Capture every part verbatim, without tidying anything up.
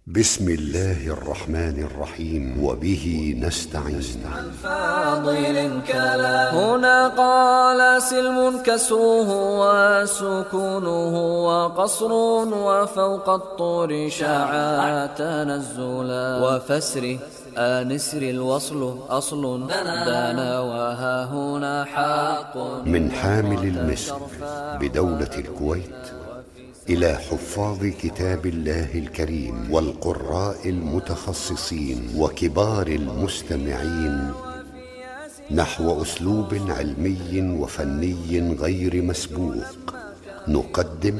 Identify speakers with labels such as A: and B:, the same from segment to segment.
A: بسم الله الرحمن الرحيم وبه نستعين.
B: فاضل كلام هنا قال سلم كسره وسكونه وقصر وفوق الطور شاع تنزلا وفسره آنسر الوصل أصل دانا وها هنا حق
A: من حامل المسك بدولة الكويت إلى حفاظ كتاب الله الكريم والقراء المتخصصين وكبار المستمعين نحو أسلوب علمي وفني غير مسبوق نقدم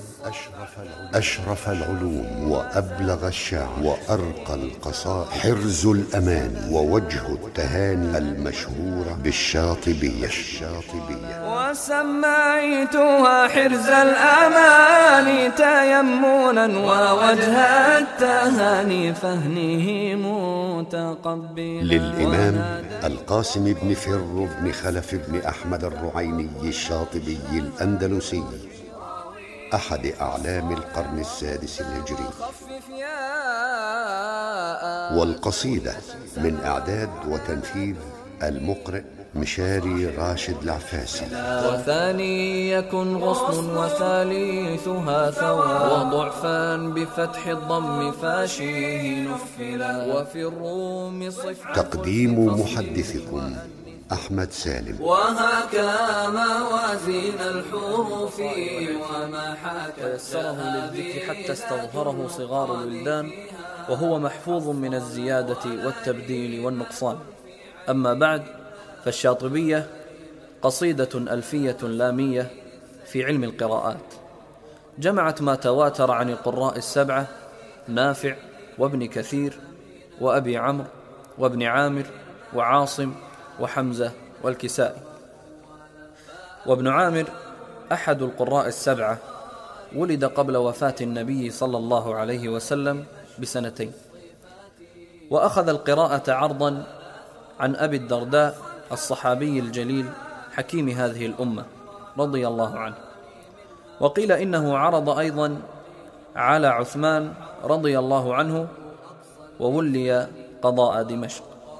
A: أشرف العلوم وأبلغ الشعر وأرقى القصائد حرز الأمان ووجه التهاني المشهورة بالشاطبية
B: وسميتها حرز الأمان تيمنا ووجه التهاني فهنه متقبلا.
A: للإمام القاسم بن فر بن خلف بن أحمد الرعيني الشاطبي الأندلسي أحد أعلام القرن السادس الهجري. والقصيدة من إعداد وتنفيذ المقرئ مشاري راشد العفاسي.
B: وثاني يكن غصن وثالثها ثوى وضعفا بفتح الضم فاشيه نفلا وفي الروم صفعة.
A: تقديم محدثكم أحمد سالم.
B: وهكا موازين الحروف وما حكى
C: يسره للذكر حتى استظهره صغار الولدان وهو محفوظ من الزيادة والتبديل والنقصان. أما بعد، فالشاطبية قصيدة ألفية لامية في علم القراءات، جمعت ما تواتر عن القراء السبعة نافع وابن كثير وأبي عمرو وابن عامر وعاصم وحمزة والكسائي. وابن عامر أحد القراء السبعة، ولد قبل وفاة النبي صلى الله عليه وسلم بسنتين، وأخذ القراءة عرضا عن أبي الدرداء الصحابي الجليل حكيم هذه الأمة رضي الله عنه. وقيل إنه عرض أيضا على عثمان رضي الله عنه وولي قضاء دمشق.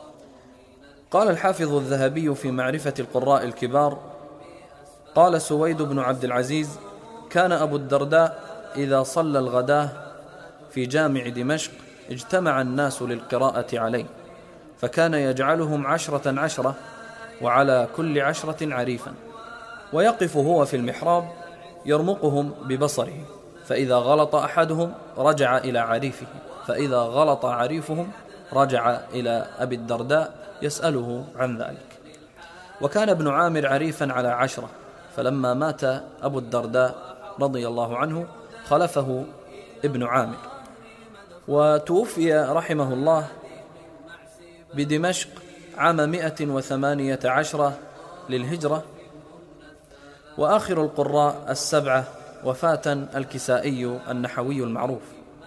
C: قال الحافظ الذهبي في معرفة القراء الكبار: قال سويد بن عبد العزيز: كان أبو الدرداء إذا صلى الغداة في جامع دمشق اجتمع الناس للقراءة عليه، فكان يجعلهم عشرة عشرة وعلى كل عشرة عريفا، ويقف هو في المحراب يرمقهم ببصره، فإذا غلط أحدهم رجع إلى عريفه، فإذا غلط عريفهم رجع إلى أبي الدرداء يسأله عن ذلك. وكان ابن عامر عريفا على عشرة، فلما مات أبو الدرداء رضي الله عنه خلفه ابن عامر، وتوفي رحمه الله بدمشق عام مئة وثمانية عشر للهجرة. وآخر القراء السبعة وفاة الكسائي النحوي المعروف،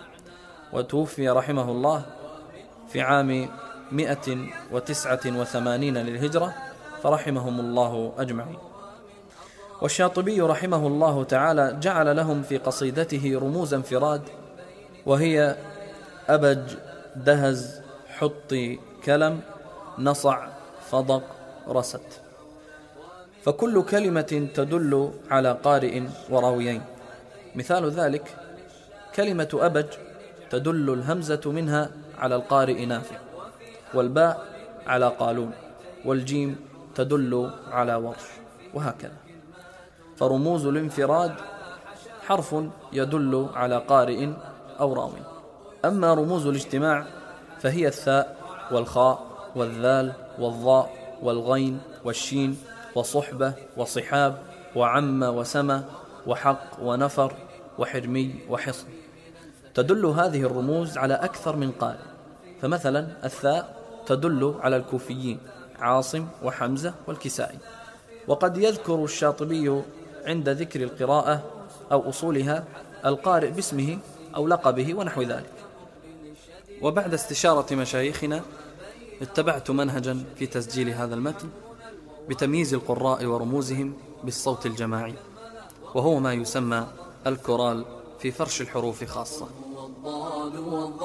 C: وتوفي رحمه الله في عام مئة وتسعة وثمانين للهجرة، فرحمهم الله أجمعين. والشاطبي رحمه الله تعالى جعل لهم في قصيدته رموز انفراد، وهي أبج دهز حطي كلم نصع فضق رست، فكل كلمة تدل على قارئ وراويين. مثال ذلك كلمة أبج تدل الهمزة منها على القارئ نافع، والباء على قالون، والجيم تدل على ورش، وهكذا. فرموز الانفراد حرف يدل على قارئ أو راو. أما رموز الاجتماع فهي الثاء والخاء والذال والضاء والغين والشين وصحبة وصحاب وعم وسمى وحق ونفر وحرمي وحصن. تدل هذه الرموز على أكثر من قارئ، فمثلا الثاء تدل على الكوفيين عاصم وحمزة والكسائي. وقد يذكر الشاطبي عند ذكر القراءة أو أصولها القارئ باسمه أو لقبه ونحو ذلك. وبعد استشارة مشايخنا اتبعت منهجا في تسجيل هذا المتن بتمييز القراء ورموزهم بالصوت الجماعي، وهو ما يسمى الكورال في فرش الحروف خاصة.
B: والضاد والضاء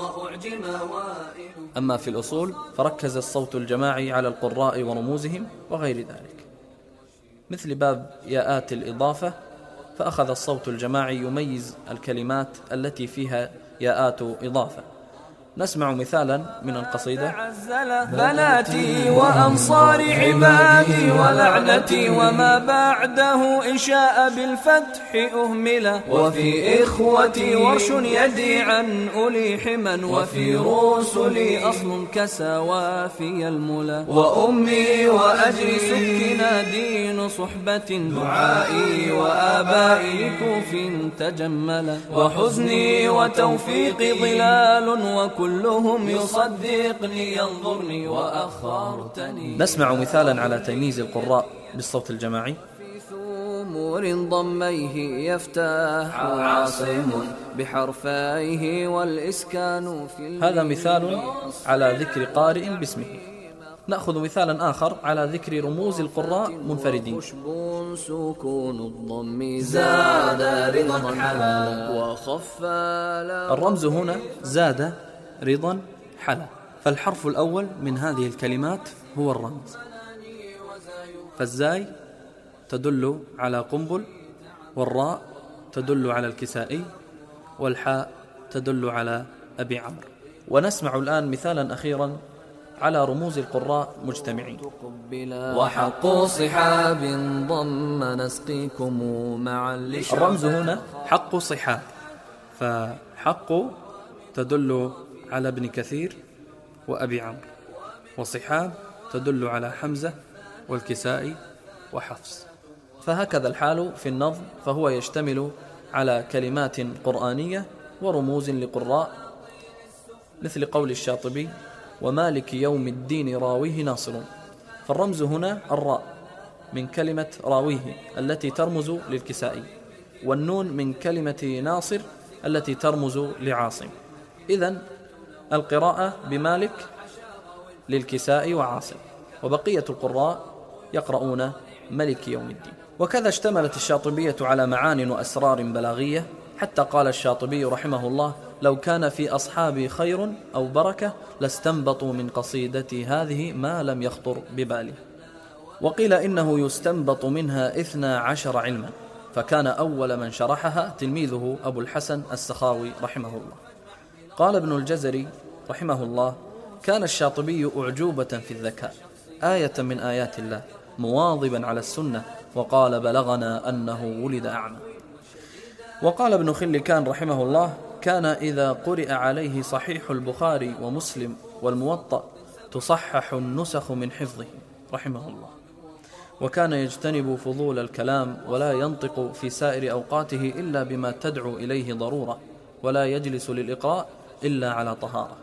C: أما في الأصول فركز الصوت الجماعي على القراء ورموزهم وغير ذلك، مثل باب ياءات الإضافة، فأخذ الصوت الجماعي يميز الكلمات التي فيها ياءات إضافة. نسمع مثالا من القصيدة:
B: بناتي وأنصار عبادي ولعنتي وما بعده إن شاء بالفتح أهملا، وفي إخوتي ورش يدي عن أولي حما، وفي رسلي أصل كسى وافي الملا، وأمي وأجري سكنا دين صحبة، دعائي وآبائي لكوف تجملا، وحزني وتوفيقي ظلال وكل كلهم يصدقني ينظرني وأخرتني.
C: نسمع مثالا على تمييز القراء بالصوت الجماعي:
B: في ثمور ضميه يفتح عاصم بحرفيه والإسكان في.
C: هذا مثال على ذكر قارئ باسمه. نأخذ مثالا آخر على ذكر رموز القراء منفردين:
B: خشب سكون الضم زاد رضا حلا وخف.
C: الرمز هنا زاد رضا حلا، فالحرف الأول من هذه الكلمات هو الرمز، فالزاي تدل على قنبل، والراء تدل على الكسائي، والحاء تدل على أبي عمرو. ونسمع الآن مثالا أخيرا على رموز القراء مجتمعين:
B: وحق صحاب ضم نسقيكم مع اللشاب.
C: الرمز هنا حق صحاب، فحق تدل على ابن كثير وأبي عمرو، وصحاب تدل على حمزة والكسائي وحفص. فهكذا الحال في النظم، فهو يشتمل على كلمات قرآنية ورموز لقراء، مثل قول الشاطبي: ومالك يوم الدين راويه ناصر. فالرمز هنا الراء من كلمة راويه التي ترمز للكسائي، والنون من كلمة ناصر التي ترمز لعاصم. إذن القراءة بمالك للكسائي وعاصم، وبقية القراء يقرؤون ملك يوم الدين. وكذا اشتملت الشاطبية على معان وأسرار بلاغية، حتى قال الشاطبي رحمه الله: لو كان في أصحابي خير أو بركة لاستنبطوا من قصيدتي هذه ما لم يخطر ببالي. وقيل إنه يستنبط منها اثنا عشر علما، فكان أول من شرحها تلميذه أبو الحسن السخاوي رحمه الله. قال ابن الجزري رحمه الله: كان الشاطبي أعجوبة في الذكاء، آية من آيات الله، مواظبا على السنة، وقال: بلغنا أنه ولد أعمى. وقال ابن خلكان رحمه الله: كان إذا قرئ عليه صحيح البخاري ومسلم والموطأ تصحح النسخ من حفظه رحمه الله، وكان يجتنب فضول الكلام، ولا ينطق في سائر أوقاته إلا بما تدعو إليه ضرورة، ولا يجلس للإقراء إلا على طهارة.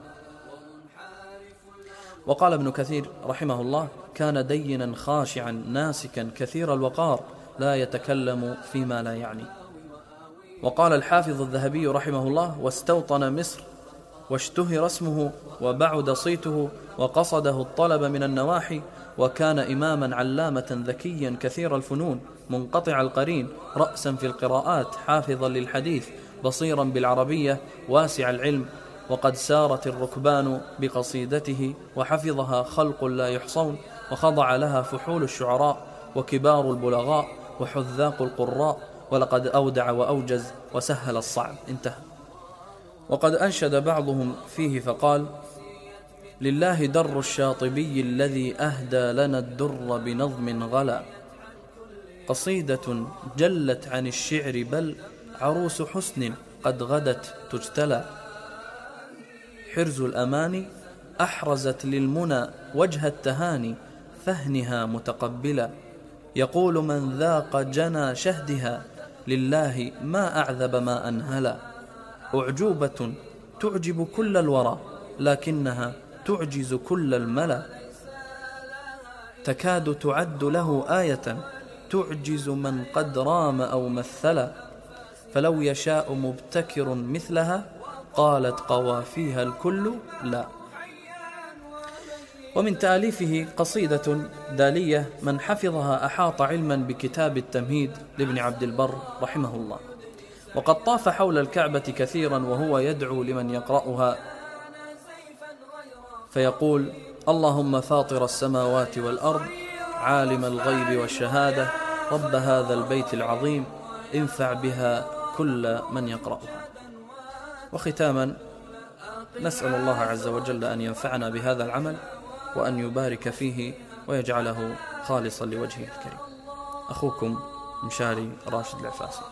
C: وقال ابن كثير رحمه الله: كان دينا خاشعا ناسكا كثير الوقار، لا يتكلم فيما لا يعني. وقال الحافظ الذهبي رحمه الله: واستوطن مصر واشتهر اسمه وبعد صيته وقصده الطلب من النواحي، وكان إماما علامة ذكيا كثير الفنون منقطع القرين، رأسا في القراءات، حافظا للحديث، بصيرا بالعربية، واسع العلم، وقد سارت الركبان بقصيدته وحفظها خلق لا يحصون، وخضع لها فحول الشعراء وكبار البلغاء وحذاق القراء، ولقد أودع وأوجز وسهل الصعب. انتهى. وقد أنشد بعضهم فيه فقال: لله در الشاطبي الذي أهدى لنا الدر بنظم غلا، قصيدة جلت عن الشعر بل عروس حسن قد غدت تجتلى، حرز الأماني أحرزت للمنى وجه التهاني، فهنها متقبلا، يقول من ذاق جنى شهدها لله ما أعذب ما أنهلا، أعجوبة تعجب كل الورى لكنها تعجز كل الملا، تكاد تعد له آية تعجز من قد رام أو مثلا، فلو يشاء مبتكر مثلها قالت قوافيها الكل لا. ومن تأليفه قصيدة دالية من حفظها أحاط علما بكتاب التمهيد لابن عبد البر رحمه الله، وقد طاف حول الكعبة كثيرا وهو يدعو لمن يقرأها فيقول: اللهم فاطر السماوات والأرض، عالم الغيب والشهادة، رب هذا البيت العظيم، انفع بها كل من يقرأها. وختاما نسأل الله عز وجل أن ينفعنا بهذا العمل وأن يبارك فيه ويجعله خالصا لوجهه الكريم. أخوكم مشاري راشد العفاسي.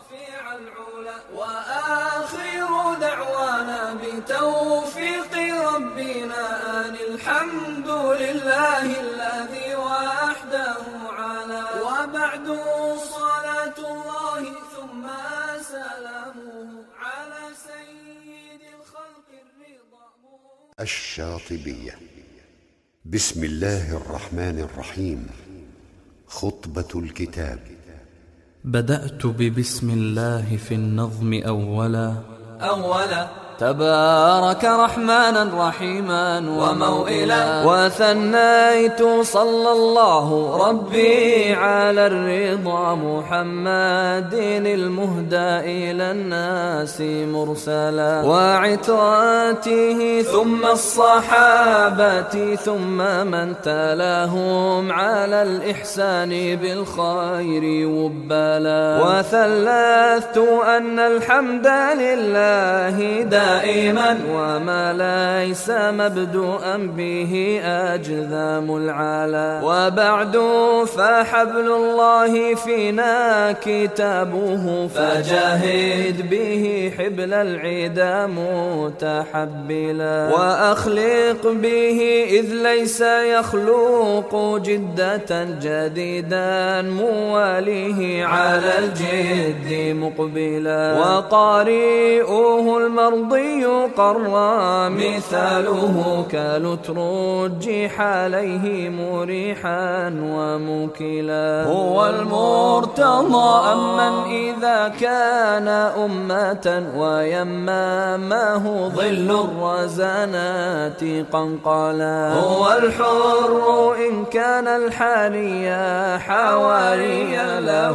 B: وآخر دعوانا بتوفيق ربنا أن الحمد لله الذي وحده على، وبعد صلاة الله ثم سلامه على سيد الخلق الرضا.
A: الشاطبية. بسم الله الرحمن الرحيم. خطبة الكتاب.
C: بدأت ببسم الله في النظم أولا
B: أولا تبارك رحمانا رحيما وموئلا، وثنيت صلى الله ربي على الرضا محمد المهدى إلى الناس مرسلا، وعتراته ثم الصحابة ثم من تلاهم على الإحسان بالخير وبلا، وثلثت أن الحمد لله دائما وما ليس مبدوءا به أجذام العلا، وبعد فحبل الله فينا كتابه، فجاهد به حبل العدا متحبلا، وأخلق به إذ ليس يخلق جدة جديدا مواليه على الجد مقبلا، وقارئه المرضي قرى مثاله كالترجح عليه مريحا وموكلا، هو المرتضى أمن إذا كان أمة ويمامه ظل الرزانات قنقلا، هو الحر إن كان الحاليا حواريا له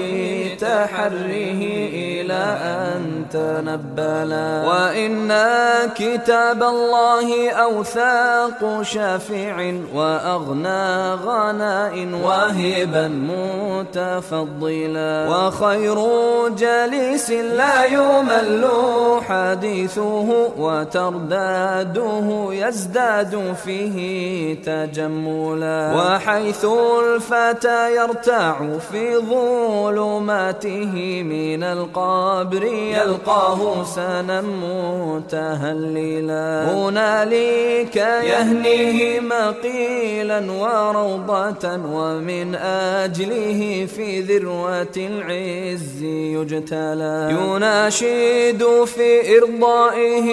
B: بتحريه إلى أن تنبلا، وإن كتاب الله أوثاق شافع وأغنى غناء واهبا متفضلا، وخير جليس لا يمل حديثه وترداده يزداد فيه تجملا، وحيث الفتى يرتاع في ظلماته من القبر يلقاه سنا متهللا، هنالك يهنيه مقيلا وروضة، ومن أجله في ذروة العز يجتلى، يناشد في إرضائه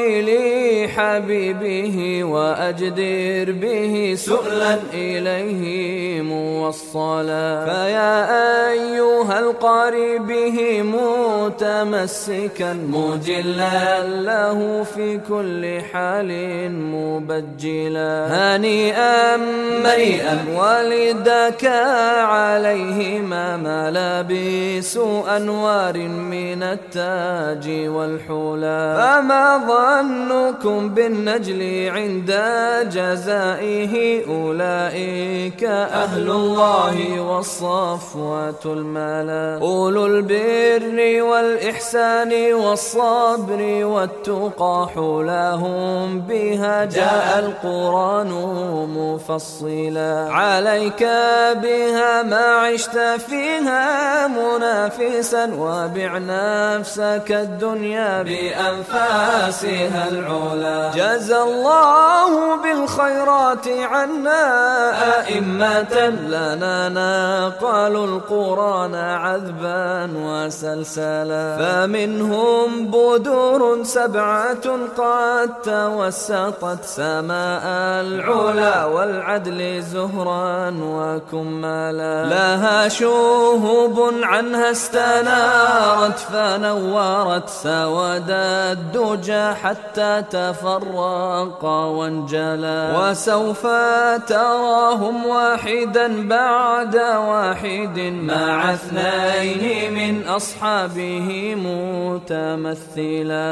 B: لحبيبه وأجدر به سؤلا إليه موصلا، فيا أيها القارئ به متمسكا مجلا له في كل حال مبجلا، هنيئا مريئا ولدك عليهما ملابس أنوار من التاج والحلا، فما ظنكم بالنجل عند جزائه أولئك أهل الله والصفوة الملا، أولو البر والإحسان والصبر والتقى حولهم بها جاء القرآن مفصلا، عليك بها ما عشت فيها منافسا، وبع نفسك الدنيا بأنفاسها العلا، جزى الله بالخيرات عنا أئمة لنا نقلوا القرآن عذبا وسلسلا، فمنهم بدور سبعة قد توسطت سماء العلا والعدل زهرا وكمالا، لها شهب عنها استنارت فنورت سواد الدجى حتى تفرق وانجلا، وسوف تراهم واحدا بعد واحد مع اثنين من أصحابه متمثلا،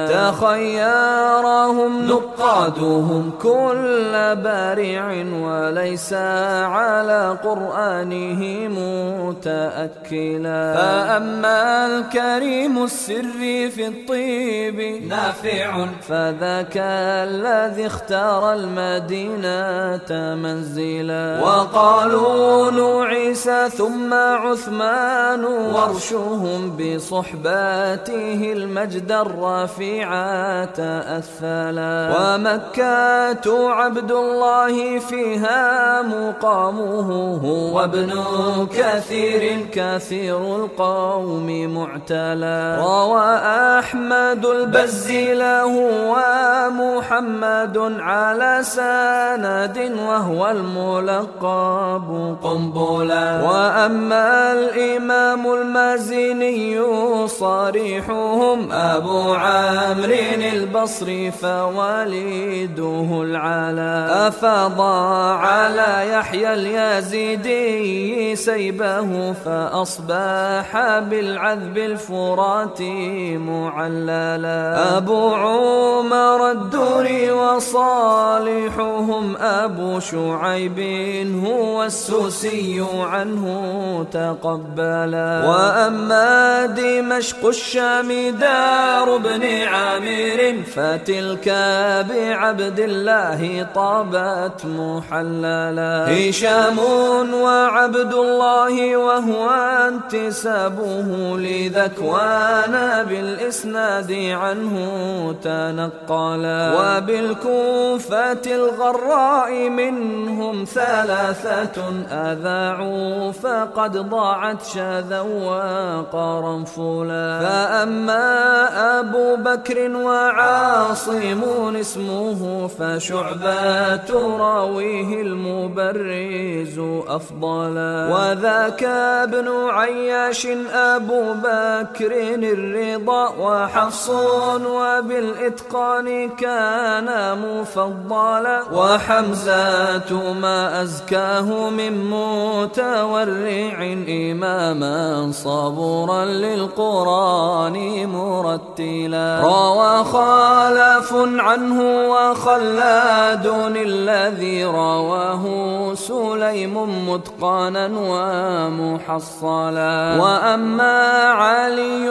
B: خيرهم نقادهم كل بارع وليس على قرآنه متأكلا. فأما الكريم السر في الطيب نافع فذاك الذي اختار المدينة منزلا. وقالوا عيسى ثم عثمان ورشهم بصحباته المجد الرفيع تأثلا. ومكة عبد الله فيها مقامه هو ابن كثير كثير القوم معتلا. روى أحمد البزي له ومحمد على سند وهو الملقب قنبلا. وأما الإمام المازني صريحهم أبو عمرو البصري فوالده العلا. أفاض على يحيى اليزيدي سيبه فأصبح بالعذب الفرات معللا. أبو عمر الدوري وصالحهم أبو شعيب هو السوسي عنه تقبلا. وأما دمشق الشام دار ابن عامر فتلك بعبد الله طابت محللا. هشام وعبد الله وهو انتسابه لذكوان بالإسناد عنه تنقلا. وبالكوفة الغراء منهم ثلاثة أذاعوا فقد ضاعت شذا وقرنفلا. فأما أبو بكر وعاصم اسمه فشعبة راويه المبرز أفضلا. وذاك ابن عياش أبو بكر الرضا وحفص وبالإتقان كان مفضلا. وحمزة ما أزكاه من متورع إماما صبورا للقرآن مرتلا. روى خالف عنه وخلاد الذي رواه سليم متقنا ومحصلا. وأما علي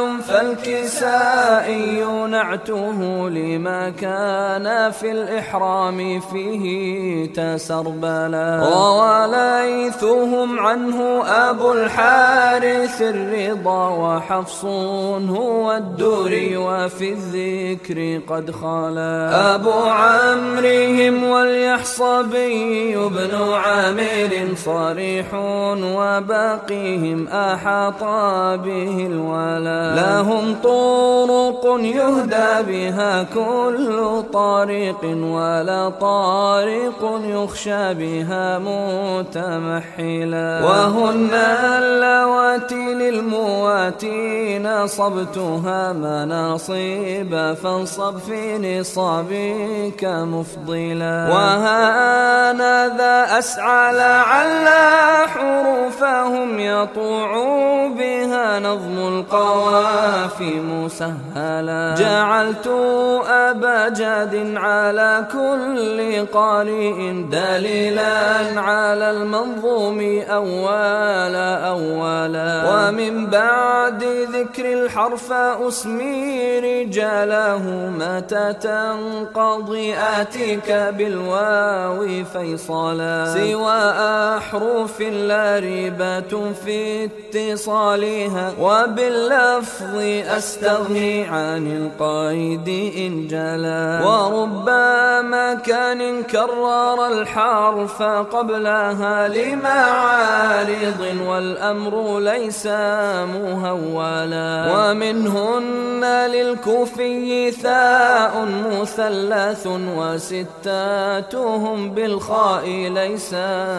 B: فالكسائي نعته لما كان في الإحرام فيه تسربلا. روى ليثهم عنه أبو الحارث الرضا وحفص هو الدوري وفي الذكر قد خلا. أبو عمرهم واليحصبي بن عامر صريح وباقيهم أحاط به الولا. لهم طرق يهدى بها كل طريق ولا طارق يخشى بها متمحلا. وهن اللواتي للمواتي نصبتها مناصب فانصب في نصابك مفضلا. وها أنا ذا أسعى لعل حروفهم يطوع بها نظم القوافي مسهلا. جعلت أبا جاد على كل قارئ دليلا على المنظوم أولا أولا. ومن بعد ذكر الحرف أسمي رجاله متى تنقضي آتيك بالواو فيصلا. سوى أحرف لا ريبة في اتصالها وباللفظ أستغني عن القيد إن جلا. وربما كان كرر الحرف قبلها لمعارض والأمر ليس مهولا. ومنهن للكوفي ثاء مثلث وستات أثبتوهم بالخاء ليس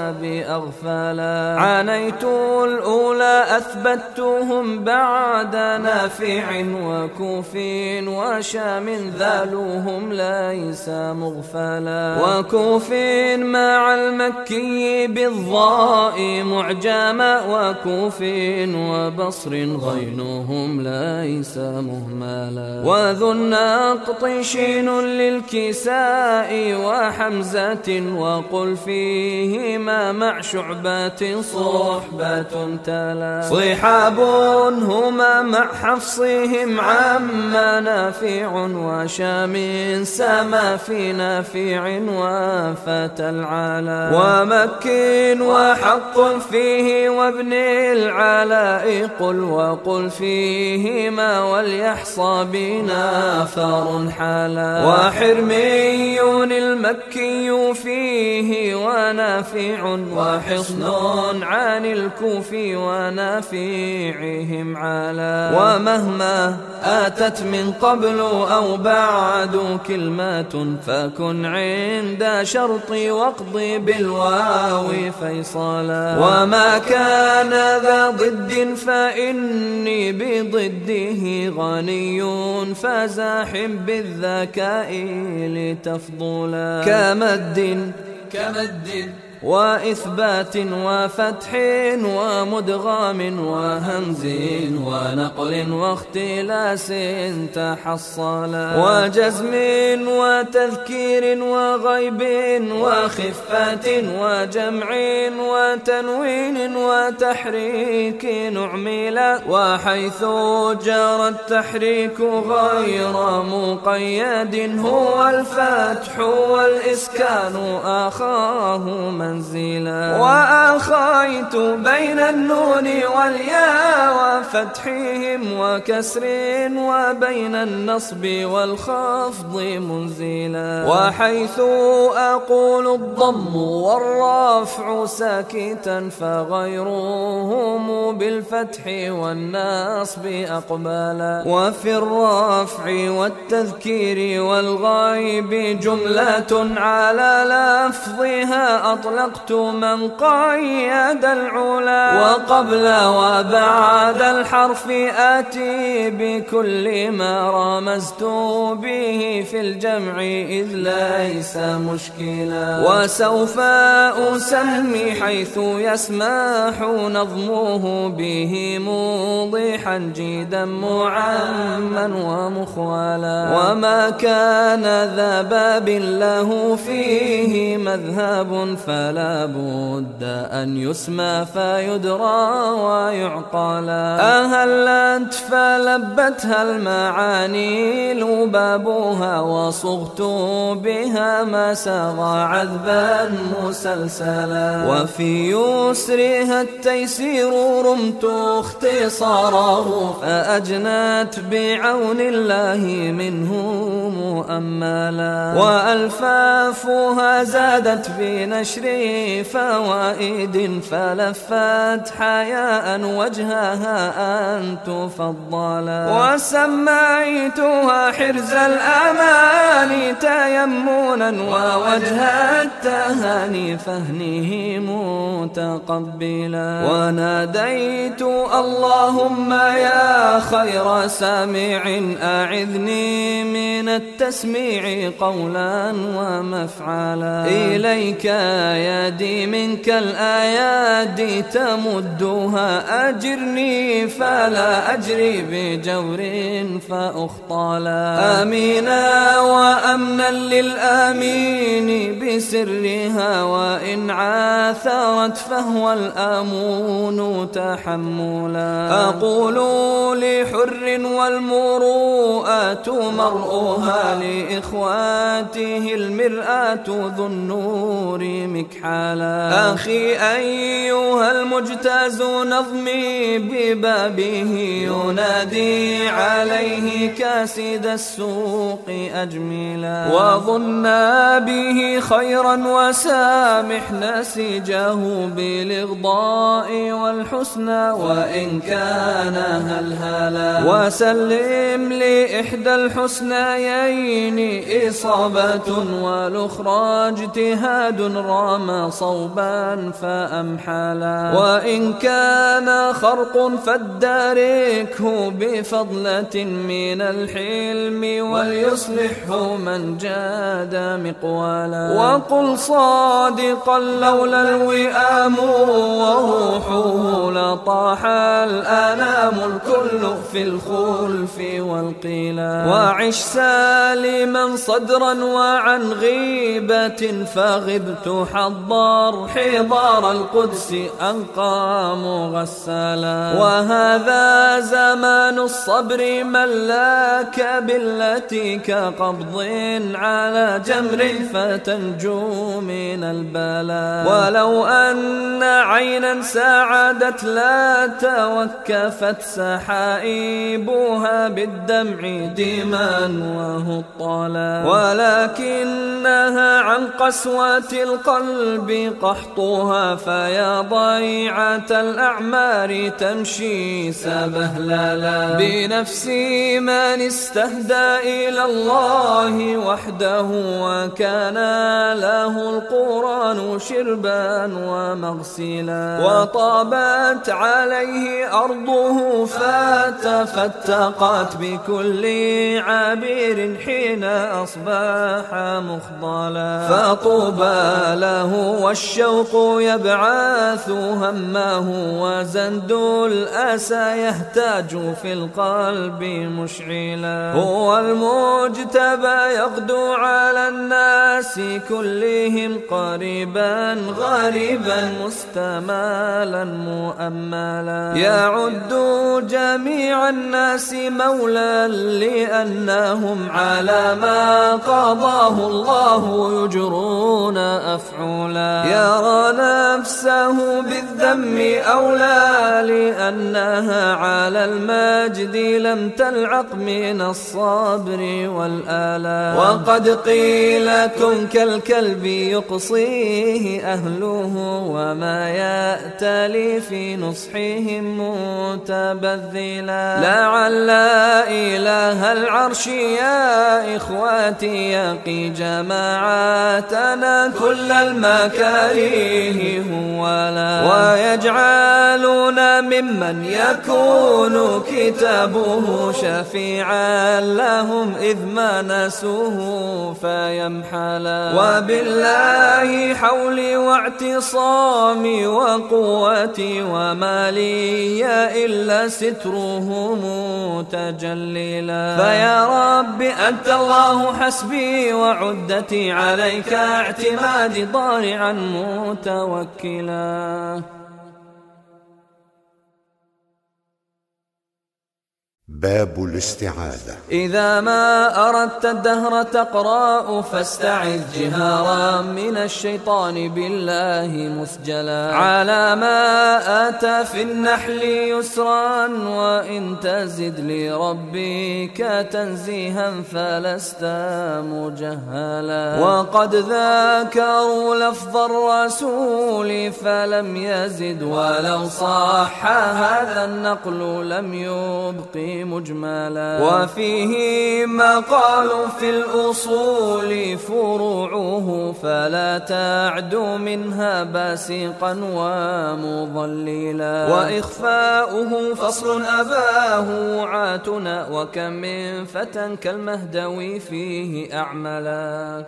B: بأغفلا. عانيت الأولى أثبتوهم بعد نافع وكوف وشام ذالوهم ليس مغفلا. وكوف مع المكي بالضاء معجما وكوف وبصر غينهم ليس مهملا. وذو النقط شين للكساء وحمزة وقل فيهما مع شعبة صحبة تلا. صحاب هما مع حفصهم عما نافع وشام سما في نافع وفتى العلا. ومك وحق فيه وابن العلاء قل وقل فيهما وليحصى بنا فار حالا. وحرمي المكي فيه ونافع وحصن عن الكوف ونافعهم علا. ومهما آتت من قبل أو بعد كلمة فكن عند شرط واقضي بالواو فيصلا. وما كان ذا ضد فإني بضده غني فزاحم بالذكاء لتفضلا. كمد كمد وإثبات وفتح ومدغام وهمز ونقل واختلاس تحصلا. وجزم وتذكير وغيب وخفة وجمع وتنوين وتحريك نعملا. وحيث جرى التحريك غير مقيد هو الفتح والإسكان آخاه منزلا. وأخيت بين النون والياء وفتحهم وكسر وبين النصب والخفض منزلا. وحيث أقول الضم والرفع ساكتا فغيرهم بالفتح والنصب أقبلا. وفي الرفع والتذكير والغيب جملة على لفظها أطلقت من قيد العلا. وقبل وبعد الحرف آتي بكل ما رمزت به في الجمع إذ ليس مشكلا. وسوف أسمي حيث يسمح نظمه به موضحا جيدا معما ومخولا. وما كان ذا باب له فيه مذهب فلا بد أن يسمى فيدرى ويعقلا. أهلت فلبتها المعاني لبابها وصغت بها ما ساغ عذبا مسلسلا. وفي يسرها التيسير رمت اختصاره فأجنت بعون الله منه مؤملا. وألفافها زادت بنشر فوائد فلفت حياء وجهها أن تفضلا. وسميتها حرز الأمان تيمنا ووجه التهاني فهنه متقبلا. وناديت اللهم يا خير سامع أعذني من التسميع قولا ومفعلا. إليك يدي منك الآيات تمدها أجرني فلا أجري بجور فأخطلا. آمينا وأمنا للآمين بسرها وإن عاثرت فهو الآمون تحملا. أقول لحر والمروءات مرؤها لإخواته المرآة ذو النور مكحالا. أخي أيها المجتاز نظمي ببابه ينادي عليه كاسد السوق أجملا. وظن به خير خيرا وسامح نسيجه بالإغضاء والحسنى وإن كان هلهلا، وسلم لإحدى الحسنيين إصابة والأخرى اجتهاد رام صوبا فأمحلا، وإن كان خرق فاداركه بفضلة من الحلم وليصلحه من جاد مقوالا، وقل صادقا لولا الوئام وروحه لطاح الأنام الكل في الخلف والقيلا، وعش سالما صدرا وعن غيبة فغبت حضار حضار القدس أنقى مغسلا، وهذا زمان الصبر ملاك بالتي كقبض على جمر فتنجو من البلاء، ولو أن عينا ساعدت لا توكفت سحائبها بالدمع دما وهطلا، ولكنها عن قسوة القلب قحطها فيا ضيعة الأعمار تمشي سبهللا، بنفسي من استهدى إلى الله وحده وكان له القرآن شربا ومغسلا، وطابت عليه أرضه فتفتقت بكل عابر حين أصبح مخضلا، فطوبى له والشوق يبعث همه وزند الأسى يهتاج في القلب مشعلا، هو المجتبى يغدو على الناس كلهم قريبا غريبا مستمالا مؤملا، يعد جميع الناس مولا لأنهم على ما قضاه الله يجرون أفعولا، يرى نفسه بالذم أولى لأنها على المجد لم تلعق من الصبر والآلاء، وقد قيل كن كالكلب يقصيه أهله وما يأتلي في نصحهم متبذلا، لعل إله العرش يا إخواتي يقي جماعاتنا كل المكاره ولا، ويجعلنا ممن يكون كتابه شفيعا لهم إذ ما نسوه فيمحلا، وبالله حولي واعتصامي وقوتي وما لي إلا ستره متجللا، فيا رب أنت الله حسبي وعدتي عليك اعتمادي ضارعا متوكلا.
A: باب الاستعاذة.
B: إذا ما أردت الدهر تقرأ فاستعذ جهارا من الشيطان بالله مسجلا، على ما آتى في النحل يسرا وإن تزد لربك تنزيها فلست مجهلا، وقد ذاكروا لفظ الرسول فلم يزد ولو صح هذا النقل لم يبقي مجملا، وفيه مقال في الأصول فروعه فلا تعد منها باسقا ومضللا، وإخفاؤه فصل أباه عاتنا وكم من فتى كالمهدوي فيه أعملا.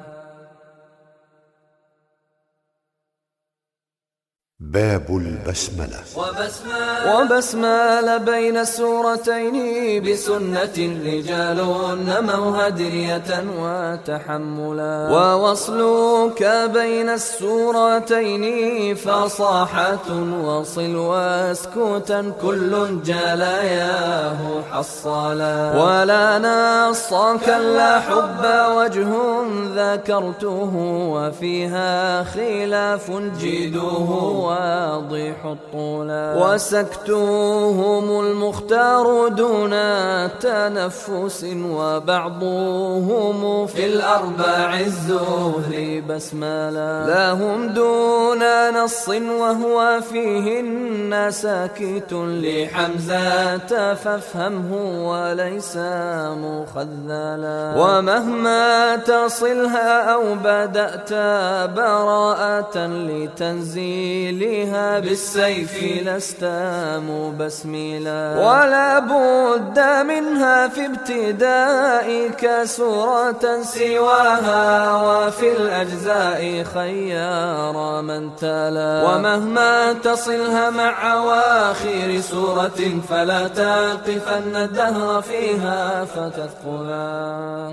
A: باب البسملة.
B: وبسمال بين السورتين بسنة رجال نموا هدرية وتحملا، ووصلك بين السورتين فصاحة وصل واسكتا كل جلاياه حصلا، ولا نصا كلا حب وجه ذكرته وفيها خلاف جيده واضح الطولا وسكتهم المختار دون تنفس وبعضهم في الأربع الزهر بسملا لهم دون نص وهو فيهن ساكت لحمزة فافهمه وليس مخذلا ومهما تصلها أو بدأت براءة لتنزيلها بالسيف لست مبسملا ولا بد منها في ابتدائك سورة سواها وفي الأجزاء خيار من تلا ومهما تصلها مع أواخر سورة فلا تقفن الدهر فيها فتثقلا.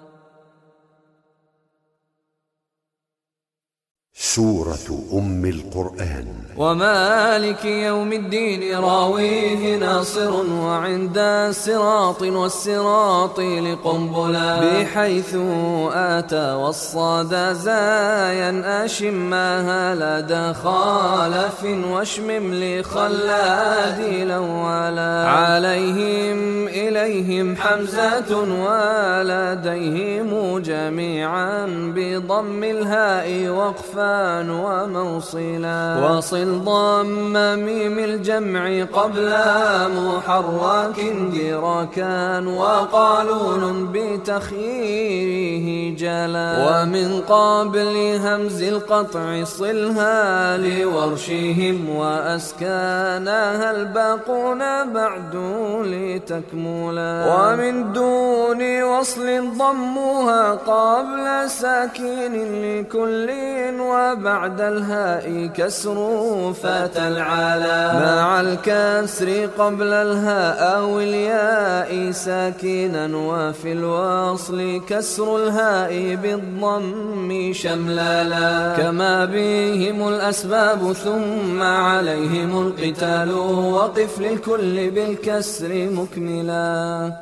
A: سورة أم القرآن.
B: ومالك يوم الدين راويه ناصر وعند الصراط والصراط لقنبلا بحيث آتى والصاد زايا أشماها لدى خالف واشمم لخلاد الأولا عليهم إليهم حمزة ولديهم جميعا بضم الهاء وقفا وموصلا وصل ضم ميم الجمع قبل محرك دراكا وقالون بتخييره جلا ومن قبل همز القطع صلها لورشهم وأسكانها الباقون بعد لتكملا ومن دون وصل ضمها قبل ساكن لكل وبعد الهاء كسر فتى العلا مع الكسر قبل الهاء أو الياء ساكنا وفي الوصل كسر الهاء بالضم شملالا كما بهم الأسباب ثم عليهم القتال وقف للكل بالكسر مكملا.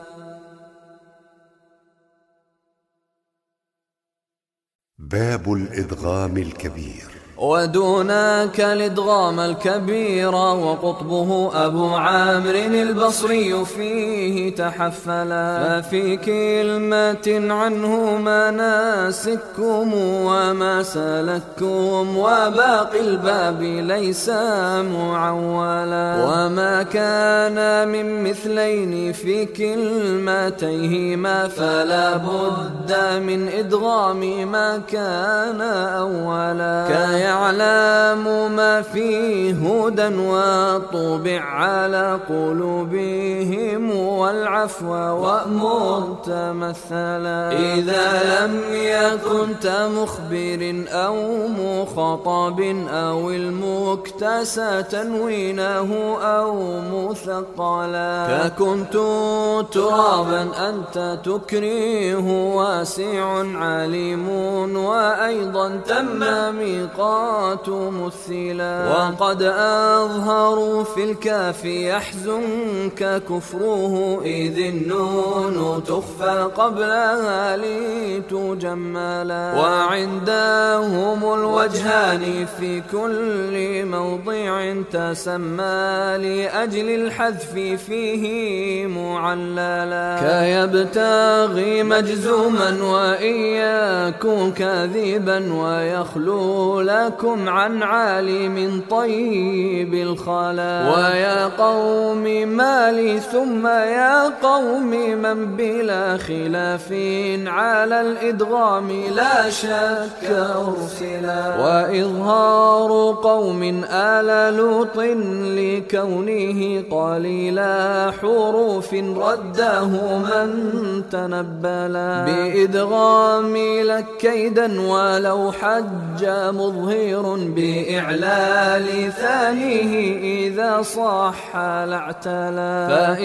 A: باب الإدغام الكبير.
B: ودونك الإدغام الكبير وقطبه أبو عامر البصري فيه تحفلا ففي كلمة عنه مناسككم وما سلككم وباقي الباب ليس معولا وما كان من مثلين في كلمتيهما فلا بد من إدغام ما كان أولا يعلم ما فيه هدى وطبع على قلوبهم والعفو وأمر تمثلا إذا لم يكن مخبر أو مخاطب أو المكتسى تنوينه أو مثقلا ككنت ترابا أنت تكريه واسع عليم وأيضا تم ميقات مثلا وقد أظهروا في الكاف يحزنك كفره إذ النون تخفى قبلها لتجملا وعندهم الوجهان في كل موضع تسمى لأجل الحذف فيه معللا كيبتغي مجزوما وإياكم كاذبا ويخلو لكم عن عالم طيب الخلا ويا قوم مالي ثم يا قوم من بلا خلاف على الإدغام لا شك أرسلا وإظهار قوم آل لوط لكونه قليلا حروف رده من تنبلا بإدغام لك كيدا ولو حج مظهر بإعلال ثانيه إذا صح لاعتلا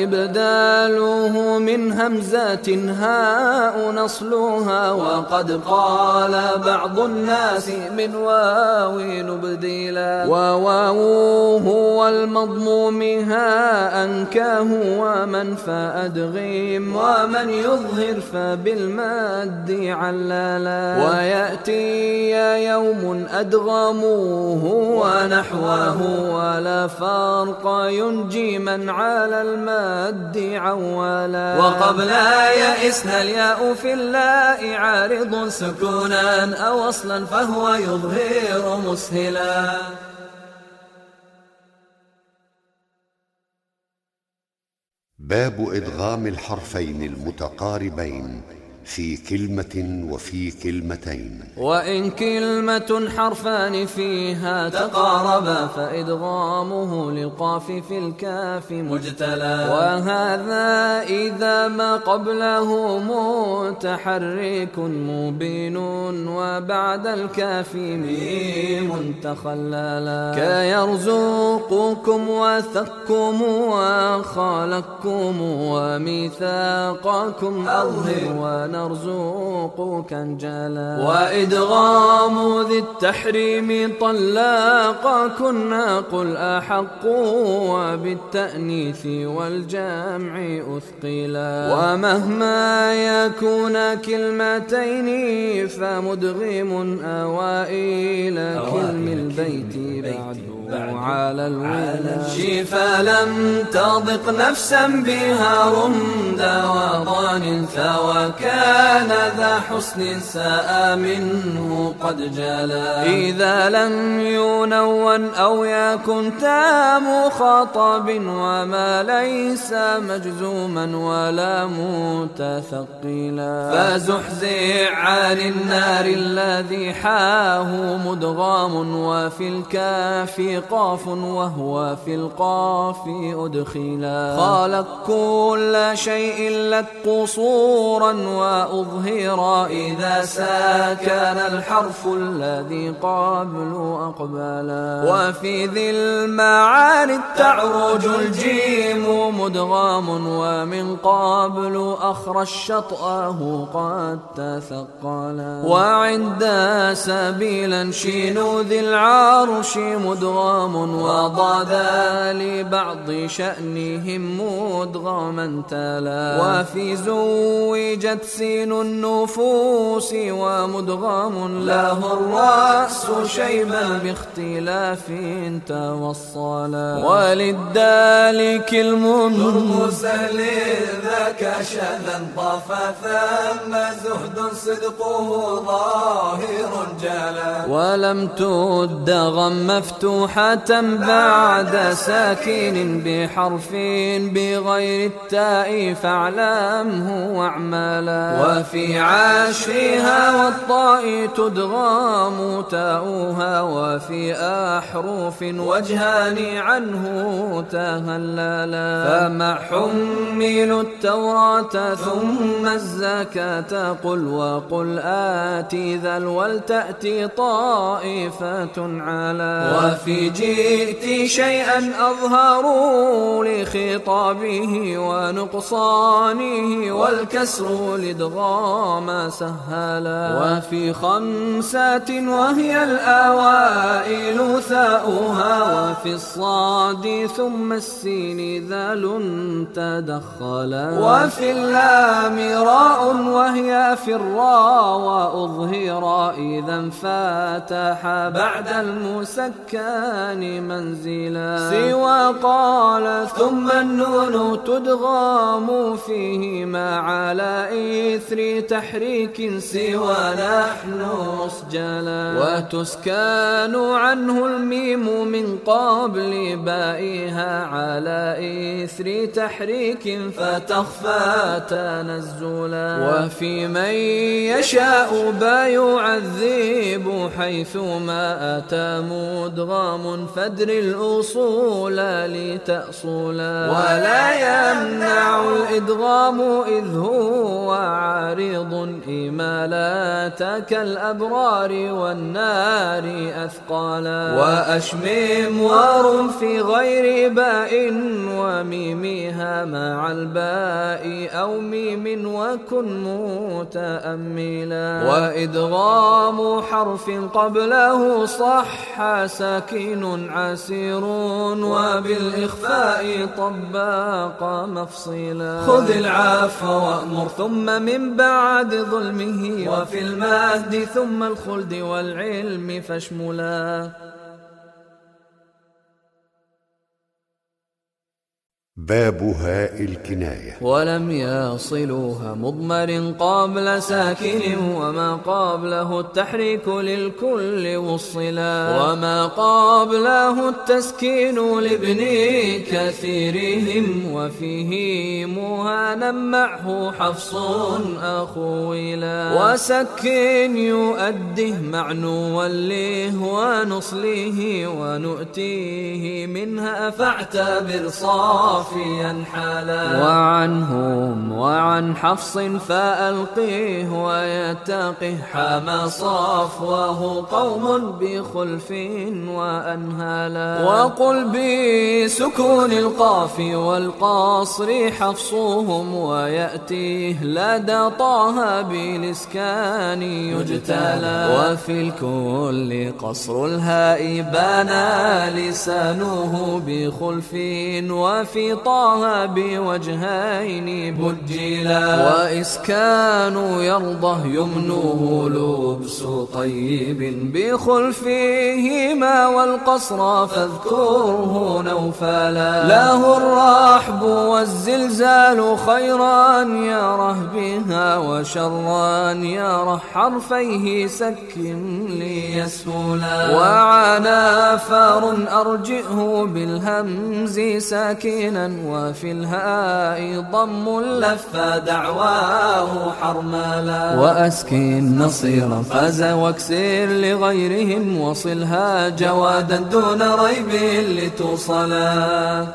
B: فإبداله من همزات هاء نصلها وقد قال بعض الناس من واو نبدلا وواو هو المضموم هاء كاه ومن فأدغم ومن يظهر فبالمد عللا ويأتي يوم أدغم اضغموه ونحوه ولا فرق ينجي من على المد عولا. وقبل يئسنا الياء في اللاء عارض سكونا أو أصلا فهو يظهر مسهلا.
A: باب إدغام الحرفين المتقاربين في كلمة وفي كلمتين.
B: وإن كلمة حرفان فيها تقاربا فإدغامه للقاف في الكاف مجتلى. وهذا إذا ما قبله متحرك مبين وبعد الكاف ميم تخللا. كيرزقكم وثقكم وخلقكم وميثاقكم أظهر نرزقك انجلا. وإدغام ذي التحريم طلاق كنا قل أحق وبالتأنيث والجمع أثقلا. ومهما يكون كلمتين فمدغم أوائل كلم البيت بعد على الولا. فلم تضق نفسا بها رمدا وضان وكان ذا حسن ساء منه قد جلا. إذا لم ينون أو يكن تام خطب وما ليس مجزوما ولا متثقلا. فزحزع عن النار الذي حاه مدغام وفي الكاف قاف وهو في القاف أدخلا. خلق كل شيء لك قصورا وأظهر إذا ساكن الحرف الذي قبل أقبلا. وفي ذي المعاني تعرج الجيم مدغام ومن قبل أخرى الشطأه قد تثقلا. وعند سبيلا شين ذي العرش مدغام وضادا لبعض شأنهم مدغما تلا. وفي زوجت سين النفوس ومدغام له الرأس شيبا باختلاف توصلا. وللدال كلم
D: ترمسل ذاك شذا طاف ثم زهد صدقه ظاهر جلا.
B: ولم تدغم مفتوحة بعد ساكن بحرف بغير التاء فاعلمه واعملا. وفي عاشرها والطاء تدغام تاؤها وفي أحرف وجهان عنه تهللا. فما حملوا التوراة ثم الزكاة قل وقل آتي ذا ولتأتي طائفة على. وفي جئت شيئا أظهروا لخطابه ونقصانه والكسر لادغام سهلا. وفي خمسات وهي الأوائل ثاؤها وفي الصاد ثم السين ذال تدخلا. وفي اللام راء وهي في الراء وأظهر إذا انفتح بعد المسكن منزلا. سوى قال ثم النون تدغام فيهما على إثر تحريك سوى نحن مسجلا. وتسكان عنه الميم من قبل بائها على إثر تحريك فتخفى تنزلا. وفي من يشاء با يعذب حيثما أتى مدغام فدر الأصول لتأصلا. ولا يمنع الإدغام إذ هو عارض إمالات كالأبرار والنار أثقالا. وأشمم وار في غير باء وميمها مع الباء أو ميم وكن متأملا. وإدغام حرف قبله صح ساكن عسير وبالإخفاء طباق مفصلا. خذ العفو وأمر ثم من بعد ظلمه وفي المهد ثم الخلد والعلم فاشملا.
A: باب هاء الكناية.
B: ولم يصلوها مضمر قبل ساكن وما قبله التحريك للكل والصلا وما قبله التسكين لابن كثيرهم وفيه مهانا معه حفص أخولا وسكن يؤده معنو وليه ونصليه ونؤتيه منها فاعتبر صافيا حالا. وعنهم وعن حفص فألقيه ويتقه حما صفوه قوم بخلف وأنهالا. وقل بسكون القاف والقصر حفصهم ويأتيه لدى طه بالإسكان يجتلى. وفي الكل قصر الهاء بنى لسانه بخلف وفي طه بوجهين بجلا. وإسكان يرضه يمنه لبس طيب بخلفهما والقصر فاذكره نوفلا. له الرحب والزلزال خيرا يره بها وشرا يره حرفيه سك ليسهلا. وعنا فار أرجئه بالهمز ساكنا وفي الهاء ضم لف دعواه حرملا. وأسكن نصيرا فاز واكسر لغيرهم وصلها جوادا دون ريب لتوصلا.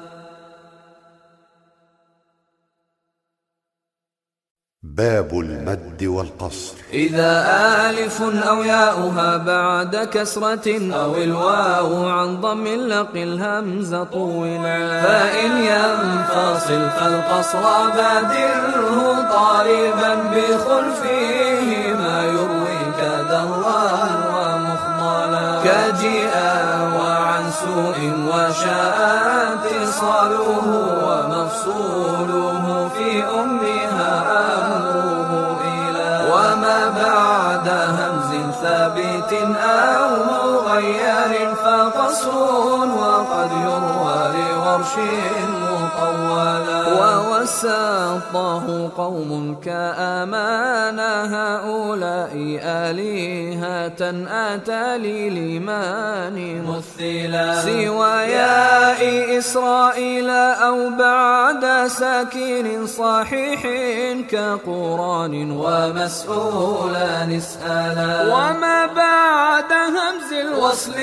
A: باب المد والقصر.
B: إذا آلف أو ياؤها بعد كسرة أو الواو عن ضم لقي الهمز طولا. فإن ينفصل فالقصر بادره طالبا بخلفه ما يرويك درا ومخضلا. كجيء وعن سوء وشاء اتصاله ومفصوله في أمها أمره إلى. وما بعد همز ثابت أو مغير فقصر وقد يروى لورش مطولا. ووسطه قوم كأمان هؤلاء آلهة آتى للإيمان مثلا. سوى ياء إسرائيل أو بعد ساكن صحيح كقران ومسؤولا نسألا. وما بعد همز الوصل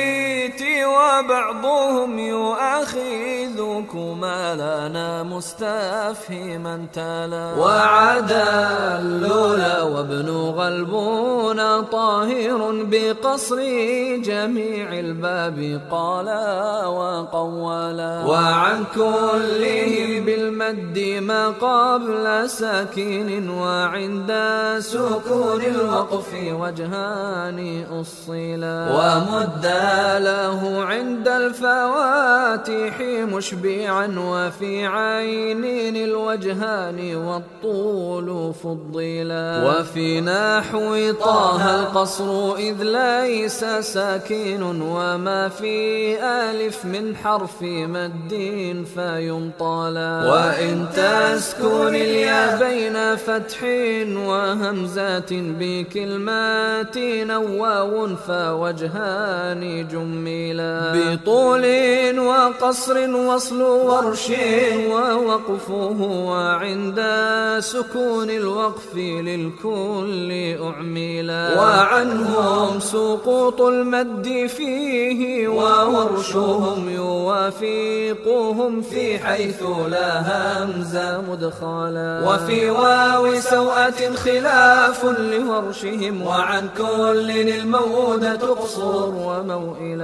B: وبعضهم يؤاخذكما لنا مستفهما تلا. وعدا اللولا وابن غلبون طاهر بقصر جميع الباب قالا وقولا. وعن كله بالمد ما قبل ساكن وعند سكون الوقف وجهان أصلا. ومد له عند الفواتح مشبعا وفي عين الوجهان والطول فضلا. وفي نحو طه القصر إذ ليس ساكن وما في ألف من حرف مد فيمطلا. وإن تسكن الياء بين فتح وهمزات بكلمات واو فوجهان جملا. بطول وقصر وصل ورش ووقفه وعند سكون الوقف للكل أعملا. وعنهم سقوط المد فيه وورشهم يوافقهم في حيث لا همز مدخلا. وفي واو سوءة خلاف لورشهم وعن كل المودة قصور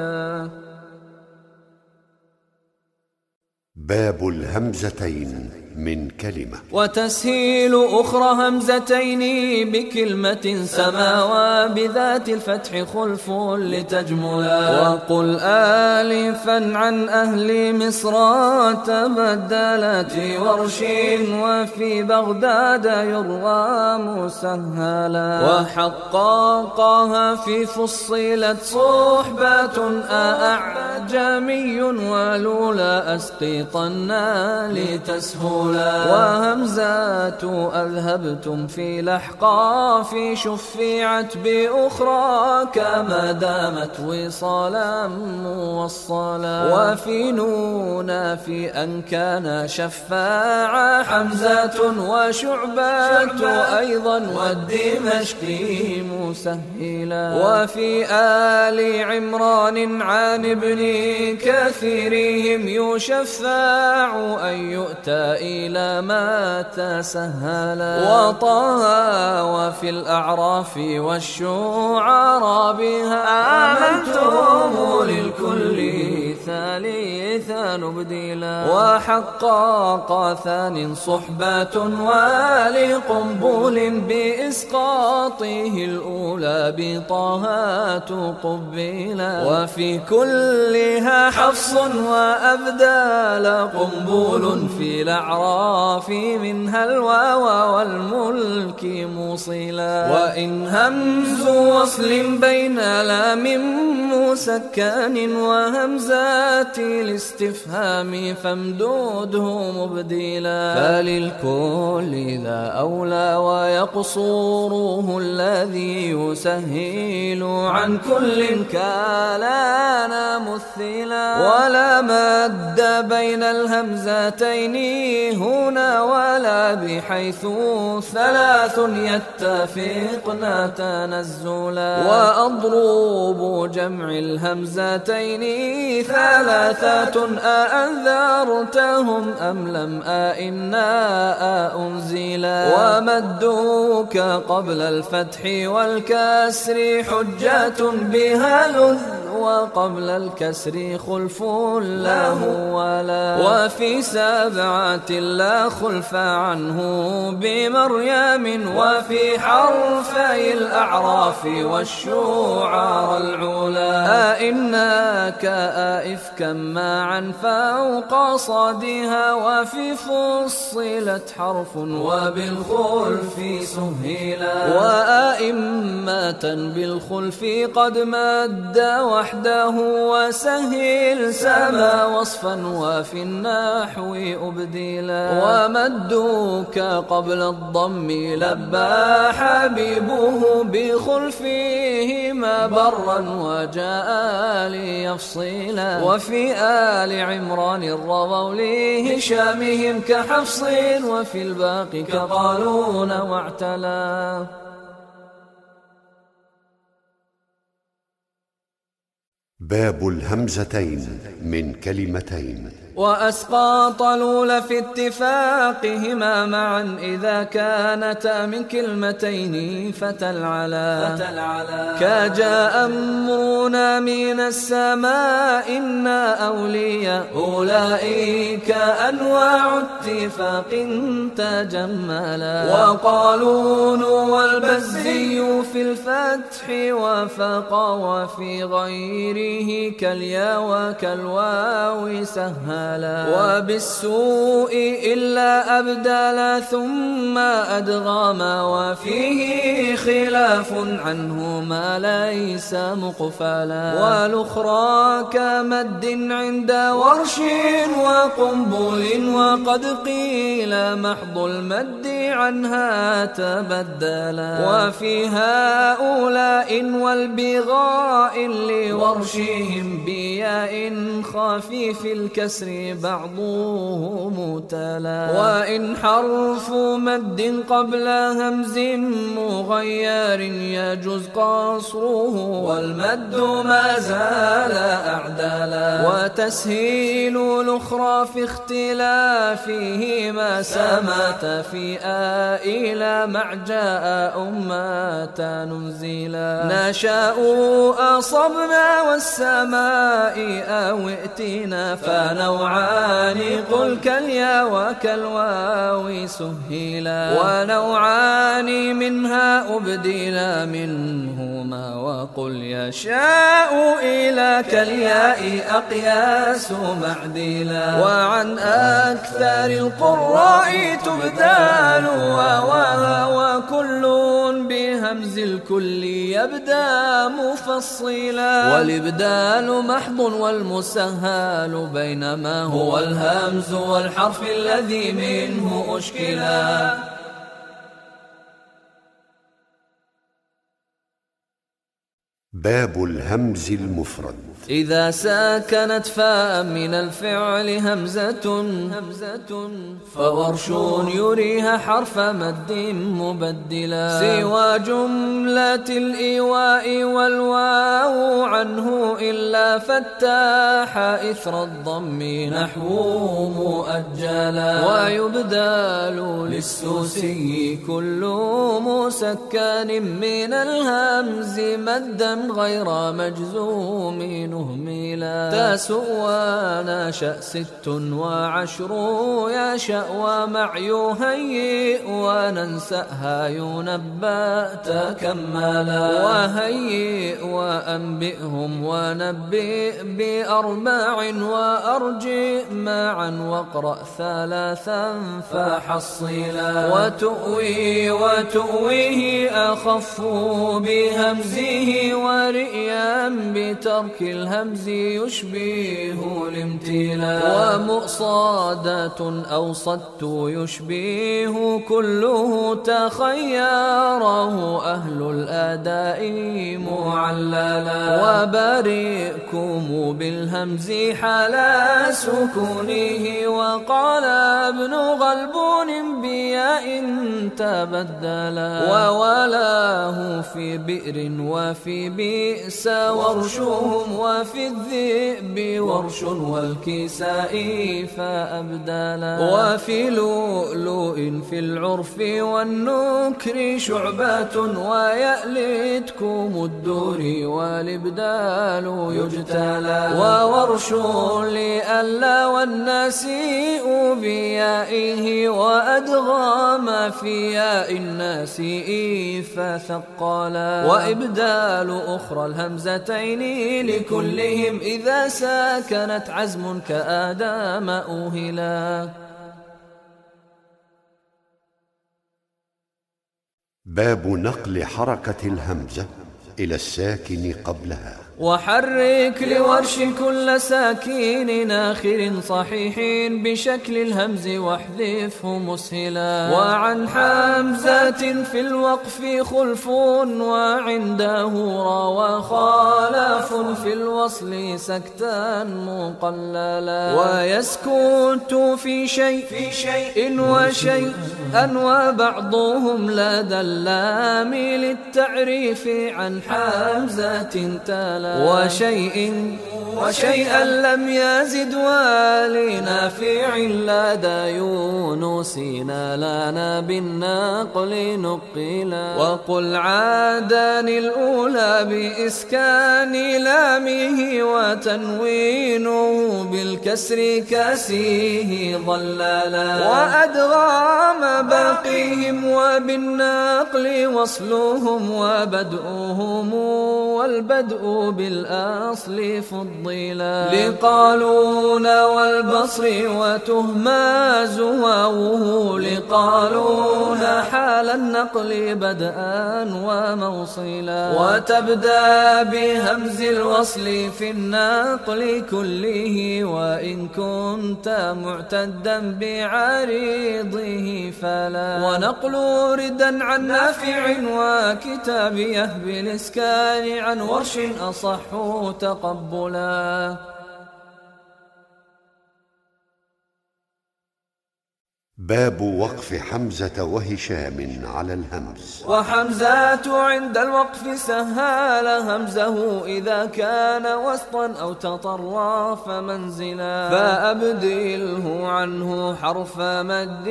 B: وموئلا.
A: باب الهمزتين. من كلمة.
B: وتسهيل أخرى همزتين بكلمة سماوى بذات الفتح خلف لتجملا. وقل آلفا عن أهل مصر تبدلت ورش وفي بغداد يروى مسهلا. وحققها في فصلت صحبة أعجمي ولولا أسقطنا لتسهلا. وهمزات أذهبتم في لحقاف شفعت بأخرى كما دامت وصالا موصلا. وفي نونا في أن كان شفاعا حمزة وشعبة أيضا والدمشقي مسهلا. وفي آل عمران عن ابن كثيرهم يشفع أن يؤتى إلى ما تسهلا. وطه وفي الأعراف والشعراء بها آمنتم للكل ثالثا نبدلا. وحقق ثان صحبة ولقنبل بإسقاطه الأولى بطهات قبلا. وفي كلها حفص وأبدال قنبول في الأعراف منها الواو والملك موصلا. وإن همز وصل بين لام مسكن وهمزات الاستفهام فامدوده مبدلا. فللكل ذا أولى ويقصوره الذي يسهل عن كل كالانا مثلا. ولا مد بين الهمزتين هنا ولا بحيث ثلاث يتفقن تنزلا. وأضروب جمع الهمزتين ثلاثة أأنذرتهم أم لم أئنا أنزلا. ومدوك قبل الفتح والكسر حجة بها لذ وقبل الكسر خلف له ولا. وفي سبعة لا خلف عنه بمريم وفي حرفي الأعراف والشعراء العلا. أئناك أئفكا معا فوق صدها وفي فصلت حرف وبالخلف سهلا. وأئمة بالخلف قد مد وحده وسهل سما وصفا وفي النحو أبدلا. ومدوك قبل الضم لبى حبيبه بخلفهما برا وجاء ليفصلا. وفي آل عمران الرضوا لهشامهم كحفص وفي الباقي كقالون واعتلا.
A: باب الهمزتين من كلمتين.
B: وأسقاط الأولى في اتفاقهما معا إذا كانتا من كلمتين فتلعلا. كجاء أمرنا من السماء إنا أولياء أولئك أنواع اتفاق تجملا. وقالون والبزي في الفتح وفق وفي غيره كاليا وكالواو سهلا. وبالسوء إلا أبدال ثم أدغام وفيه خلاف عنه ما ليس مقفلا. والأخرى كمد عند ورش وقنبل وقد قيل محض المد عنها تبدلا. وفي هؤلاء والبغاء لورشهم بياء خفيف الكسر بعضه متلا. وإن حرف مد قبل همز مغير يجوز قصره والمد ما زال أعدلا. وتسهيل الأخرى في اختلافهما سمت في آئلا مع جاء أمة ننزلا. نشاء أصبنا والسماء أو ائتنا فنوى ونوعان قل كاليا وكالواو سهلا ونوعان منها أبدلا منهما وقل يشاء إلى كالياء أقياس معدلا وعن أكثر القراء تبدال وواها وكل بهمز الكل يبدأ مفصلا والإبدال محض والمسهل بينما هو الهمز والحرف الذي منه أشكلا.
A: باب الهمز المفرد.
B: إذا ساكنت فاء من الفعل همزة همزة فورش يريها حرف مد مبدلا سوى جملة الإيواء والواو عنه إلا فتاح إثر الضم نحو مؤجلا ويبدال للسوسي كل مسكن من الهمز مدا غير مجزوم نهملا تاسع وناشأ ست وعشر يشأ ومع يهيئ وننسأها ينبأ تكملا وهيئ وأنبئهم ونبئ بأربع وأرجئ معا واقرأ ثلاثا فحصلا وتؤوي وتؤويه أخف بهمزه ورئيا بترك الهمز يشبه الامتلاء ومؤصادة أوصدت يشبه كله تخيره أهل الأداء معللا وبارئكم بالهمز حال سكونه وقال ابن غلبون بياء تبدلا وولاه في بئر وفي بئس ورشهم وفي الذئب ورش والكساء فأبدلا وفي لؤلؤ في العرف والنكر شعبات ويألتكم الدور والإبدال يجتلى وورش لألا والنسيء بيائه وأدغام في ياء الناسيء فثقلا وإبدال أخرى الهمزتين لكلهم إذا ساكنت عزم كآدم أوهلا.
A: باب نقل حركة الهمزة إلى الساكن قبلها.
B: وحرك لورش كل ساكن آخر صحيح بشكل الهمز واحذفه مسهلا وعن حمزة في الوقف خلف وعنده روى خالف في الوصل سكتا مقللا ويسكت في شيء في شيء وشيء أن وبعضهم لدى اللام للتعريف عن حمزة تلا وشيء وشيئا لم يزد ولنافع لدى يونسنا لنا بالنقل نقلا وقل عادان الأولى بإسكان لامه وتنوينه بالكسر كاسيه ضلالا وأدغام باقيهم وبالنقل وصلهم وبدؤهم والبدء بالأصل فضلا لقالون والبصر وتهماز واوه لقالون حال النقل بدءا وموصلا وتبدأ بهمز الوصل في النقل كله وإن كنت معتدا بعريضه فلا ونقل ردا عن نافع وكتابيه بالإسكان عن ورش أصح تقبلا.
A: باب وقف حمزة وهشام على الهمز.
B: وحمزة عند الوقف سهل همزه إذا كان وسطا أو تطرف منزلا، فأبدله عنه حرف مد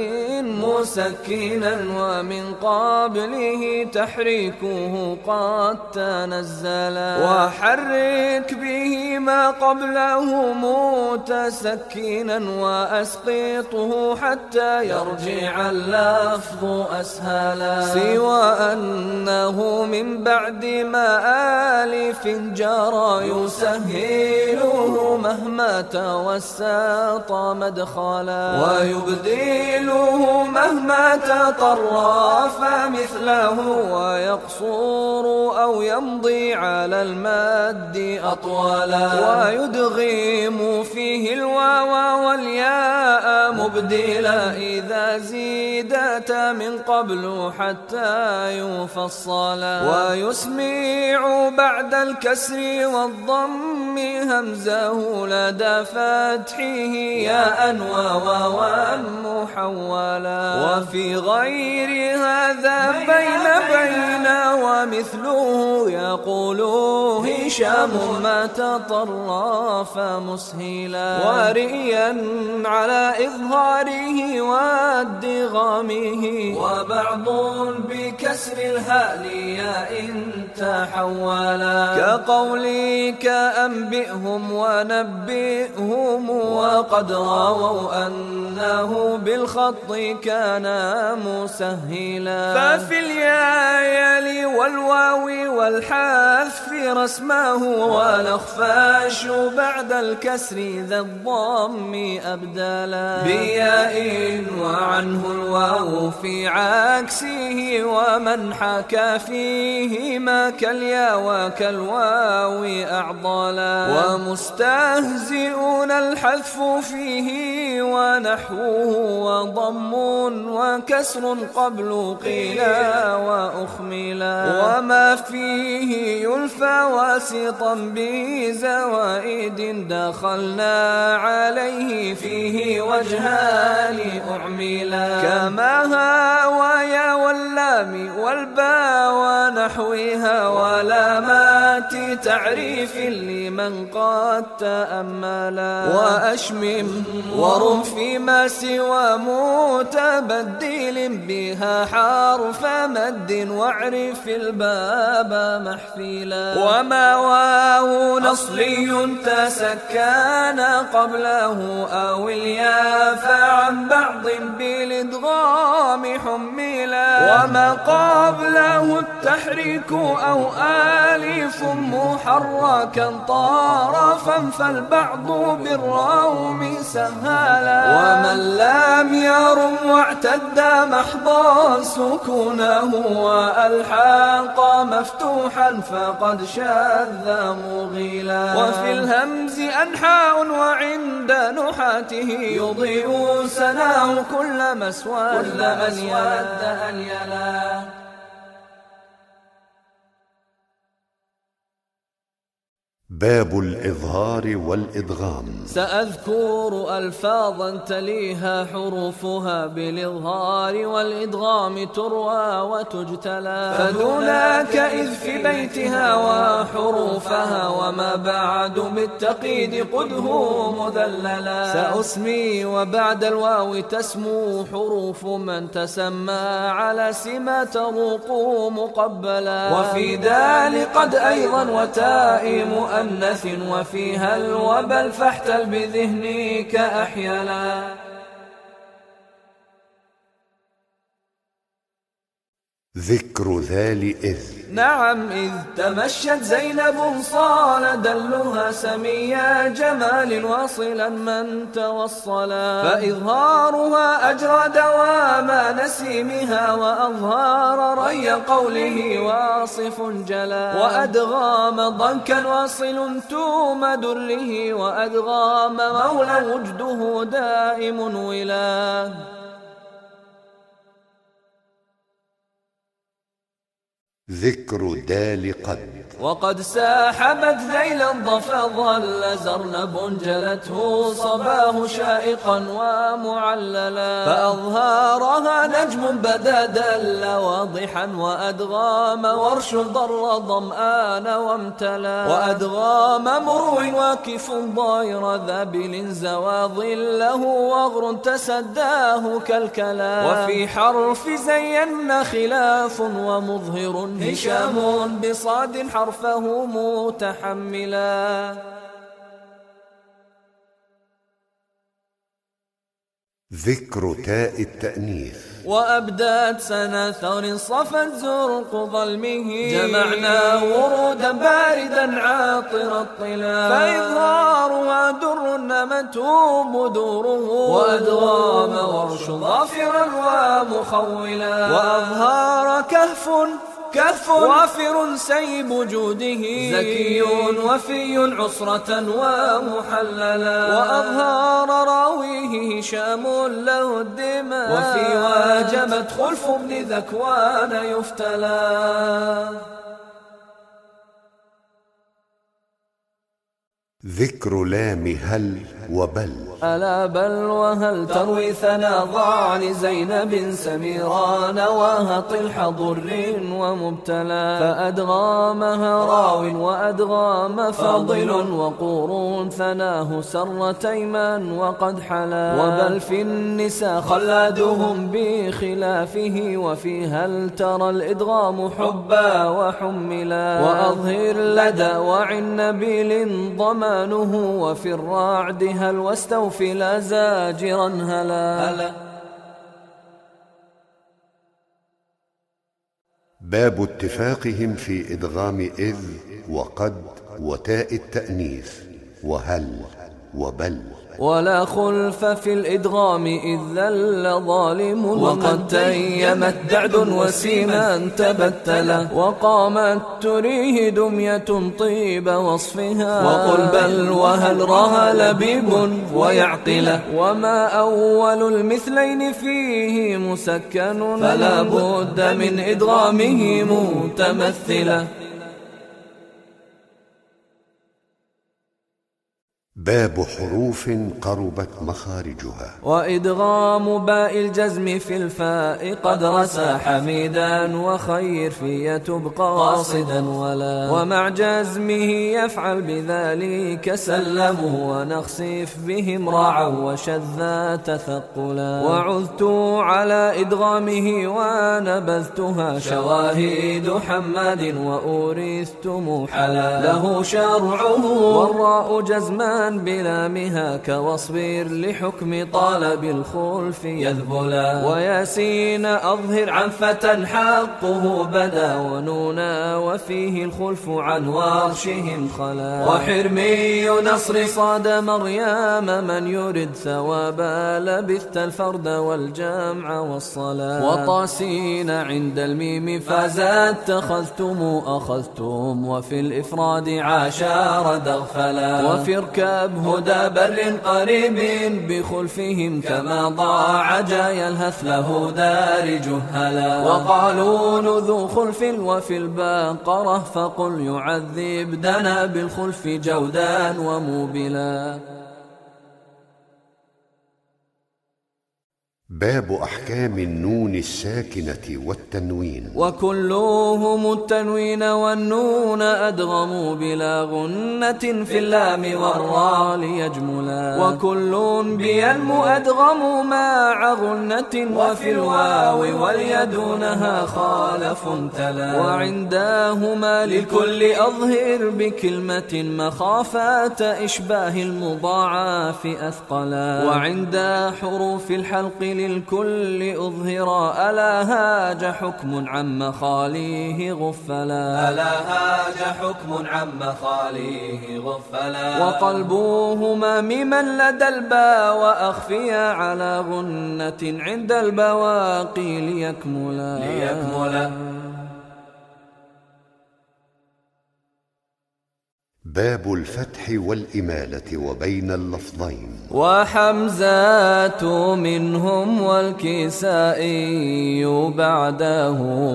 B: مسكنا ومن قبله تحريكه قد تنزلا، وحرك به ما قبله متسكنا وأسقطه حتى يرجع اللفظ أسهلا، سوى أنه من بعد ما آلف جرى يسهله مهما توسط مدخلا، ويبدله مهما تطرف مثله ويقصر أو يمضي على المد أطولا، ويدغم فيه الواو والياء مبدلا إذا زيدت من قبل حتى يفصلا، ويسمع بعد الكسر والضم همزه لدى فتحه ياء وواوا محولا، وفي غير هذا بين بين ومثله يقول هشام ما تطرف مسهلا، ورئيا على إظهاره وادغامه، وبعض بكسر الهاء ياء تحولا، كقولك أنبئهم ونبئهم، وقد رووا أنه بالخط كان مسهلا، ففي الياء يلي والواو والحذف رسمه، والأخفاش بعد الكسر ذا الضم أبدلا، بياء وعنه الواو في عكسه، ومن حكى فيه ما كاليا وكالواو أعضلا، ومستهزئون الحذف فيه ونحوه وضم وكسر قبل قيلا وأخملا، وما فيه يلفى واسطا بزوائد دخلنا عليه فيه وجهان أعملا، كما ها ويا واللام والباء ونحوها، ولامات تعريف لمن قد تأملا، وأشمم ورم فيما سوى متبدل بها حرف مد واعرف الباب محفلا، وما واو نصلي تسكن قبله أو الياء فعن بعض بالإدغام حملا، وما قبله التحريك أو آلف محركا طرفا فالبعض بالروم سهلا، ومن لم يرم واعتد محضا سكونه وألحق مفتوحا فقد شذ مغيلا، وفي الهمز أنحاء وعند نحاته يضيء سناه كل مسود أن يلا.
A: باب الإظهار والإدغام.
B: سأذكر ألفاظا تليها حروفها بالإظهار والإدغام تروى وتجتلى، فدونك إذ في بيتها وحروفها، وما بعد بالتقييد قده مذللا، سأسمي وبعد الواو تسمو حروف من تسمى على سما تروق مقبلا، وفي دال قد أيضا وتاء مؤنث، وفيها الوبل فاحتل بذهنك أحيلا.
A: ذكر ذال إذ.
B: نعم إذ تمشت زينب صال دلها سميا جمال واصلا من توصلا، فإظهارها أجرى دوام نسيمها، وأظهار ري قوله واصف جلا، وأدغام ضنكا واصل توم دره، وأدغام مولى وجده دائم ولا.
A: ذكر دال قد.
B: وقد ساحبت ذيلا ضفا ظل زرنب جلته صباه شائقا ومعللا فأظهارها نجم بدا دل واضحا وأدغام ورش ضر ظمآن وامتلا وأدغام مرو واكف ضير ذابل زوى ظله وغر تسداه كالكلا وفي حرف زين خلاف ومظهر هشام بصاد حرفه متحملا
A: ذكر تاء التأنيث.
B: وأبدات سنة ثور صفت زرق ظلمه جمعنا ورودا باردا عاطر الطلا فإظهارها در نمته دوره وأدغام ورش ظافرا ومخولا وأظهار كهف كهف وافر سيب جوده زكي وفي عصرة ومحللا وأظهار راويه هشام له الدماء وفي واجبت خلف بن ذكوان يفتلا
A: ذكر لام هل وبل.
B: ألا بل وهل تروي ثنا ضعن زينب سميران وهطل حضر ومبتلى فأدغامها راو وأدغام فاضل وقورون ثناه سر تيمان وقد حلا وبل في النساء خلادهم بخلافه وفي هل ترى الإدغام حبا وحملا وأظهر لدى وعن نبيل ضمانه وفي الرعد هل واستوفي لا زاجرا هلا.
A: باب اتفاقهم في إدغام إذ وقد وتاء التأنيث وهل وبل.
B: ولا خلف في الإدغام إذ ذل ظالم وقد تيمت دعد وسيما تبتلا وقامت تريه دمية طيب وصفها وقل بل وهل رها لبيب ويعقله وما أول المثلين فيه مسكن فلا بد من إدغامه متمثلا.
A: باب حروف قربت مخارجها.
B: وإدغام باء الجزم في الفاء قد رسى حميدا وخير في تبقى قاصدا ولا ومع جزمه يفعل بذلك سلمه ونخسف بهم راعا وشذا تثقلا وعذت على إدغامه ونبذتها شواهد حماد وأورثت محلا له شرعه والراء جزمان بلامها كواصبر لحكم طالب الخلف يذبلا وياسين أظهر عن فتى حقه بدا ونونا وفيه الخلف عن ورشهم خلا وحرمي نصر صاد مريم من يرد ثوابا لبثت الفرد والجمع والصلاة وطاسين عند الميم فازت تخذتم أخذتم وفي الإفراد عاشر دغفلا وفي اركاب هدى بر قريب بخلفهم كما ضاع جاي الهث له دار جهلا وقالوا ذو خلف وفي البقرة فقل يعذب دنا بالخلف جودا وموبلا.
A: باب أحكام النون الساكنة والتنوين.
B: وكلهم التنوين والنون أدغموا بلا غنة في اللام والراء ليجملا وكل بينمو أدغموا مع غنة وفي الواو واليدونها خالف تلا وعندهما للكل أظهر بكلمة مخافة إشباه المضاعف أثقلا وعند حروف الحلق للكل أظهرا ألا هاج حكم عن مخاليه غفلا ألا هاج حكم عن مخاليه غفلا وقلبوهما ممن لدى الباء وأخفيا على غنة عند البواقي ليكملا ليكملا.
A: باب الفتح والإمالة وبين اللفظين.
B: وحمزات منهم والكسائي بعده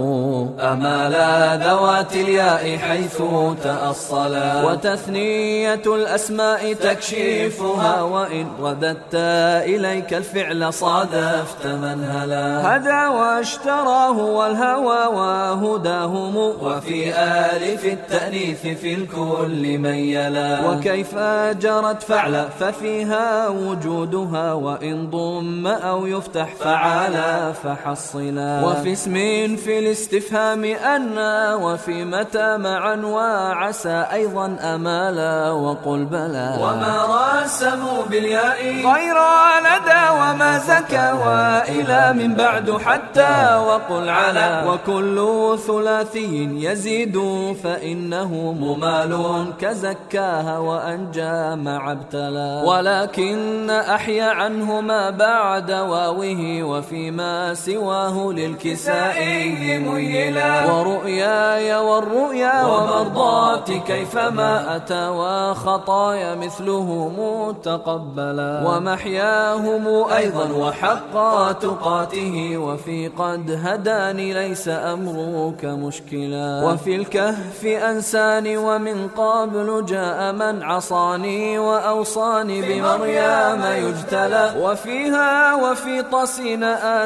B: أمالا ذوات الياء حيث تأصلا، وتثنية الأسماء تكشيفها وإن رددت إليك الفعل صادفت منهلا. هدى واشتراه والهوى وهداهم، وفي آلف التأنيث في الكل ميلا. وكيف جرت فعل ففيها وجودها، وإن ضم أو يفتح فعلا فحصلا. وفي اسم في الاستفهام أنا، وفي متى معا وعسى أيضا أمالا وقل بلا. وما راسموا بالياء غير ندى وما زكى وإلى من بعد حتى وقل على. وكل ثلاثي يزيد فإنه ممال كزكاها وأنجى مع ابتلى. ولكن أحيا عنه ما بعد واوه، وفيما سواه للكسائي ميلا. ورؤياي والرؤيا ومرضاتي كيفما أتى، وخطايا مثلهم تقبلا. ومحياهم أيضا وحق تقاته، وفي قد هداني ليس أمرك مشكلا. وفي الكهف أنساني ومن قبل جاء من عصاني وأوصاني بمريم يجتلى. وفيها وفي طسين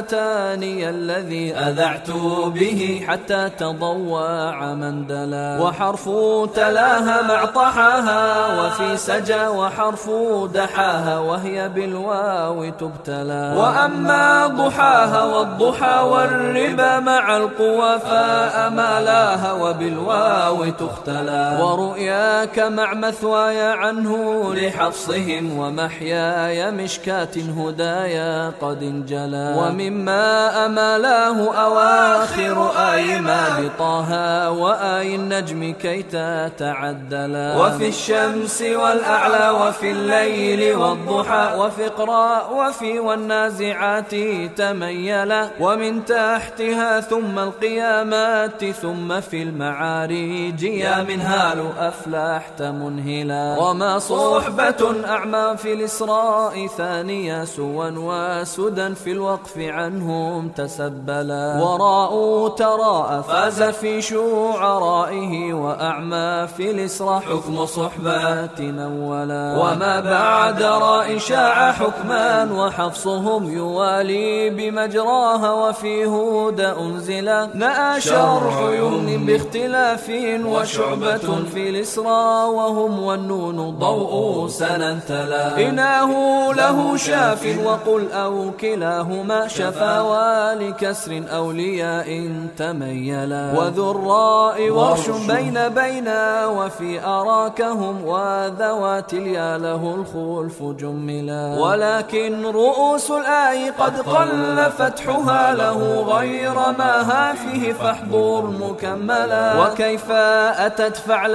B: آتاني الذي أذعت به حتى تضوع من دلا. وحرف تلاها مع طحاها، وفي سجى وحرف دحاها وهي بالواو تبتلى. وأما ضحاها والضحى والربا مع القوى فأمالاها وبالواو تختلى. ورؤياك مع مثواي عنه لحفصهم، ومحياي مشكاة هدايا قد انجلى. ومما أمالاه أواخر آي ما بطاها، وآي النجم كي تتعدلا. وفي الشمس والأعلى وفي الليل والضحى، وفي اقرأ وفي والنازعات تميلا. ومن تحتها ثم القيامات، ثم في المعارج يا منهال أفلحت منهلا. وما صحبة أعمى في الإسراء ثانية، سوا وسدا في الوقف عنهم تسبلا. وراء تراء فاز في شعرائه، وأعمى في الإسراء حكم صحبات أولا. وما بعد راء شاع حكما، وحفصهم يوالي بمجراها، وفي هدى أنزلا. نأى شرح يمن باختلاف، وشعبة في الإسراء وهم والنون ضوء سننتلا. إناه له شاف وقل أو كلاهما شفا، ولكسر أولياء تميلا. وذو الراء ورش بين بينا، وفي أراكهم وذوات اليا له الخلف جملا. ولكن رؤوس الآي قد قل فتحها له، غير ما ها فيه فاحضر مكملا. وكيف أتت فعل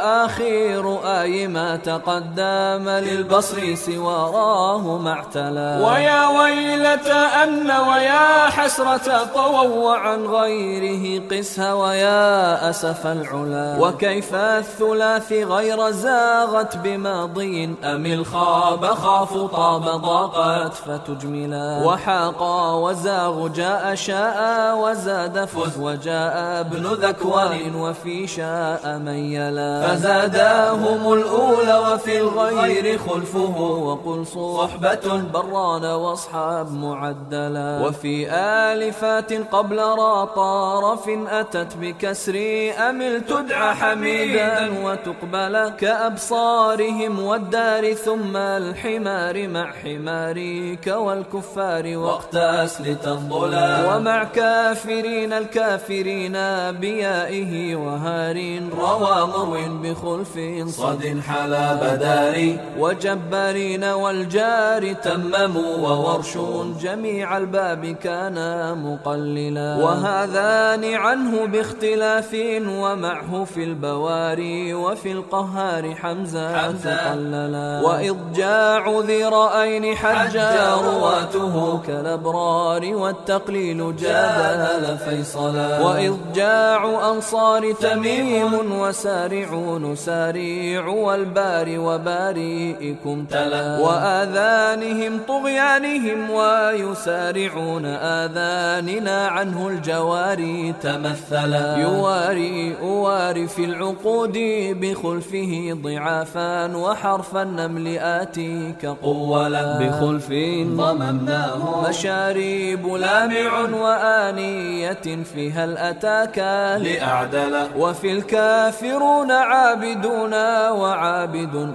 B: وآخر آي ما تقدم للبصر سواراه معتلا. ويا ويلة أن ويا حسرة طووا عن غيره قسها، ويا أسف العلا. وكيف الثلاث غير زاغت بماضي، أم الخاب خاف طاب ضاقت فتجملا. وحاقا وزاغ جاء شاء وزاد فز، وجاء ابن ذكوان وفي شاء ميلا. فزاداهم الأولى وفي الغير خلفه، وقل صحبة بران واصحاب معدلا. وفي آلفات قبل را طارف أتت بكسر، أمل تدعى حميدا وتقبل. كأبصارهم والدار ثم الحمار، مع حمارك والكفار واقتاس لتنضلا. ومع كافرين الكافرين بيائه، وهار روى مرو بخلف صد حلا. أداري وجبارين والجار تمموا وورش جميع الباب كان مقللا وهذان عنه باختلاف ومعه في البواري وفي القهار حمزة تقللا وإضجاع ذي رأين حجا رواته كالأبرار والتقليل جادل فيصلا وإضجاع أنصار تميم وسارعون ساريع والبار وبارئكم تلا وآذانهم طغيانهم ويسارعون آذاننا عنه الجواري تمثلا يواري أواري في العقود بخلفه ضعافا وحرف النمل آتيك قولا بخلف ضممناه مشاريب لامع وآنية فيها الأتاك لأعدل وفي الكافرون عابدون وعابد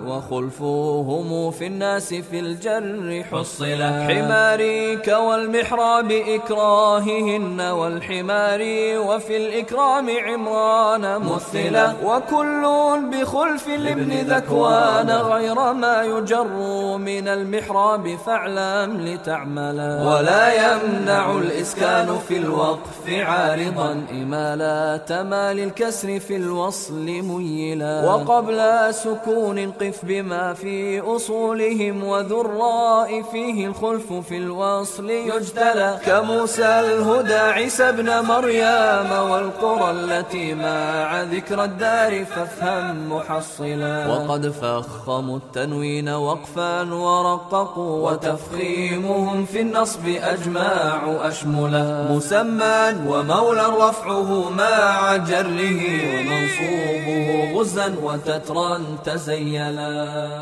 B: وخلفهم في الناس في الجر حصلا حماريك والمحراب إكراههن والحمار وفي الإكرام عمران مثلا وكل بخلف لابن ذكوان غير ما يجر من المحراب فاعلم لتعملا ولا يمنع الإسكان في الوقف عارضا إمالا تمال الكسر في الوصل ميلا وقبل سكون قف بما في أصولهم وذراء فيه الخلف في الوصل يجتلى كموسى الهدى عيسى ابن مريم والقرى التي مع ذكر الدار فافهم محصلا وقد فخموا التنوين وقفا ورققوا وتفخيمهم في النصب أجماع أشملا مسمى ومولى رفعه مع جره ومنصوبه غزا وتترا تزيلا.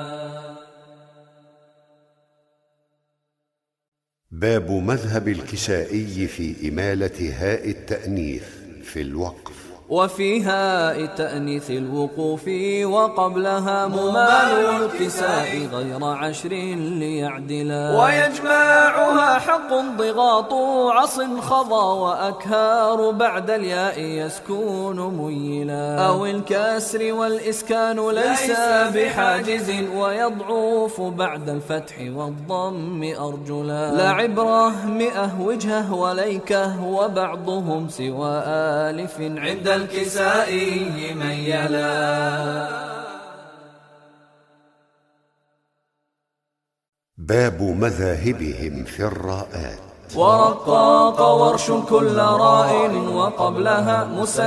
A: باب مذهب الكسائي في إمالة هاء التأنيث في الوقف
B: وفي هاء التأنيث الوقوف وقبلها ممال الكساء غير عشر ليعدلا ويجمعها حق ضغاط عص خضى وأكهار بعد الياء يسكون ميلا أو الكسر والإسكان ليس بحاجز ويضعف بعد الفتح والضم أرجلا لا عبرة مئة وجهه وليكه وبعضهم سوى آلف عند الكسائي ميلا.
A: باب مذاهبهم في الراءات
B: ورقاق ورش كل راء وقبلها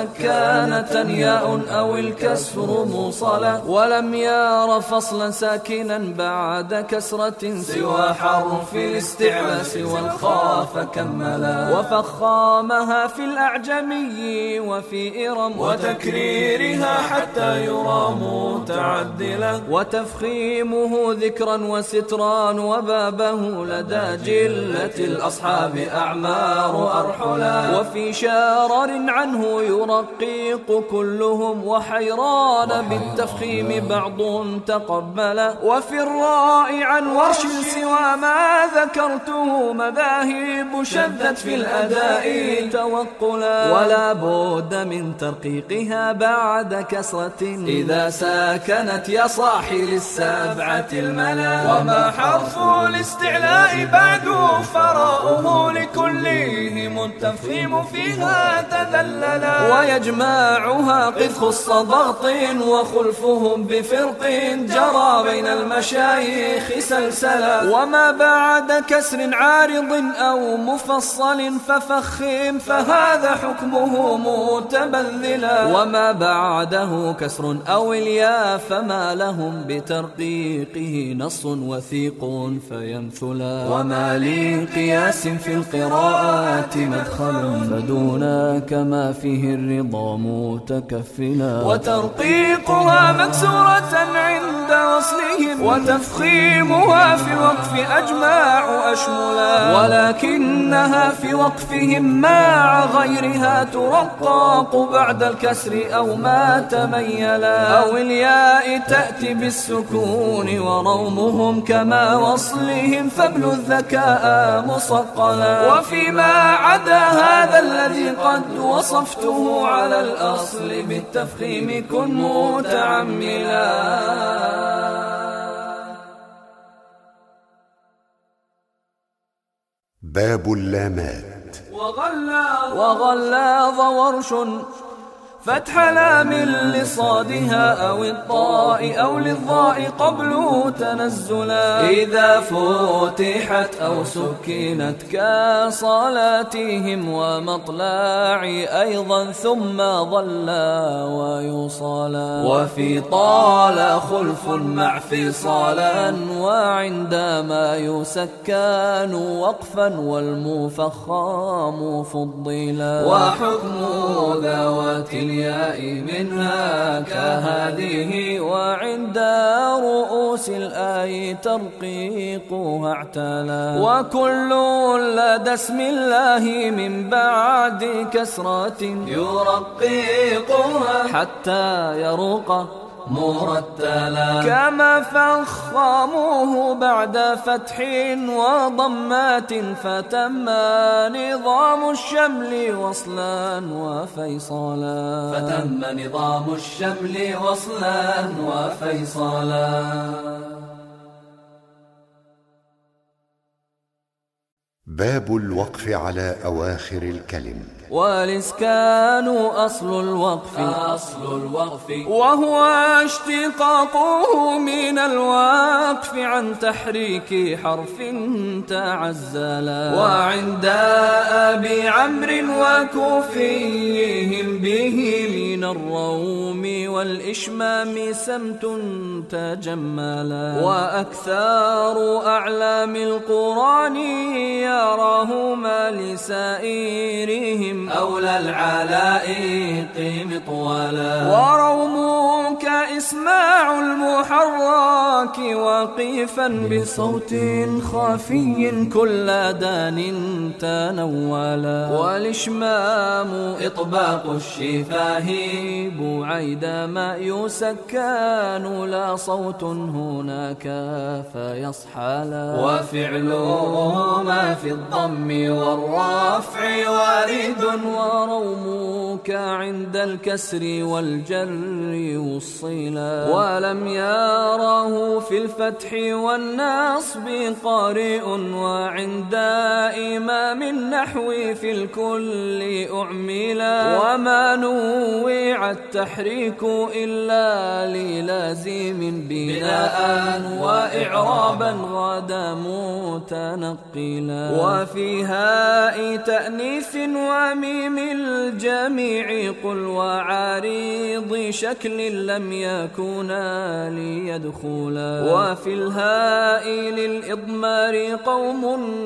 B: مسكنة ياء أو الكسر موصلة ولم ير فصلا ساكنا بعد كسرة سوى حرف الاستعلاء والخاف كملا وفخامها في الأعجمي وفي إرم وتكريرها حتى يرى متعدلا وتفخيمه ذكرا وسترا وبابه لدى جلة الأصحاب أعمار أرحلا وفي شارر عنه يرقيق كلهم وحيران بالتفخيم بعض تقبلا وفي الراء عن ورش سوى ما ذكرته مذاهب شدت في الأداء توقلا ولا بد من ترقيقها بعد كسرة إذا ساكنت يا صاحي للسبعة الملا وما حرف الاستعلاء بعد فراء لكلهم التفخيم فيها تذللا ويجمعها قد خص ضغط وخلفهم بفرق جرى بين المشايخ سلسلا وما بعد كسر عارض أو مفصل ففخم فهذا حكمه متبذلا وما بعده كسر أو الياء فما لهم بترقيقه نص وثيق فيمثلا وما لي قياس في القراءات مدخل فدونا كما فيه الرضا متكفلا وترقيقها مكسورة عند وصلهم وتفخيمها في وقف أجماع أشملا ولكنها في وقفهم مع غيرها ترقاق بعد الكسر أو ما تميلا أو الياء تأتي بالسكون ورومهم كما وصلهم فابلوا الذكاء مصقلا وفيما عدا هذا الذي قد وصفته على الأصل بالتفخيم كن متعملا.
A: باب اللامات.
B: وغلاظ ورش فتح لام لصادها أو الطاء أو للضاء قبل تنزلا، إذا فتحت أو سكنت كصلاتهم ومطلع أيضا ثم ظلا ويصلا، وفي طال خلف مع فصالا وعندما يسكن وقفا والمفخم فضلا، وحكم ذوات الياء منها كهذه وعند رؤوس الآي ترقيقها اعتلى، وكل لدى اسم الله من بعد كسرة يرقيقها حتى يروق مرتلا، كما فخموه بعد فتح وضمات فتم نظام الشمل وصلا وفيصلا، فتم نظام الشمل وصلا وفيصلا.
A: باب الوقف على أواخر الكلم.
B: والإسكان أصل الوقف أصل الوقف وهو اشتقاقه من الوقف عن تحريك حرف تعزلا، وعند أبي عمرو وكوفيهم به من الروم والإشمام سمت تجملا، وأكثر أعلام القرآن يراهما لسائرهم أولى العلائق مطولا، ورومك إسماع المحرك وقيفا بصوت خافي كل دان تنولا، والإشمام إطباق الشفاه بعيد ما يسكن لا صوت هناك فيصحلا، وفعلهما في الضم والرفع وارد، ورومك عند الكسر والجر والصلا، ولم يراه في الفتح والنصب قارئ، وعند إمام النحو في الكل أعملا، وما نوع التحريك إلا للازم بناء وإعرابا غدا متنقلا، وفي هاء تأنيث وميم الجميع قل وعارض شكل لم يكونا ليدخلا، وفي الهاء للإضمار قوم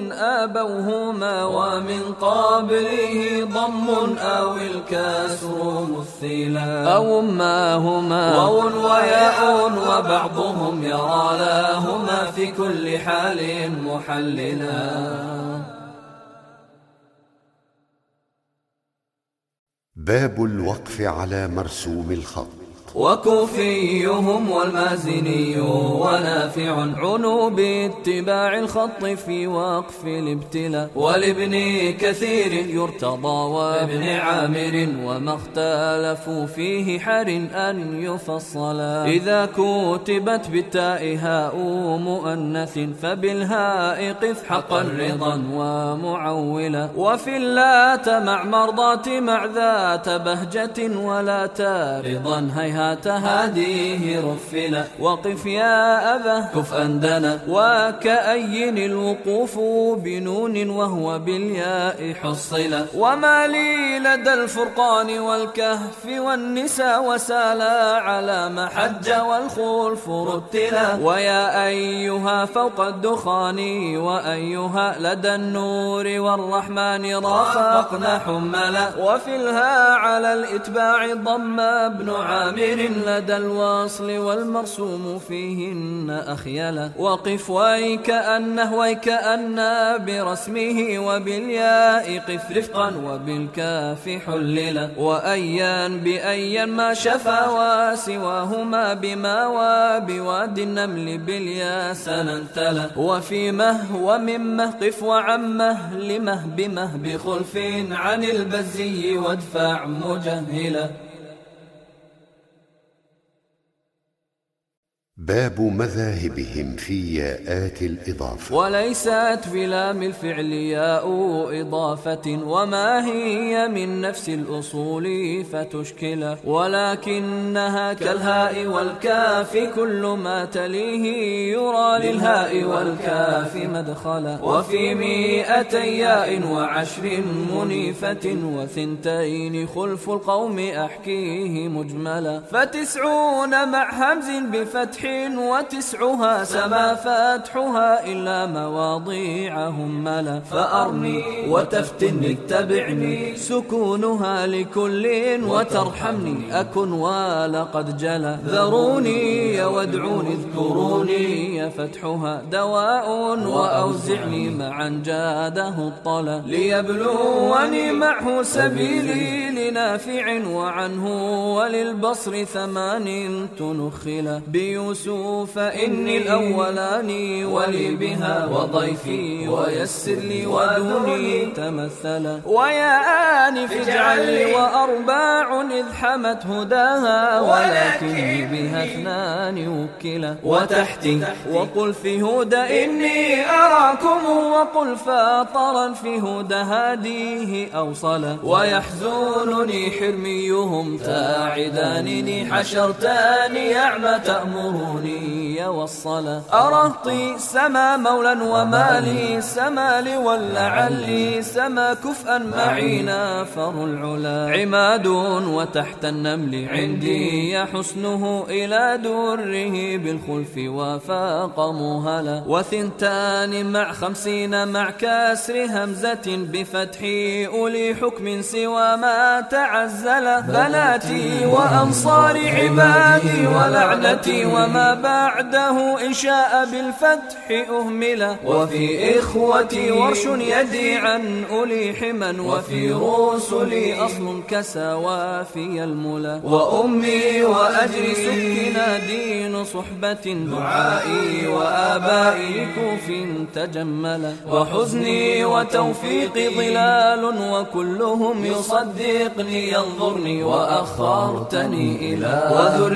B: آبوهما ومن قبله ضم أو الكسر مثلا، أو ما هما واو وياء وبعضهم يرى لهما في كل حال محللا.
A: باب الوقف على مرسوم الخط.
B: وكوفيهم والمازني ونافع عنوا باتباع الخط في وقف الابتلاء، ولابن كثير يرتضى وابن عامر وما اختلفوا فيه حر أن يفصلا، إذا كتبت بالتاء هاء مؤنث فبالهاء قف حقا رضا ومعولا، وفي اللات مع مرضات مع ذات بهجة ولا تارضا هيها هذه رفلا، وقف يا أبا كف أندنا، وكأين الوقوف بنون وهو بالياء حصلا، وما لي لدى الفرقان والكهف والنساء وسالا على ما حج والخلف رتلا، ويا أيها فوق الدخان وأيها لدى النور والرحمن رافقنا حملا، وفي الها على الإتباع ضم ابن عامر لدى الوصل والمرسوم فيهن أخيلا، وقف ويكأنه ويكأن برسمه وبالياء قف رفقا وبالكاف حللا، وأيا بأيا ما شفا وسواهما بما وبواد النمل بالياء سننتلا، وفي مه وممه قف وعمه لمه بمه بخلف عن البزي وادفع مجهلا.
A: باب مذاهبهم في ياءات الإضافة.
B: وليست بلام الفعل ياء إضافة، وما هي من نفس الأصول فتشكل، ولكنها كالهاء والكاف، كل ما تليه يرى للهاء والكاف مدخلا. وفي مئتي ياء وعشر منيفة، وثنتين خلف القوم أحكيه مجملا. فتسعون مع همز بفتح، وتسعها سما فتحها إلا مواضيعهم ملا. فأرني وتفتني اتبعني، سكونها لكل وترحمني أكن ولقد جلا. ذروني وادعوني اذكروني، فتحها دواء وأوزعني معا جاده الطلا. ليبلوني معه سبيلي لنافع، وعنه وللبصر ثمان تنخلا. بيوسف إني الأولاني ولي بها وضيفي، ويسر لي ودوني تمثلا. ويا آنف اجعل لي وأرباع إذ حمت هداها، ولكن بها اثنان وكلا. وتحتي وقل في هدى إني أراكم، وقل فاطرا في هدى هاديه أوصلا. ويحزنني حرميهم تاعدانني، حشرتاني أعمى تأمرني والصلاة. أرهطي سما مولا ومالي سمالي، ولعلي سما كفءا معي نافر العلا. عماد وتحت النمل عندي حسنه، إلى دره بالخلف وفاق مهلا. وثنتان مع خمسين مع كسر همزة بفتح، أولي حكم سوى ما تعزل. بناتي وأنصار عبادي ولعنتي، وما بعده إن شاء بالفتح أهملا. وفي إخوتي ورش يدي عن أولي حما، وفي رسلي أصل كسوافي الملا. وأمي وأجري سكنا دين صحبة، دعائي وآبائي كوف تجملا. وحزني وتوفيقي ظلال، وكلهم يصدقني ينظرني وأخرتني إلى.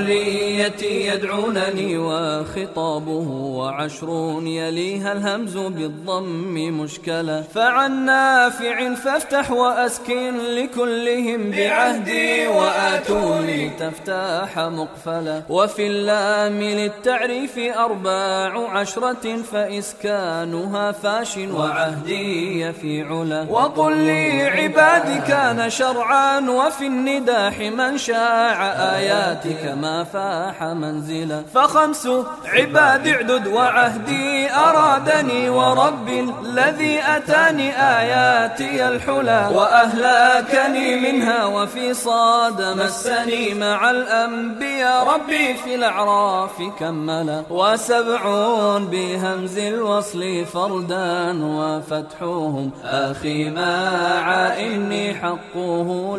B: وذريتي يدعونني وخطابه، وعشرون يليها الهمز بالضم مشكلا. فعن نافع فافتح وأسكن لكلهم بعهدي، وآتوني تفتح مقفلا. وفي اللام للتعريف أرباع عشرة، فإسكانها فاش وعهدي في علا. وقل لي عبادي كان شرعا، وفي النداح من شاع آياتك ما فاح منزلا. فخمس عباد اعدد وعهدي أرادني، ورب الذي أتاني آياتي الحلا. وأهلاكني منها وفي صاد مسني، مع الأنبياء ربي في الأعراف كملا. وسبعون بهمز الوصل فردا، وفتحهم أخي مع إني حقه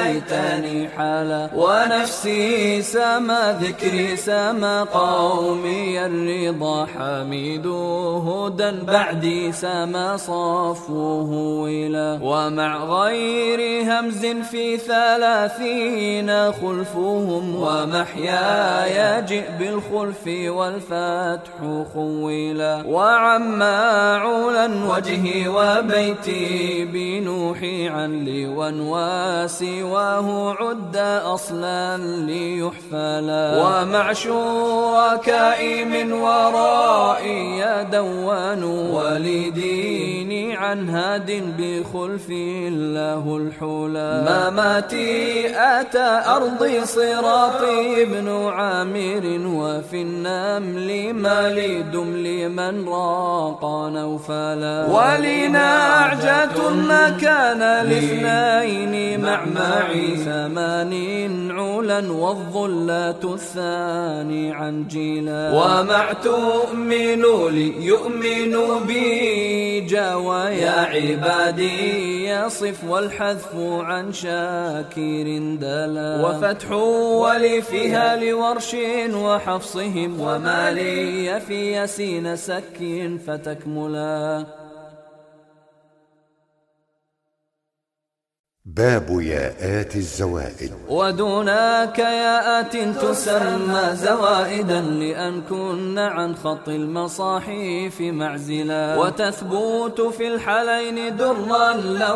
B: ليتني حالا. ونفسي سما ذكري سما قومي الرضا، حميد هدى بعدي سما صفوه ولا. ومع غير همز في ثلاثين خلفهم، ومحياي جئ بالخلف والفتح خولا. وعما عولا وجهي وبيتي بنوحي عن لون، وسواه عد أصلا ليحفلا. ومع شركائي من ورائي يدوان، ولديني عن هاد بخلف الله الحلا. مماتي أتى أرضي صراطي ابن عامر، وفي النمل مالي دملي من راق نوفلا. ولنعجة ما كان لاثنين مع معي ثمان علا، والظلات الثاني عن جيلا. ومع تؤمن لي يؤمن بي جاوى يا عبادي يصف، والحذف عن شاكر دلا. وفتح ولي فيها لورش وحفصهم، وما لي في يسين سك فتكملا.
A: باب ياءات الزوائد.
B: ودونك ياءات تسمى زوائدا لأن كن عن خط المصاحف معزلا، وتثبت في الحالين درا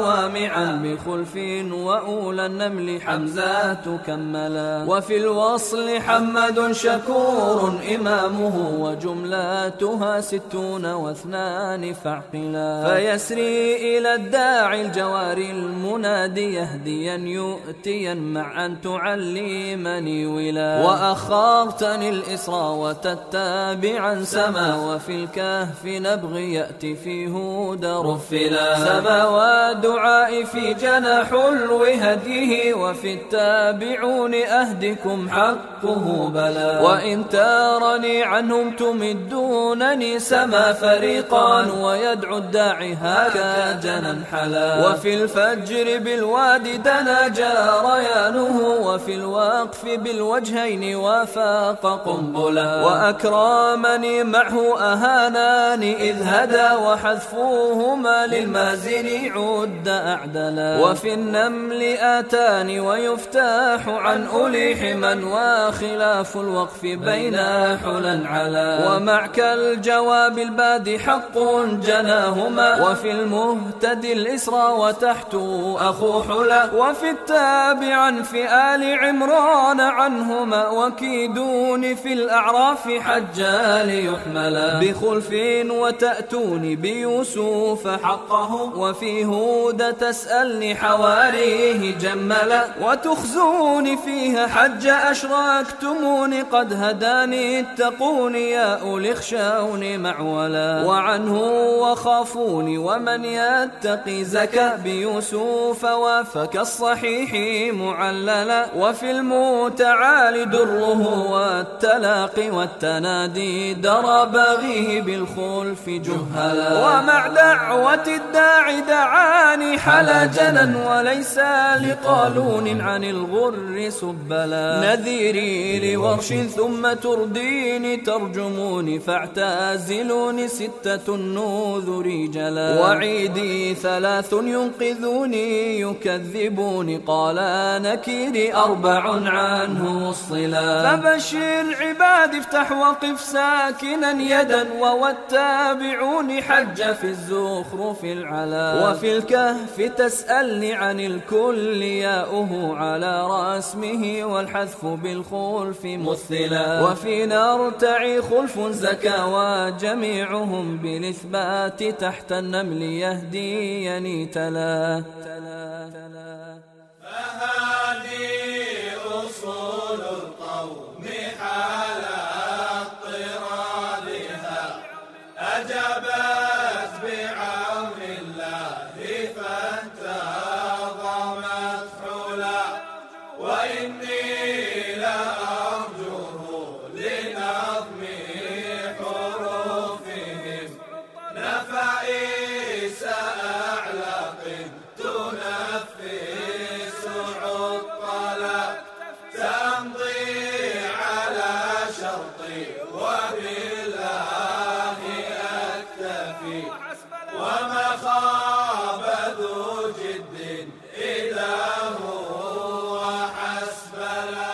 B: لوامعا بخلف وأولى النمل حمزات كملا، وفي الوصل حمد شكور إمامه وجملاتها ستون واثنان فاعقلا، فيسري إلى الداعي الجواري المنادي يهديا يؤتيا مع أن تعلمني ولا، وأخرتني الإسراء وتتابعا سما، وفي الكهف نبغي يأتي في هدى رفلا، سما ودعائي في جناح الوهديه، وفي التابعون أهدكم حقه بلا، وإن ترني عنهم تمدونني سما فريقان، ويدعو الداعي هكا جنا حلا، وفي الفجر بالوادي دنا جريانه، وفي الوقف بالوجهين وفاق قنبلا، وأكرمني معه أهاناني إذ هدى، وحذفوهما للمازن عد أعدلا، وفي النمل آتاني ويفتاح عن أولي حما، وخلاف الوقف بين حلا علا، ومعك الجواب البادي حق جناهما، وفي المهتدي الإسرى وتحت أخو حلا، وفي التابعا في آل عمران عنهما، وكيدون في الأعراف حجا ليحملا، بخلف وتأتوني بيوسف حقه، وفي هود تسألني حواريه جملا، وتخزوني فيها حج أشركتموني، قد هداني اتقوني يا أولي اخشوني معولا، وعنه وخافوني ومن يتقي زكى بيوسف وافك الصحيح معللا، وفي المتعال دره والتلاقي والتنادي در بغيه بالخلف جهلا، ومع دعوة الداعي دعاني حلا جنا، وليس لقالون عن الغر سبلا، نذيري لورش ثم ترديني ترجموني، فاعتازلوني ستة النذر جلا، وعيدي ثلاث ينقذوني يكذبوني، قال نكيري أربع عنه الصلا، فبشر عبادي افتح وقف ساكنا يدا، والتابعون حج في الزخرف العلا، وفي الكهف تسألني عن الكل ياؤه على رسمه، والحذف بالخلف مثلا، وفي نرتعي خلف زكا، وجميعهم بالإثبات تحت النمل يهديني تلا.
D: فهذه أصول القوم حال اضطرابها، أجابت بعون الله فانتظمت حلا، وإني لأرجوه لنظم حروفهم نفائس أعلق تنفس عطلا، تمضي على شرطي وبالله أكتفي، وما خاب ذو جد إذا هو حسبلا.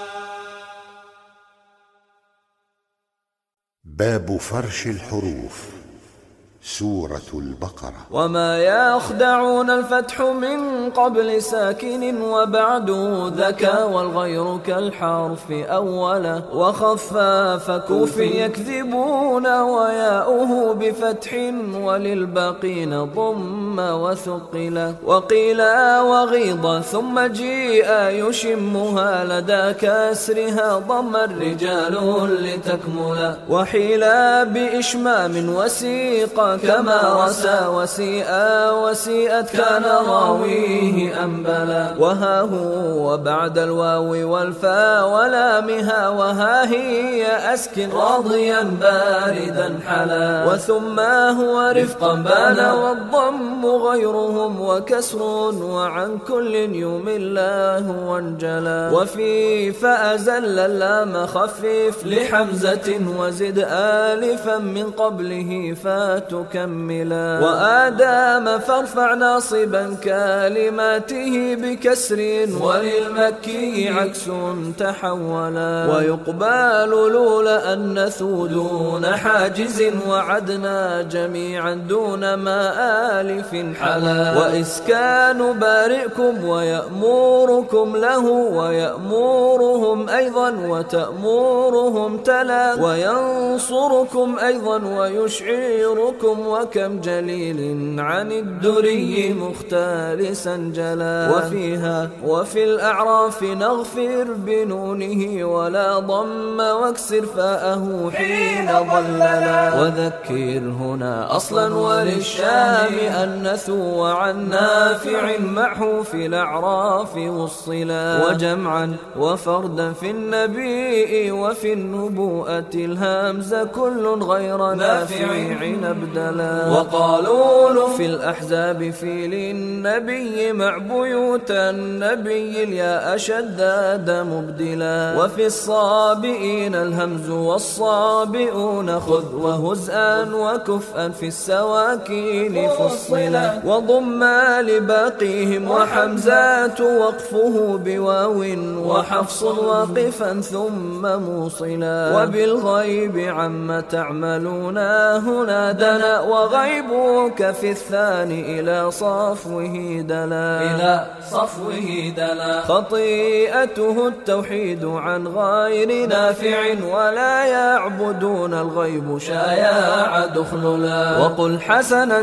A: باب فرش الحروف. سورة البقرة.
B: وما يخدعون الفتح من قبل ساكن وبعد ذكى، والغير كالحرف أولا، وخفاف كوف يكذبون وياؤه بفتح، وللباقين ضم وثقلا، وقيل وغيض ثم جيء يشمها لدى كسرها ضم الرجال لتكملا، وحيل بإشمام وسيق كما رسى وسيئا وسيئت كان راويه أنبلا، وها هو وبعد الواو والفا ولامها، وها هي أسكن راضيا باردا حلا، وثم هو رفقا بان والضم غيرهم وكسر، وعن كل يمله وانجلا، وفي فأزل اللام خفف لحمزة، وزد آلفا من قبله فات يكملا. وآدم فارفع ناصبا كلماته بكسر وللمكي عكس تحولا. ويقبال لولا أنثوا دون حاجز وعدنا جميعا دون ما آلف حلا. وإسكان بارئكم ويأمركم له ويأمرهم أيضا وتأمرهم تلا. وينصركم أيضا ويشعركم وكم جليل عن الدري مختلسا جلا. وفيها وفي الأعراف نغفر بنونه ولا ضم واكسر فاءه حين ضللا. وذكر هنا أصلا وللشام أنثوا وعن نافع معه في الأعراف والصلا. وجمعا وفردا في النبي وفي النبوءة الهمزة كل غير نافع أبدلا. وقالوا في الأحزاب في للنبي مع بيوت النبي الياء شداد مبدلا. وفي الصابئين الهمز والصابئون خذ وهزءا وكفءا في السواكين فصلا. وضم لباقيهم وحمزات وقفه بواو وحفص واقفا ثم موصلا. وبالغيب عما تعملون هنا دنا وغيبك في الثاني إلى صفوه دلا. إلى صفوه دلا. خطيئته التوحيد عن غير نافع ولا يعبدون الغيب شايع دخللا. وقل حسنا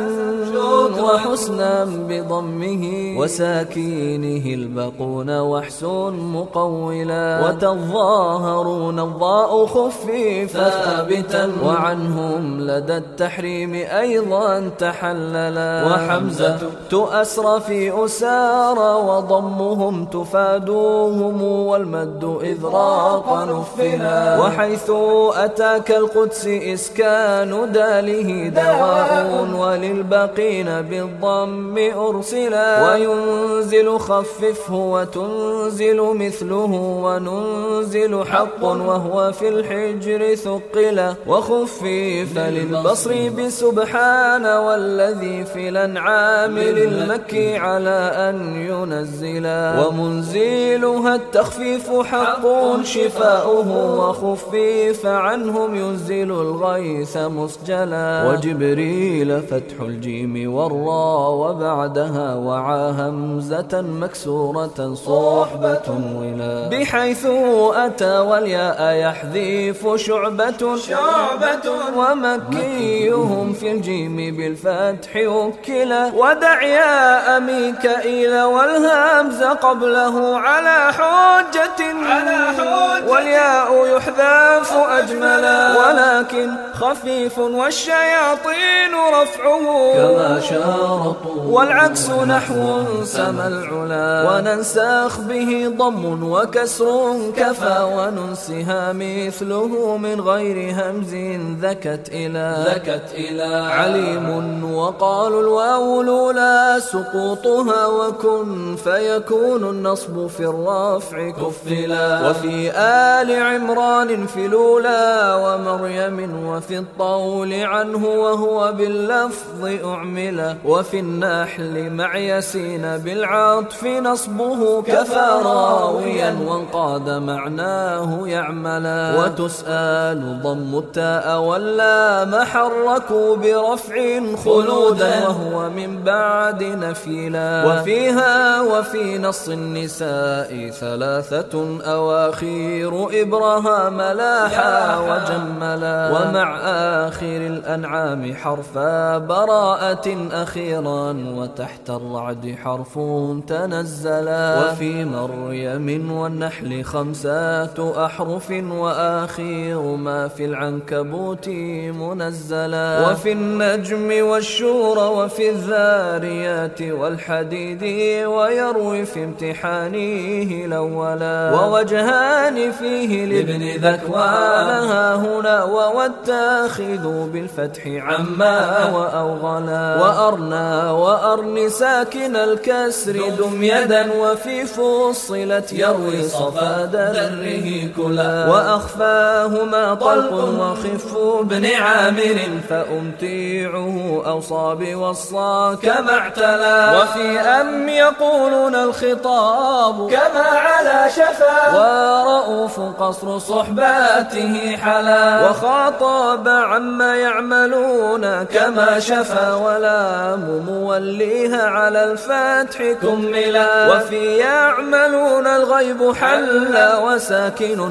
B: وحسنا بضمه وساكينه الباقون وحسن مقولا. وتظاهرون الضاء خفيفا ثابتا وعنهم لدى التحريم أيضا تحللا. وحمزة تؤسر في أسار وضمهم تفادوهم والمد إذ راق نفلا. وحيث أتاك القدس إسكان داله دواء وللباقين بالضم أرسلا. وينزل خففه وتنزل مثله وننزل حق وهو في الحجر ثقلا. وخفف للبصر بسبحان والذي في الأنعام للمكي على أن ينزلا. ومنزلها التخفيف حق شفاؤه وخفف عنهم ينزل الغيث مسجلا. وجبريل فتح الجيم والراء وبعدها وعى همزة مكسورة صحبة ولا. بحيث أتى والياء يحذف شعبة شعبة ومكيهم في الجيم بالفتح وكلا. ودع ياء ميكائيل والهمز قبله على حجة والياء يحذف أجملا. ولكن خفيف والشياطين رفعه كما شارطوا والعكس نحو سما العلا. وننسخ به ضم وكسر كفى وننسها مثله من غير همز ذكت إلى ذكت إلى. عليم وقالوا الواو لولا سقوطها وكن فيكون النصب في الرفع كفلا. وفي آل عمران في لولا ومريم وفي الطول عنه وهو باللفظ أعملا. وفي النحل مع ياسين بالعطف نصبه كفى راويا وانقاد معناه يعملا. وتسأل ضم التاء واللام حركوا برفع خلودا وهو من بعد نفيلا. وفيها وفي نص النساء ثلاثة أواخير إبراهام لاحا وجملا. ومع آخر الأنعام حرف براءة أخيرا وتحت الرعد حرف تنزلا. وفي مريم والنحل خمسة أحرف وآخر ما في العنكبوت منزلا. وفي النجم والشورى وفي الذاريات والحديد ويروي في امتحانه الأولا. ووجهان فيه لابن ذكوان ها هنا والتاخذ بالفتح عما وأوغلا. وأرنا وأرن ساكن الكسر دم يدا وفي فصلت يروي صفا دره كلا. وأخفاهما طلق وخف بن عامر فأم مطيعه أوصى بوصى كما اعتلى. وفي أم يقولون الخطاب كما على شفا، ورؤوف قصر صحباته حلا. وخاطب عما يعملون كما شفا، ولام موليها على الفتح كملا. وفي يعملون الغيب حلا، وساكن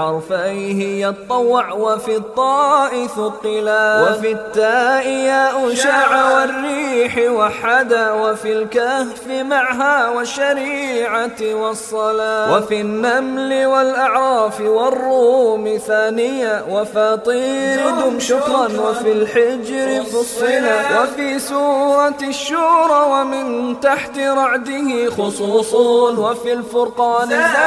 B: بحرفيه يطوع، وفي الطاء ثقلا. وفي التاء ياء شاع والريح وحدا، وفي الكهف معها والشريعة والصلاة. وفي النمل والأعراف والروم ثانية، وفاطر دم شكرا وفي الحجر فصلا. وفي سورة الشورى ومن تحت رعده خصوص، وفي الفرقان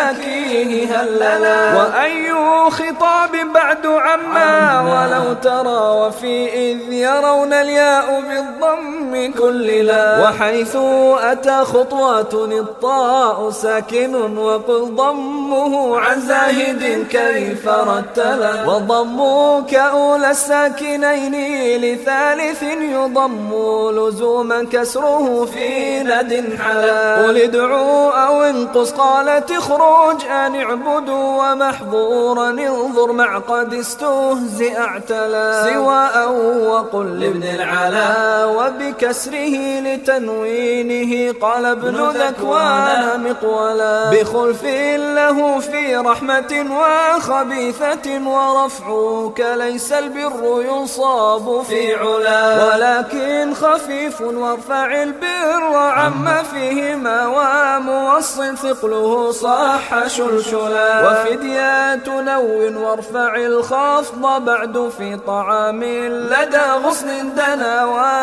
B: زاكيه هللا. وأي خطاب بعد عما ولو ترى، وفي إذ يرون الياء بالضم كللا. وحيث أتى خطوات الطاء ساكن، وقل ضمه عن زاهد كيف رتلا. وضم كأولى الساكنين لثالث يضم، لزوما كسره في ند حلا. قل ادعوا أو انقص قالت اخرج أن اعبدوا، ومحظورا انظر مع قد استهزئ اعتلا. سواء وقل لابن العلا، وبكسره لتنوينه قال ابن ذكوان مقولا. بخلف له في رحمة وخبيثة، ورفعك ليس البر يصاب في علا. ولكن خفيف وارفع البر عما فيهما، وموصل ثقله صح شلشلا. وفديات نو وارفع الخفض بعد في طعام لدى غصن دنا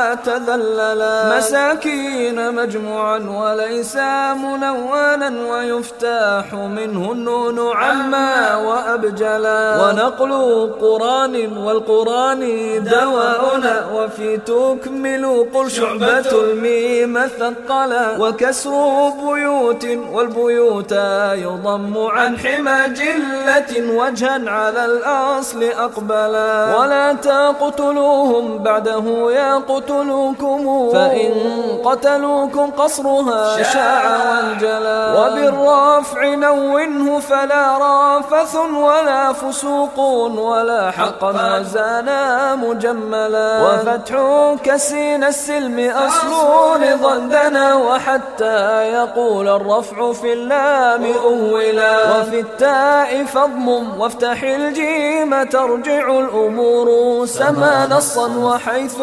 B: وتذللا. مساكين مجموعا وليس منونا، ويفتاح منه النون عما وأبجلا. ونقل قرآن والقرآن دواؤنا، وفي تكمل قل شعبة الميم ثقلا. وكسر بيوت والبيوت يضم عن حمى جلة، وجها على الأصل أقبلا. ولا تقتلوهم بعده يقتلوكم، فإن قتلوكم قصرها شاع وانجلا. وبالرفع نونه فلا رافث ولا فسوق، ولا حقا وزانا مجملا. وفتح كسين السلم أصل لضندنا، وحتى يقول الرفع في اللام أولا. وفي التاء فضم وافتح الجيم ترجع الأمور سما نصا وحيث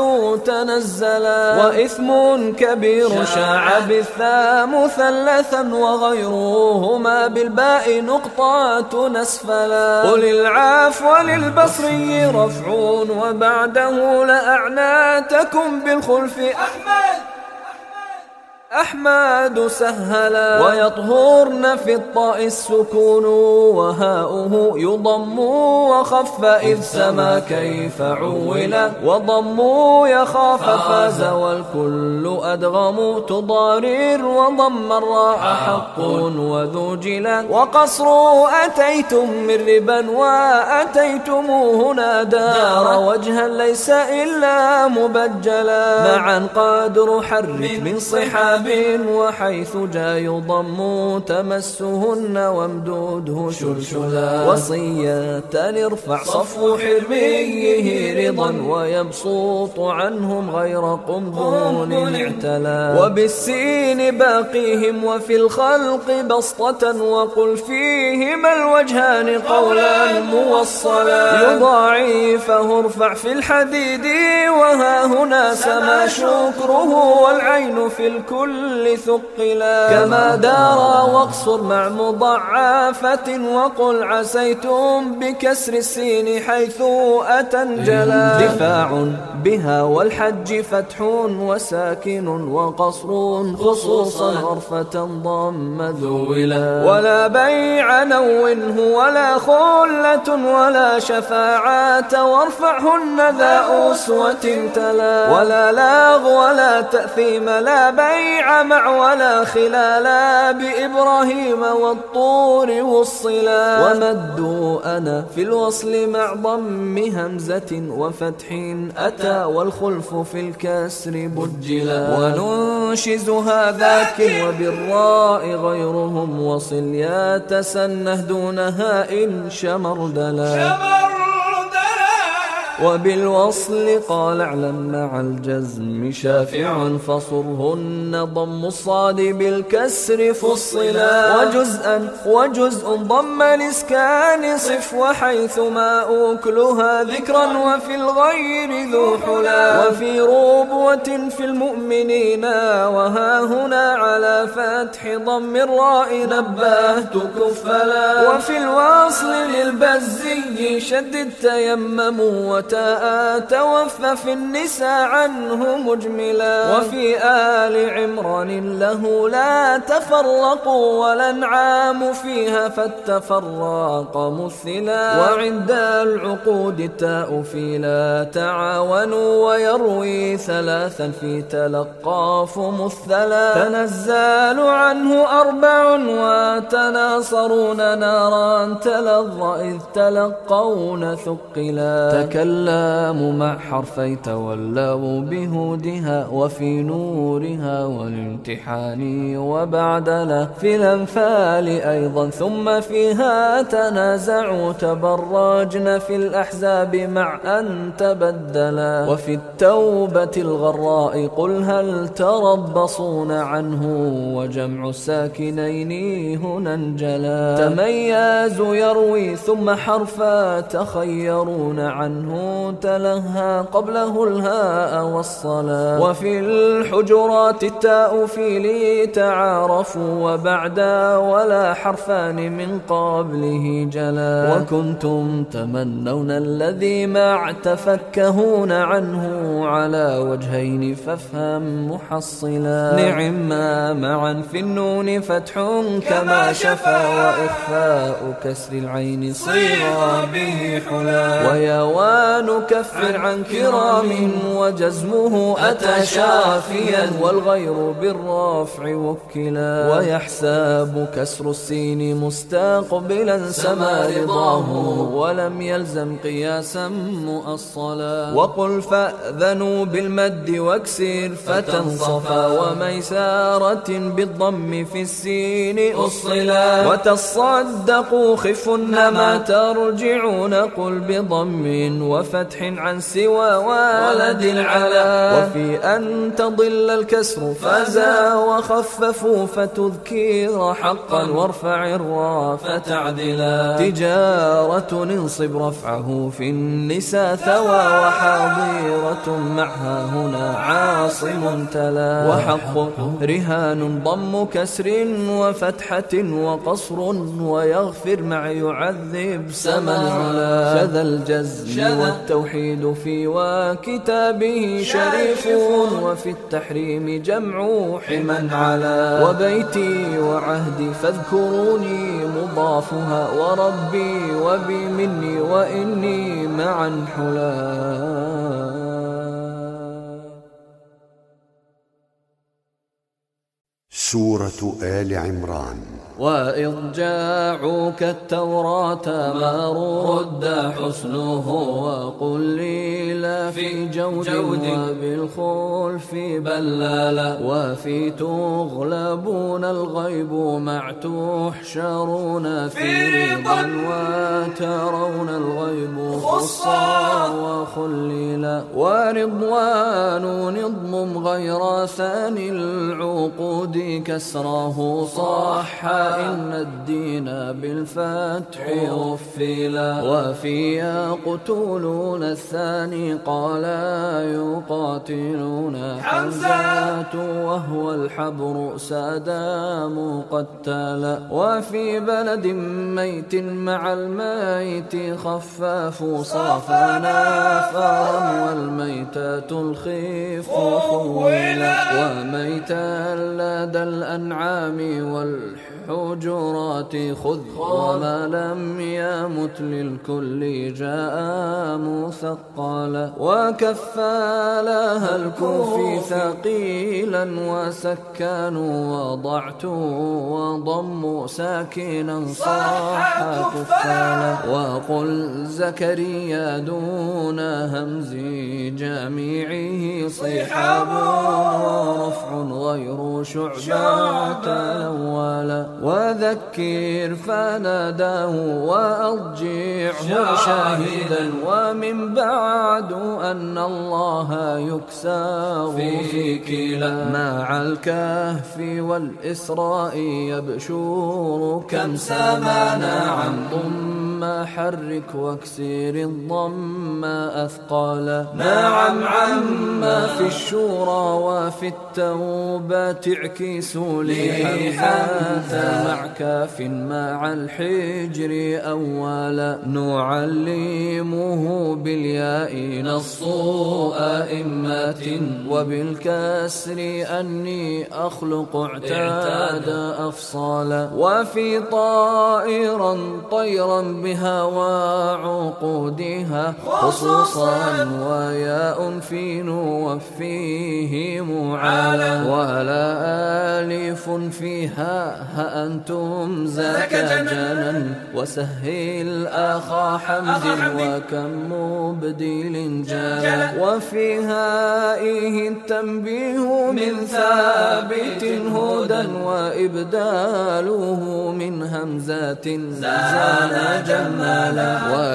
B: تنزلا. وإثم كبير شاع بالثاء مثلثا، وغيرهما بالباء نقطات نسفلا. قل العفو للبصري رفع، وبعده لأعناتكم بالخلف أحمد أحمد سهلا. ويطهرن في الطاء السكون، وهاؤه يضم وخف إذ سما كيف عولا. وضم يخاف فاز والكل أدغم، تضارر وضم الراء حق وذو جلا. وقصر أتيتم من ربا، وأتيتم هنا دار وجها ليس إلا مبجلا. معا قادر حرك من صحاب، وحيث جاء يضم تمسهن وامدوده شلشلا. وصية ارفع صفو حرميه رضا، ويبسط عنهم غير قنبون اعتلا. وبالسين باقيهم وفي الخلق بسطة، وقل فيهما الوجهان قولا موصلا. يضاعفه ارفع في الحديد، وها هنا سما شكره والعين في الكل ثقلا. كما دار واقصر مع مضاعفة، وقل عسيتم بكسر السين حيث أتنجلا. دفاع بها والحج فتح وساكن، وقصر خصوصا غرفة ضم ذولا. ولا بيع نونه ولا خلة ولا شفاعة، وارفعهن ذا أسوة تلا. ولا لاغ ولا تأثيم لا بيع جميع مع ولا خلالا بإبراهيم والطور والصلا ومدوا أنا في الوصل مع ضم همزة وفتح أتى والخلف في الكسر بجلا وننشز هذاك وبالراء غيرهم وصل يتسنه دونها إن شمردلا وبالوصل قال اعلم مع الجزم شافع فصرهن ضم الصاد بالكسر فصلا وجزءا وجزء ضم الاسكان صف وحيثما أكلها ذكرا وفي الغير ذو حلا وفي ربوة في المؤمنين وها هنا على فتح ضم الراء نبهت كفلا وفي الوصل للبزي شدد تيمموا توفى في النساء عنه مجملا وفي آل عمران له لا تفرقوا والأنعام فيها فالتفرق مثلا وعند العقود التاء في لا تعاونوا ويروي ثلاثا في تلقاف مثلا تنزال عنه أربع وتناصرون نارا تلظى إذ تلقون ثقلا تكلموا مع حرفي تولوا بهودها وفي نورها والامتحان وبعد له في الأنفال أيضا ثم فيها تنازعوا تبرجن في الأحزاب مع أن تبدلا وفي التوبة الغراء قل هل تربصون عنه وجمع الساكنين هنا انجلا تميزوا يروي ثم حرفا تخيرون عنه تلهى قبله الهاء والصلاة وفي الحجرات التاء في لي تعارفوا وبعد ولا حرفان من قبله جلا وكنتم تمنون الذي مع تفكهون عنه على وجهين فافهم محصلا نعم ما معا في النون فتح كما شفا وإخفاء كسر العين صيغ به حلا ويوان كفر عن كرام وجزمه أتى شافيا والغير بالرفع وكلا ويحساب كسر السين مستقبلا سما رضاه ولم يلزم قياسا مؤصلا وقل فأذنوا بالمد واكسر فتنصفا وميسارة بالضم في السين أصلا وتصدقوا خفن ما ترجعون قل بضم وفتح عن سوى ولد العلا وفي أن تضل الكسر فزا وخففوا فتذكير حقا وارفع الراء فتعدلا تجارة انصب رفعه في النساء ثوى وحاضرة معها هنا عاصم تلا وحق رهان ضم كسر وفتحة وقصر ويغفر مع يعذب سما العلا شذا الجزم والتوحيد في وكتابه شريف وفي التحريم جمع حما على وبيتي وعهدي فاذكروني مضافها وربي وبي مني وإني معا حلا.
A: سورة آل عمران.
B: وإذ جاعوك التوراة ما رد حسنه وقل لي لا في جود, جود وبالخلف بلالا وفي تغلبون الغيب مع تحشرون في رضا وترون الغيب خصا وخللا ورضوان نظم غير ثاني العقود كسره صح إن الدين بالفتح غفلا وفي يقتلون الثاني قال يقاتلون حمزة وهو الحبر سادام قتلا وفي بلد ميت مع الميت خفاف صافنا فرم والميتات الخف خولا وميتا لدى الأنعام والحب الحجرات خذ وما لم يمت للكل جاء مثقلا وكفى لها الكوفي ثقيلا وسكنوا وضعت وضموا ساكنا صاح كفالا وقل زكريا دون همز جميعه صحاب ورفع غير شعبة الأول وذكر فناداه وأضجعه شاهدا ومن بعد أن الله يكسر في كلا مع الكهف والإسراء يبشور كم سمانا عن ضم حرك واكسر الضم أثقالا نعم عما في الشورى وفي التوبة اعكسوا لحمزة مع كاف مع الحجر أولا نعلمه بالياء نص أئمة وبالكسر أني أخلق اعتاد أفصالا وفي طائرا طيرا بها وعقودها خصوصا وياء في نوفيه معالا ولا آلف فيها ها أنتم ذاك جنا وسهل أخا حمد وكم مبدل جالا وفي هائه التنبيه من ثابت هدى وإبداله من همزات زان جمالا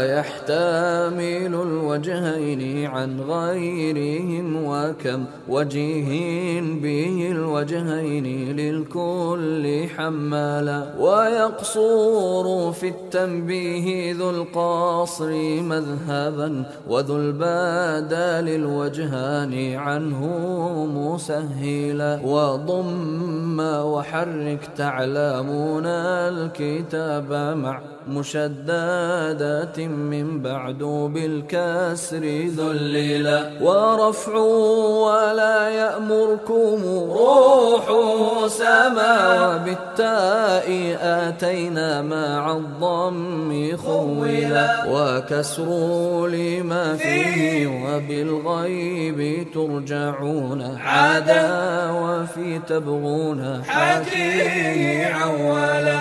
B: ويحتمل الوجهين عن غيرهم وكم وجيه به الوجهين للكل حمالا ويقصور في التنبيه ذو القصر مذهبا وذو البدل الوجهان عنه مسهلا وضم وحرك تعلمون الكتاب مع مشددات من بعد بالكسر ذللا ورفع ولا يأمركم روحه سما وبالتاء آتينا مع الضم خولا وكسر لما فيه وبالغيب ترجعون عادا وفي تبغون حكيه عوالا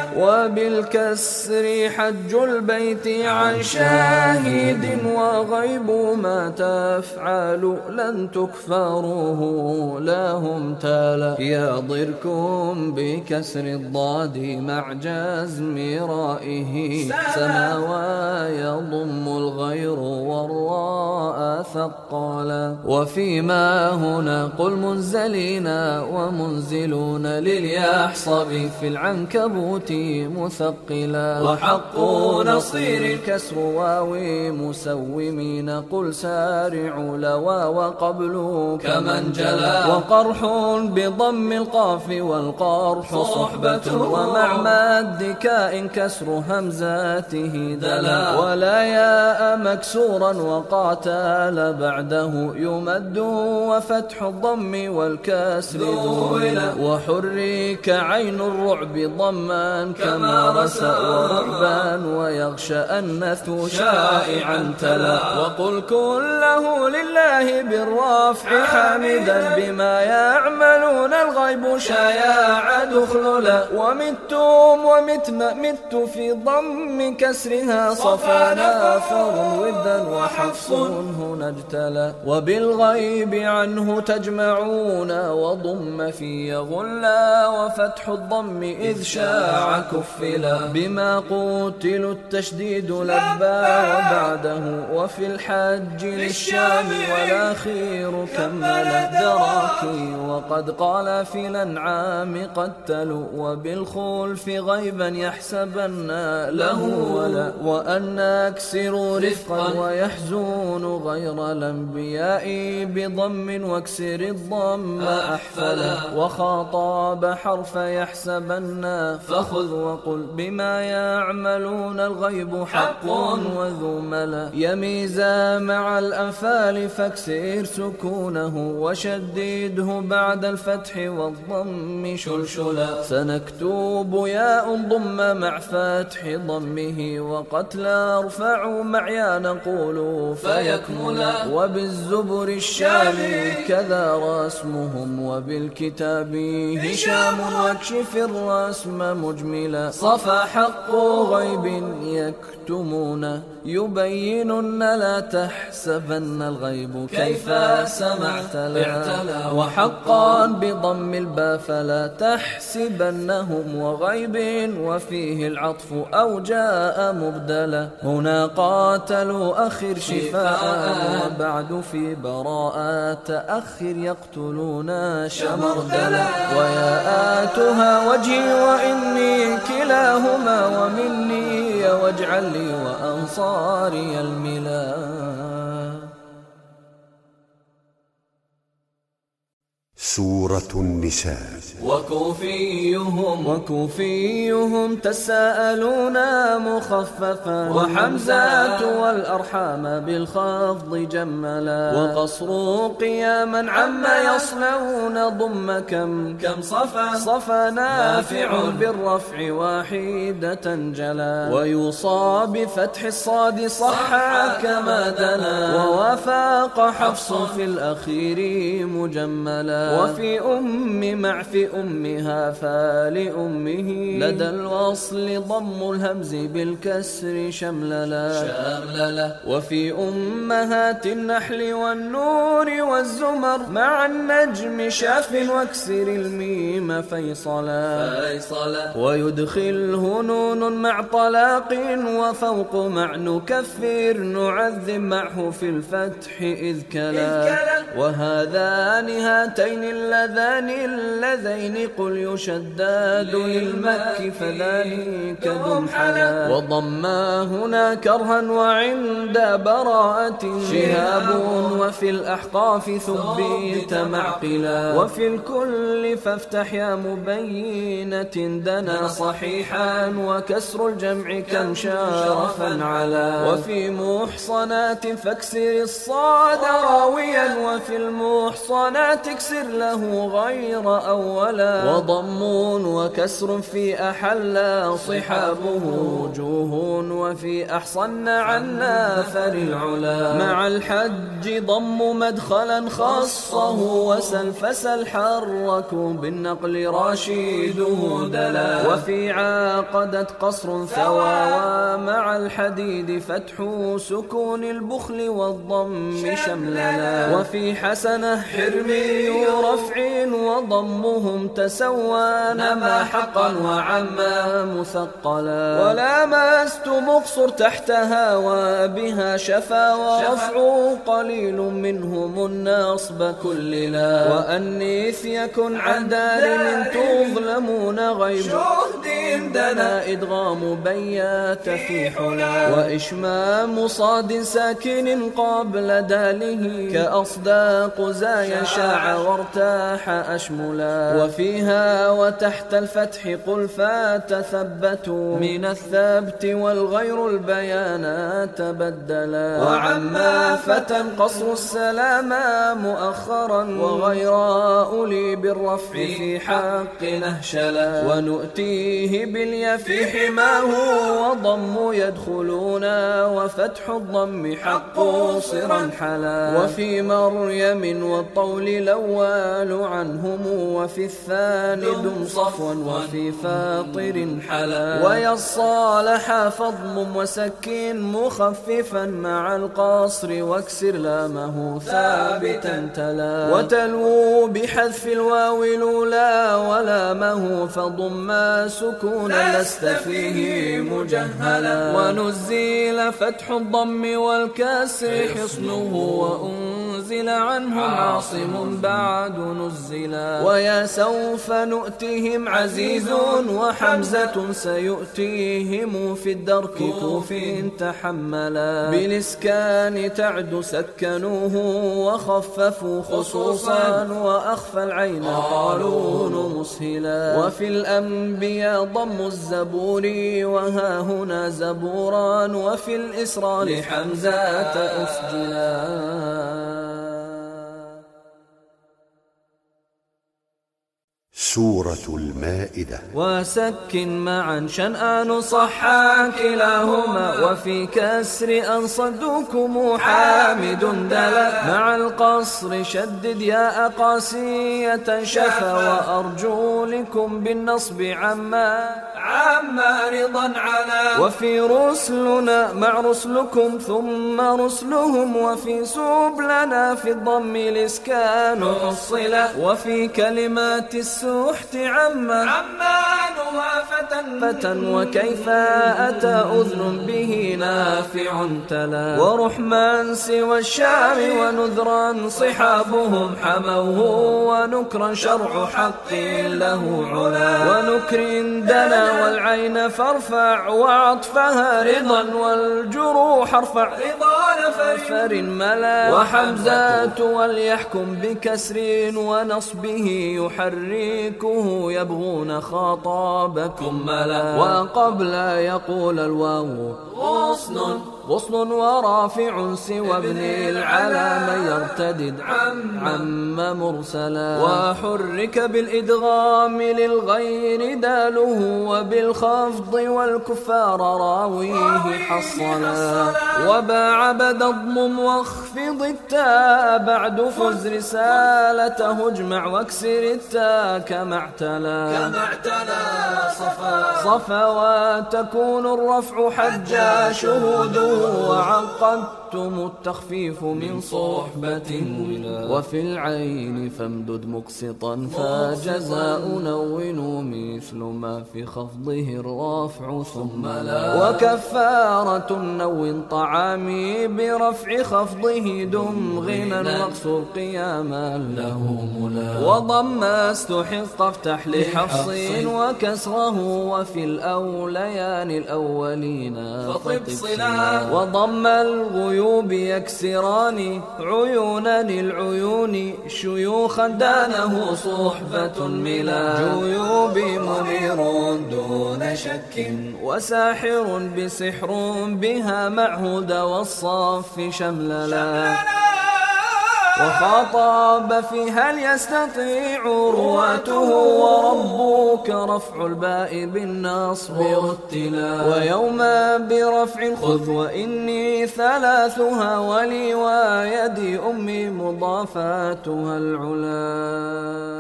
B: وبالكسر حج البيت عن شاهد وغيب ما تفعل لن تكفروه لهم تالا يضركم بكسر الضاد مع جزم رائه سما ويضم الغير والراء ثقالا وفيما هنا قل منزلين ومنزلون لليحصب في العنكبوت مثقلا وحق نصير الكسر واوي مسومين قل سارعوا لوا وقبل كمن جلا وقرح بضم القاف والقرح صحبة ومع مد كاء كسر همزاته دلا ولا ياء مكسورا وقاتل بعده يمد وفتح الضم والكسر ذولا وحرك عين الرعب ضما كما رسى ورعبا ويغشى النث شائعا تلا وقل كله لله بالرفع حامدا بما يعملون الغيب شياع دخللا ومتم ومتنا مت في ضم كسرها صفانا فر ودا وحفص هنا اجتلى وبالغيب عنه تجمعون وضم في يغلا وفتح الضم إذ شاع كفلا بما قتلوا التشديد لبى وبعده وفي الحج للشام والأخير كمل دراكي وقد قال في الأنعام قتلوا وبالخلف غيبا يحسبن له ولا وأن أكسروا رفقا ويحزون غير لم بيائي بضم واكسر الضم أحفلا وخاطاب حرف يحسبن فخذ وقل بما يعملون الغيب حق وذو ملا يميزا مع الأنفال فاكسر سكونه وشدده بعد الفتح والضم شلشلا سنكتب ياء ضم مع فتح ضمه وقتلا ارفع معيا نقول فيكملا وبالزبر الشامي كذا رسمهم وبالكتاب هشام واكشف الرسم مجملا صفى حق غيب يكتمون يبينن لا تحسبن الغيب كيف سمعت لا وحقا بضم الباء فلا تحسبنهم وغيب وفيه العطف أو جاء مبدلا هنا قاتلوا أخر شفاء وبعد في براءة تأخر يقتلون شمردلا وياءاتها وجهي وإني كلاهما ومني واجعل لي وأنصاري الملا.
A: سورة النساء.
B: وكوفيهم وكوفيهم تساءلون مخففا وحمزة والأرحام بالخفض جملا وقصر قياما عما يصنعون ضم كم كم صفا صفا نافع بالرفع واحدة جلا ويوصى بفتح الصاد صحا كما دنا ووافق حفص في الأخير مجملا وفي أم مع في أمها فلأمه لدى الوصل ضم الهمز بالكسر شمللا شمللا وفي أمهات النحل والنور والزمر مع النجم شاف واكسر الميم فيصلا فيصلا ويدخله نون مع طلاق وفوق مع نكفر نعذب معه في الفتح إذ كلا وهذان هاتين اللذان اللذين قل يشداد للمك فذلك دم حلا وضما هنا كرها وعند براءة شهاب وفي الأحقاف ثبيت معقلا وفي الكل فافتح يا مبينة دنا صحيحا وكسر الجمع كم شارفا على وفي محصنات فاكسر الصاد راويا وفي المحصنات اكسر له غير أولا وضم وكسر في أحل صحابه وجوه وفي أحصن عنا فللعلا مع الحج ضم مدخلا خصه وسلفس الحرك بالنقل راشده دلا وفي عاقدت قصر ثواوى مع الحديد فتح سكون البخل والضم شمللا وفي حسنة حرمي رفع وضمهم تسوى نما حقا وعما مثقلا ولا مست مقصر تحتها وبها شفا ورفع قليل منهم النصب كللا وأنيث يكن عن دار من تظلمون غيب شهد دنا إدغام بيات في حلا وإشمام صاد ساكن قبل داله كأصداق زايا شاع وارتاح أشملا وفيها وتحت الفتح قل فتثبتوا من الثبت والغير البيانات بدلا وعما فتى قصر السلام مؤخرا وغير أولي بالرفع في حق نهشلا ونؤتيه باليا في حماه وضم يدخلون وفتح الضم حق صرا حلا وفي مريم والطول الأول عنهم وفي الثاني دم صفوا وفي فاطر حلا ويصالح فضم وسكين مخففا مع القصر واكسر لامه ثابتا تلا وتلو بحذف الواو الأولى ولامه فضم سكونا لست فيه مجهلا ونزيل فتح الضم والكسر حصنه وأن أنزل عنهم عاصم بعد نزلا ويا سوف نؤتهم عزيز وحمزة سيؤتيهم في الدرك كوف تحملا بالإسكان تعد سكنوه وخففوا خصوصا وأخفى العين قالون مسهلا وفي الأنبياء ضم الزبور وها هنا زبورا وفي الإسراء لحمزة أسجلا.
A: سورة المائدة.
B: وسكن معا شنآن صحا كلاهما وفي كسر أن صدوكم حامد دلا مع القصر شدد يا قاسية شفا وأرجو لكم بالنصب عما عما رضا على وفي رسلنا مع رسلكم ثم رسلهم وفي سبلنا في الضم الإسكان حصلا وفي كلمات السحت عما عمانها فتى فتى وكيف أتى أذن به نافع تلا ورحمن سوى الشام ونذرا صحابهم حموه ونكرا شرع حق له علا ونكر دنا والعين فارفع وعطفها رضا والجروح ارفع رضا نفر ملا وحمزات وليحكم بكسر ونصبه يحركه يبغون خطابكم ملا وقبل يقول الواو غصن غصن ورافع سوى ابن العلا من يرتدد عم مرسلا وحرك بالإدغام للغير داله وبالخفض والكفار راويه حصلا وباع بدا اضمم واخفض التاء بعد فز رسالته اجمع واكسر التاء كما اعتلى صفا صفا وتكون الرفع حجا شهوده وعقدتم التخفيف من صحبة وفي العين فامدد مقسطا فجزاء نون مثل ما في خفضه الرفع ثم لا وكفارة نون طعامي برفع خفضه دم غنى واقصر قياما له ملا وضم استحق افتح لحفص وكسره وفي الأوليان الأولين فطب صلا وضم الغيوب يكسران عيونا العيون شيوخا دانه صحبة ملا جيوب منير دون شك وساحر بسحر بها معهود والصف شمللا وخاطب في هل يستطيع رواته وربك رفع الباء بالنصب رتلا ويوم برفع خذ وإني ثلاثها ولي ويدي أمي مضافاتها العلا.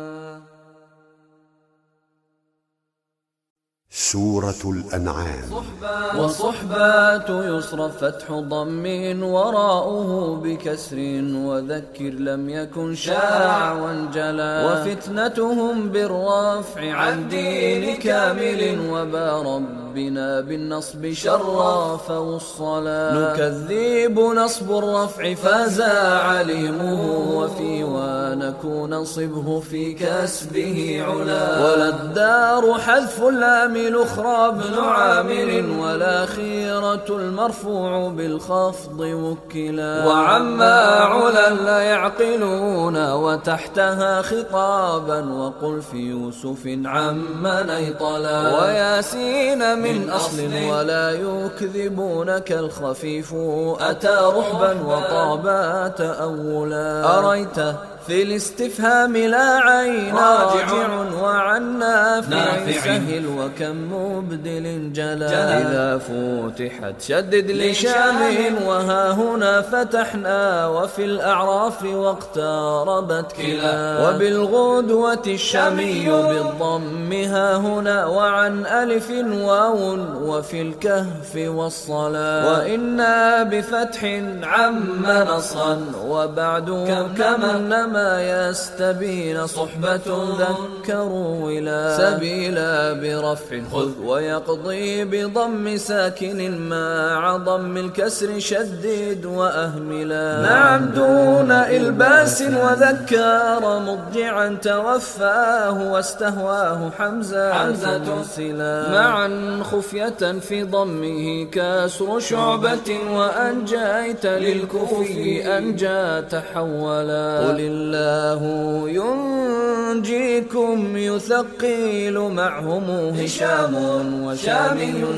A: سورة الأنعام.
B: وصحبات يصرف فتح ضم وراؤه بكسر وذكر لم يكن شاع وانجلا وفتنتهم بالرفع عن دين كامل وبا ربنا بالنصب شرف والصلاة نكذب نصب الرفع فازا عليمه وفي ونكون صبه في كسبه علا ولا الدار حذف اللام الأخرى ابن عامر والأخيرة المرفوع بالخفض وكلا وعما علا لا يعقلون وتحتها خطابا وقل في يوسف عما نيطلا وياسين من أصل ولا يكذبونك الخفيف أتى رحبا وطابا تأولا أريت في الاستفهام لا عين راجع وعن نافع سهل وكم مبدل جلا إذا فتحت شدد لشام وها هنا فتحنا وفي الأعراف واقتربت كلا وبالغدوة الشامي بالضم ها هنا وعن ألف واو وفي الكهف والصلاة وإنا بفتح عم نصا وبعد كمن ما يستبين صحبة ذكروا ولا سبيلا برفع خذ ويقضي بضم ساكن مع ضم الكسر شدد وأهملا نعم دون إلباس وذكر مضجعا توفاه واستهواه حمزة حمزة سلا معا خفية في ضمه كسر شعبة وأنجيت للكفي أنجى تحولا قل الله ينجيكم يثقل معهم هشام وشام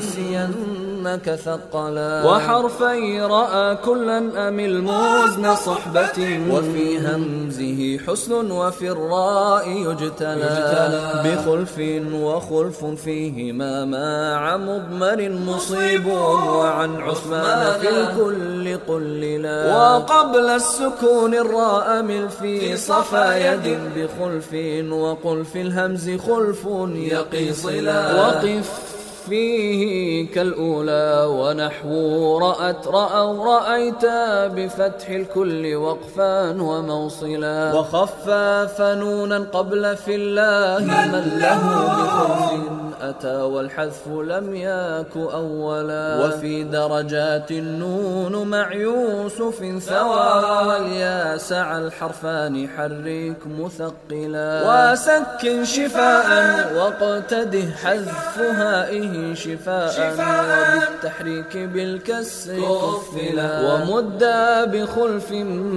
B: ينسينك ثقلا وحرفي رأى كلا أم الموزن صحبة وفي همزه حسن وفي الراء يجتلى بخلف وخلف فيهما مع مضمر مصيب وعن عثمان في الكل قللا وقبل السكون الراء مل في صفا يد بخلف وقل في الهمز خلف يقي صلا وقف فيه كالأولى ونحو رأت رأوا رأيت بفتح الكل وقفا وموصلا وخفف نونا قبل في الله من له بخلف أتى والحذف لم يك أولا وفي درجات النون مع يوسف ثوى واليا سعى الحرفان حرك مثقلا وسكن شفاء واقتده حذف هائه شفاء وبالتحريك بالكسر كفلا ومدى بخلف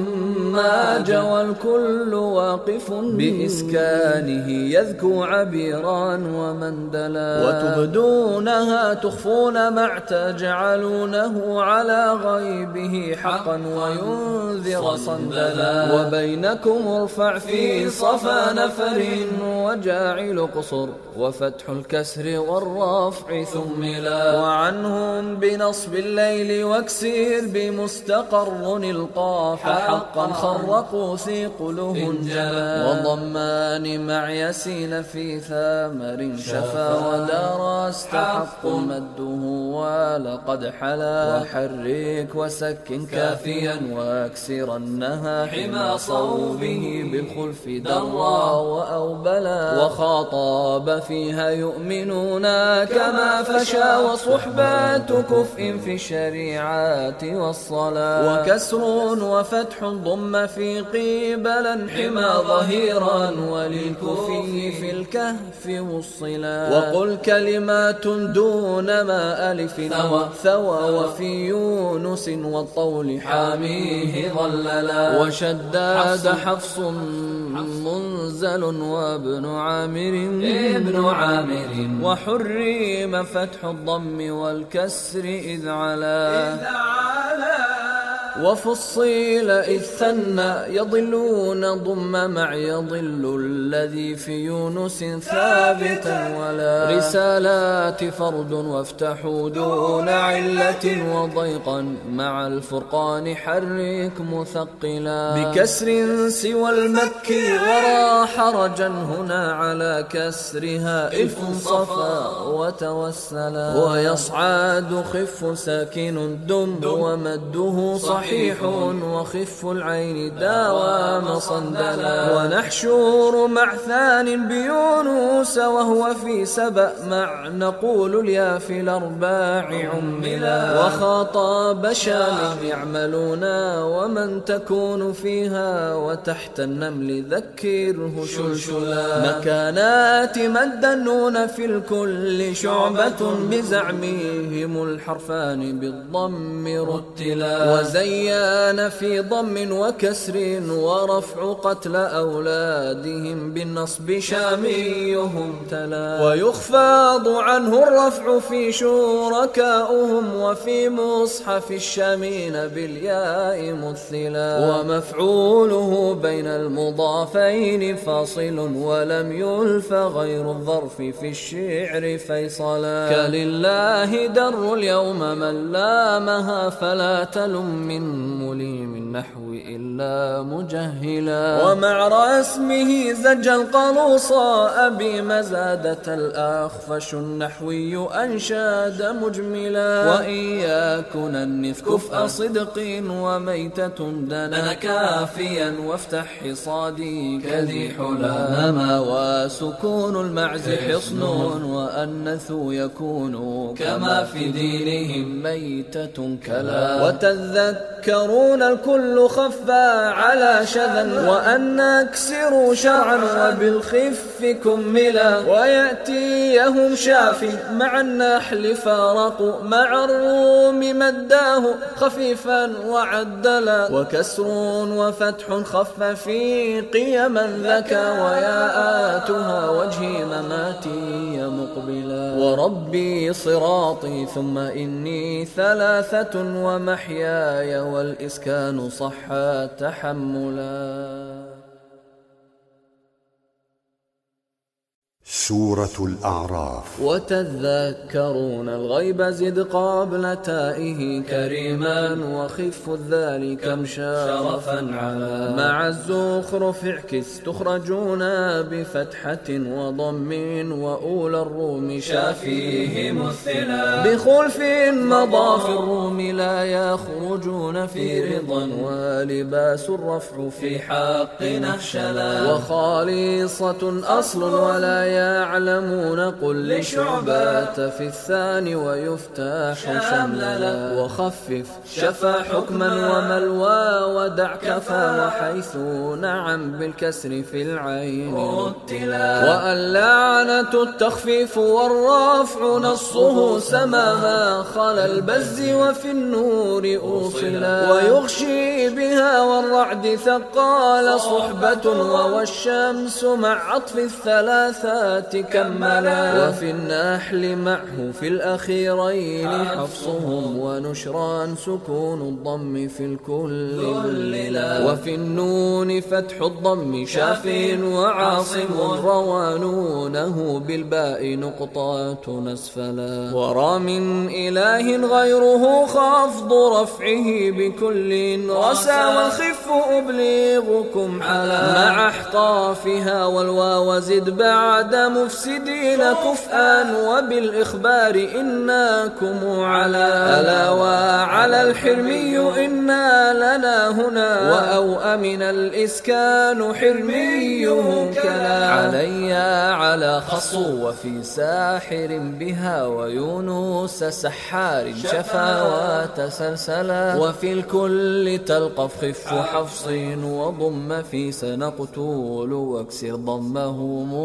B: ما جوى الكل واقف بإسكانه يذكو عبيرا ومندلا وتبدونها تخفون مع تجعلونه على غيبه حقا وينذر صندلا وبينكم ارفع في صفا نفر وجاعل قصر وفتح الكسر والرفع ثملا وعنهم بنصب الليل واكسر بمستقر القاف حقا خرقوا ثقله جلا وضمان مع يسين في ثامر شفا ودار استحق مده ولقد حلا وحرك وسكن كافيا واكسرنها حمى صوبه بالخلف درا وأوبلا وخاطب فيها يؤمنون كما فشى وصحبة كفء في الشريعات والصلاة وكسر وفتح ضم في قبلا حمى ظهيرا وللكفي في الكهف والصلا وقل كلمات دون ما ألف ثوى ثوى وفي يونس والطول حاميه ظللا وشداد حفص منزل وابن عامر ابن عامر وحرم فتح الضم والكسر إذ علا وفصيل إذ ثنى يضلون ضم مع يضل الذي في يونس ثابتا ولا رسالات فرد وافتحوا دون علة وضيقا مع الفرقان حرك مثقلا بكسر سوى المكي ورا حرجا هنا على كسرها إلف صفا وتوسلا ويصعد خف ساكن دم ومده صحيح صحيح وخف العين داوام صندلا ونحشور مع ثان بيونس وهو في سبأ مع نقول اليا في الأرباع عملا وخاطب شام يعملون ومن تكون فيها وتحت النمل ذكره شلشلا مكانات مد النون في الكل شعبة بزعمهم الحرفان بالضم رتلا وزين في ضم وكسر ورفع قتل أولادهم بالنصب شاميهم تلا ويخفض عنه الرفع في شركائهم وفي مصحف الشامين بالياء مثلا ومفعوله بين المضافين فاصل ولم يلف غير الظرف في الشعر فيصلا كلله در اليوم من لامها فلا تلم مليم النحو إلا مجهلا. ومع رسمه زج القلوصاء بمزادة الأخفش النحوي أنشاد مجملا. وإن يكن النث كفء صدق وميتة دنا كافيا وافتح حصادي كذي حلا. نما وسكون المعز حصن وأنث يكون كما في دينهم ميتة كلا. وتذكرون الكل خفى على شذا وأن نكسروا شرعا وبالخف كملا. ويأتيهم شاف مع النحل فارقوا مع الروم مداه خفيفا وعدلا. وكسر وفتح خف في قيما ذكى وياءاتها وجهي مماتي مقبلا. وربي صراطي ثم إني ثلاثة ومحياي والإسكان صحا تحملا.
A: سورة الأعراف.
B: وتذكرون الغيب زد قبل تائه كريما وخف الذال كم شرفا على. مع الزخرف اعكس تخرجون بفتحة وضم وأولى الروم شافيه مثلا. بخلف مضى في الروم لا يخرجون في رضا ولباس الرفع في حق نهشلا. وخالصة أصل ولا يعلمون قل لشعبات في الثاني ويفتح شمللا. وخفف شفا حكما وملوى ودع كفى وحيث نعم بالكسر في العين رتلا. واللعنة التخفيف والرفع نصه سما ما خلا البز وفي النور أوصلا. ويغشي بها والرعد ثقال صحبة والشمس مع عطف الثلاثة كملا. وفي النحل معه في الأخيرين حفصهم ونشران سكون الضم في الكل للا. وفي النون فتح الضم شاف وعاصم روانونه بالباء نقطات نسفلا. ورا من إله غيره خفض رفعه بكل رسى والخف أبلغكم على. مع احطافها والواو زد بعد مفسدين كفءا وبالإخبار إناكم على. ألا وعلى الحرمي إنا لنا هنا وأو أمن الإسكان حرميه كلا. علي على خصو وفي ساحر بها ويونس سحار شفا وتسلسلا. وفي الكل تلقف خف حفص وضم في سنقتول واكسر ضمه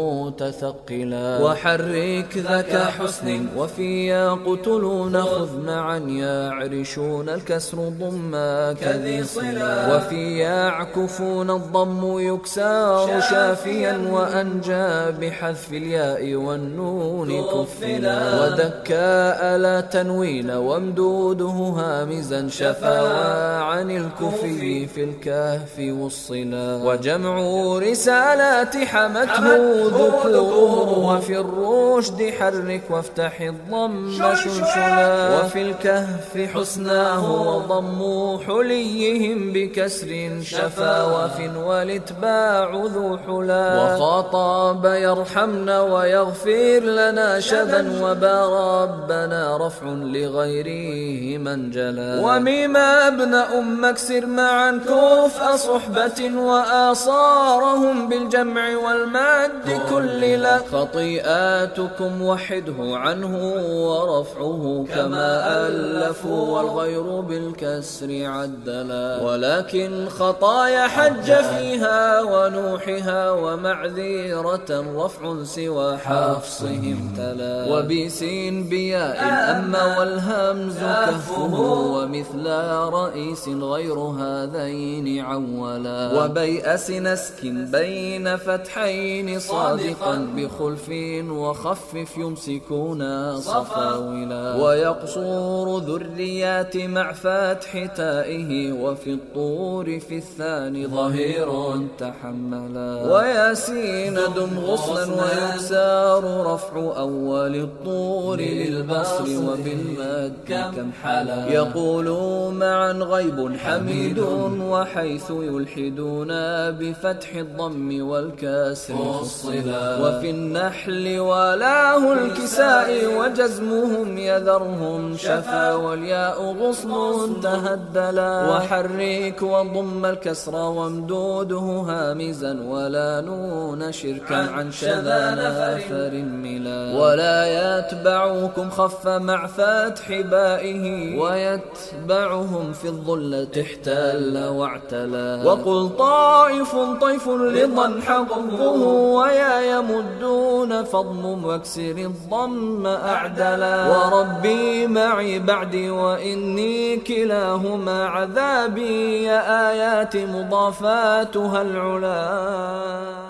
B: متثقلا. وحرك ذاك حسن وفي يقتلون خذ معا يعرشون الكسر ضما كذي صلا. وفي يعكفون الضم يكسار شافيا وأنجى بحذف الياء والنون كفلا. ودكاء لا تنوين وامدوده هامزا شفا عن الكفي في الكهف والصلا. وجمع رسالات حمته ذكوره وفي الرشد حرك وافتح الضم شلشلا. وفي الكهف حسناه وضم حليهم بكسر شفا وفي والاتباع ذو حلا. وخاطب يرحمنا ويغفر لنا شذا وبا ربنا رفع لغيره من جلا. ومما ابن أم اكسر معا كفء صحبة وآصارهم بالجمع والمد كل لا. خطيئاتكم وحده عنه ورفعه كما ألفوا والغير بالكسر عدلا. ولكن خطايا حج فيها ونوحها ومعذيرة رفع سوى حفصهم تلا. وبسين بياء أما والهمز كفه ومثل رئيس غير هذين عولا. وبيأس نسك بين فتحين صادقا بخلف وخفف يمسكون صفاولا ويقصور ذريات مع فتح تائه وفي الطور في الثاني ظهير تحملا وياسين دم غصلا ويكسار رفع أول الطور للبصر وبالمد كم حلا يقول معا غيب حميد وحيث يلحدون بفتح الضم والكسر فصلا وفي النحل ولاه الكساء وجزمهم يذرهم شفا والياء غصن تهدلا وحرك وضم الكسر وامدوده هامزا ولا نون شركا عن شذا نافر ملا ولا يتبعكم خف مع فتح بائه ويتبعهم في الظلة احتل واعتلا وقل طائف طيف رضا حقه ويا يمدون فضم واكسر الضم أعدلا وربي معي بعدي وإني كلاهما عذابي يا آيات مضافاتها العلا.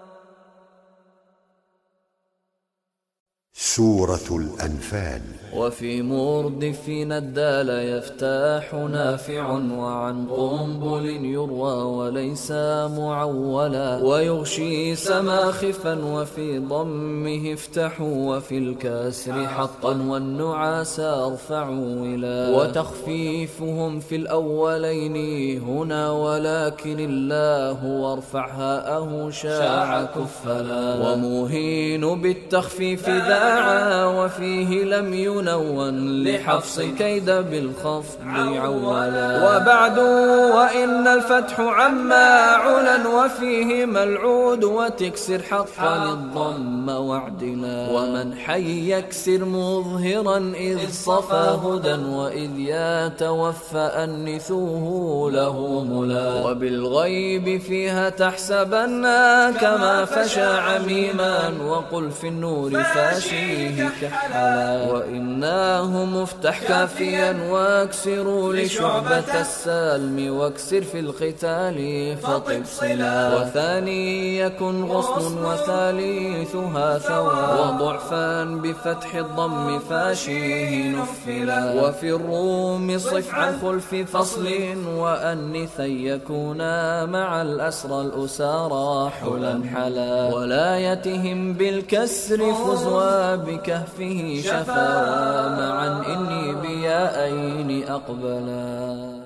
A: سورة الأنفال.
B: وفي مردف الدال يفتاح نافع وعن قنبل يروى وليس معولا ويغشي سماخفا وفي ضمه افتحوا وفي الكسر حقا والنعاس ارفعوا ولا وتخفيفهم في الأولين هنا ولكن الله وارفع هاءه شاع كفلا ومهين بالتخفيف ذاعا وفيه لم ينون لحفص كيد بالخفض عولا وبعد وإن الفتح عما علا وفيه ملعود وتكسر حقا الضم واعدلا ومن حي يكسر مظهرا إذ صفى هدى وإذ يتوفى أنثوه له ملا وبالغيب فيها تحسبن كما فشى عميما وقل في النور فاشيه كحلا وإناه مفتح كافيا واكسروا لشعبة السلم واكسر في القتال فطب صلا وثاني يكن غصن وثالثها ثوى وضعفا بفتح الضم فاشيه نفلا وفي الروم صف عن خلف فصل وأنثا يكونا مع الأسرى الأسارى حلا حلا ولايتهم بالكسر فزوا بكهفه شفا معا إني بيائين أقبلا.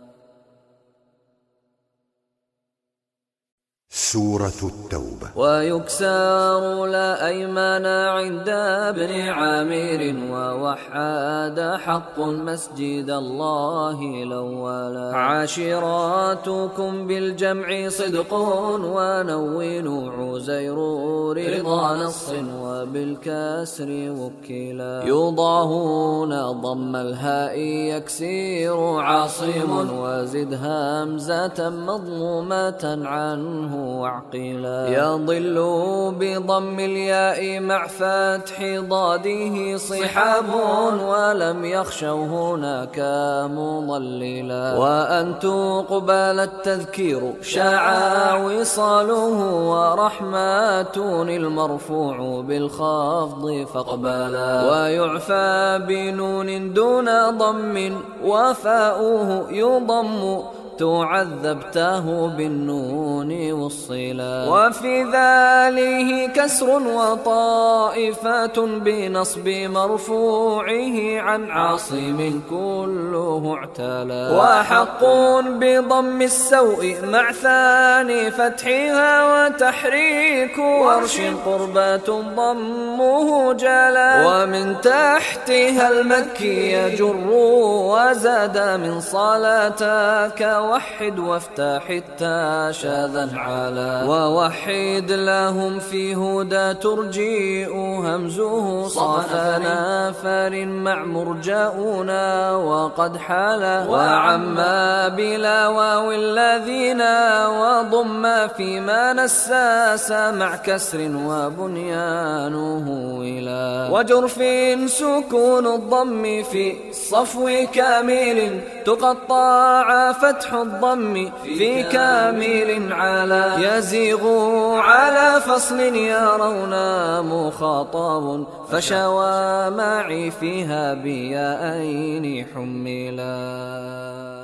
A: سورة التوبة.
B: ويكسر لا أيمان عند ابن عامر ووحاد حق مسجد الله الأولا عاشراتكم بالجمع صدق ونون عزير رضا نص وبالكسر وكلا يضاهون ضم الهاء يكسير عاصم وزد همزة مضمومة عنه وعقلا يضل بضم الياء مع فتح ضاده صحاب ولم يخشوا هناك مضللا وأن تقبل التذكير شاع وصاله ورحمة المرفوع بالخفض فاقبلا ويعفى بنون دون ضم وفاؤه يضم تعذبته بالنون والصلا وفي ذاله كسر وطائفات بنصب مرفوعه عن عاصم كله اعتلا وحق بضم السوء مع ثاني فتحها وتحريك ورش قربة ضمه جلا ومن تحتها المكي يجر وزاد من صلاتك وحد وافتح التاء شاذا على ووحد لهم في هدى ترجيء همزه صفا نافر مع مرجاؤنا وقد حالا وعما بلا واو الذين وضم فيما نساس مع كسر وبنيانه ولا وجرف سكون الضم في صفو كامل تقطع فتح فتح الضم في كامل على يزيغ على فصل يرون مخاطب فشوى معي فيها بيائين حملا.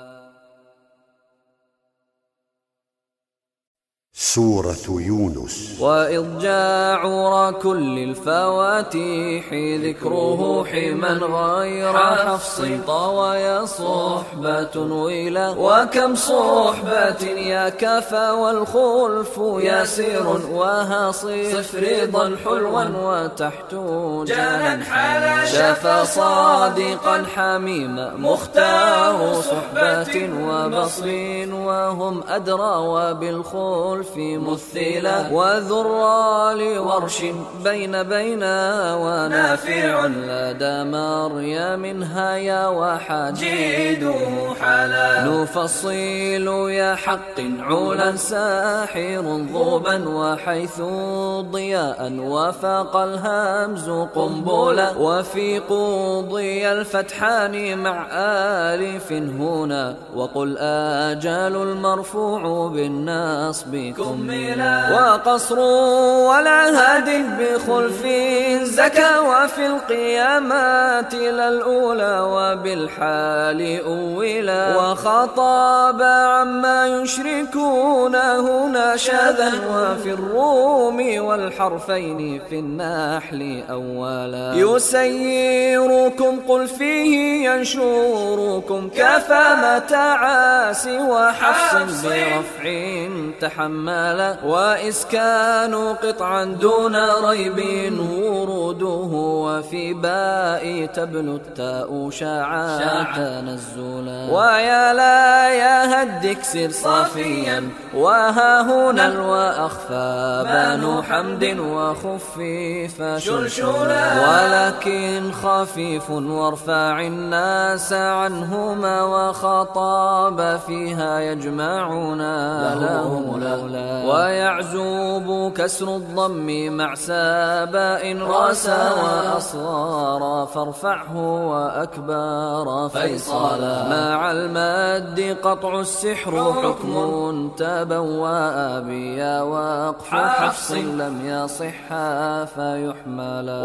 A: سورة يونس.
B: وإذ جاء عرى كل الفواتيح ذكره حما غير حفص طوى صحبة ويلا وكم صحبة يا كفى والخلف ياسر وهاصي صفريضا حلوا وتحت جانا حلا شفى صادقا حميما مختار صحبة وبصر وهم أدرى وبالخلف مثلا وذرى لورش بين بينا ونافع لدى مريم هيا وحجيده حلا نفصيل يا حق علا ساحر ضوبا وحيث ضياء وفاق الهمز قنبلا وفي قضي الفتحان مع آلف هنا وقل آجال المرفوع بالنصب كملا وقصر ولا هاد بخلف زكى وفي القيامات للأولى وبالحال أولا وخطاب عما يشركون هنا شاذا وفي الروم والحرفين في النحل أولا يسيركم قل فيه ينشركم كفى متاعاس وحفص برفع تحملا وإسكان قطعا دون ريب وروده وفي باء تبلو التاء شاعا تنزلا ويا لا يا هدكسر صافيا وها هنا الوأخفى بانوا حمد وخفيف شلشلا ولكن خفيف وارفع الناس عنهما وخطاب فيها يجمعنا لهم لولا ويعزوب كسر الضم مع ساباء راسا وأصغارا فارفعه وأكبارا فيصالا مع المد قطع السحر حكم تبوأ بيا وقف حفص لم يصحا فيحملا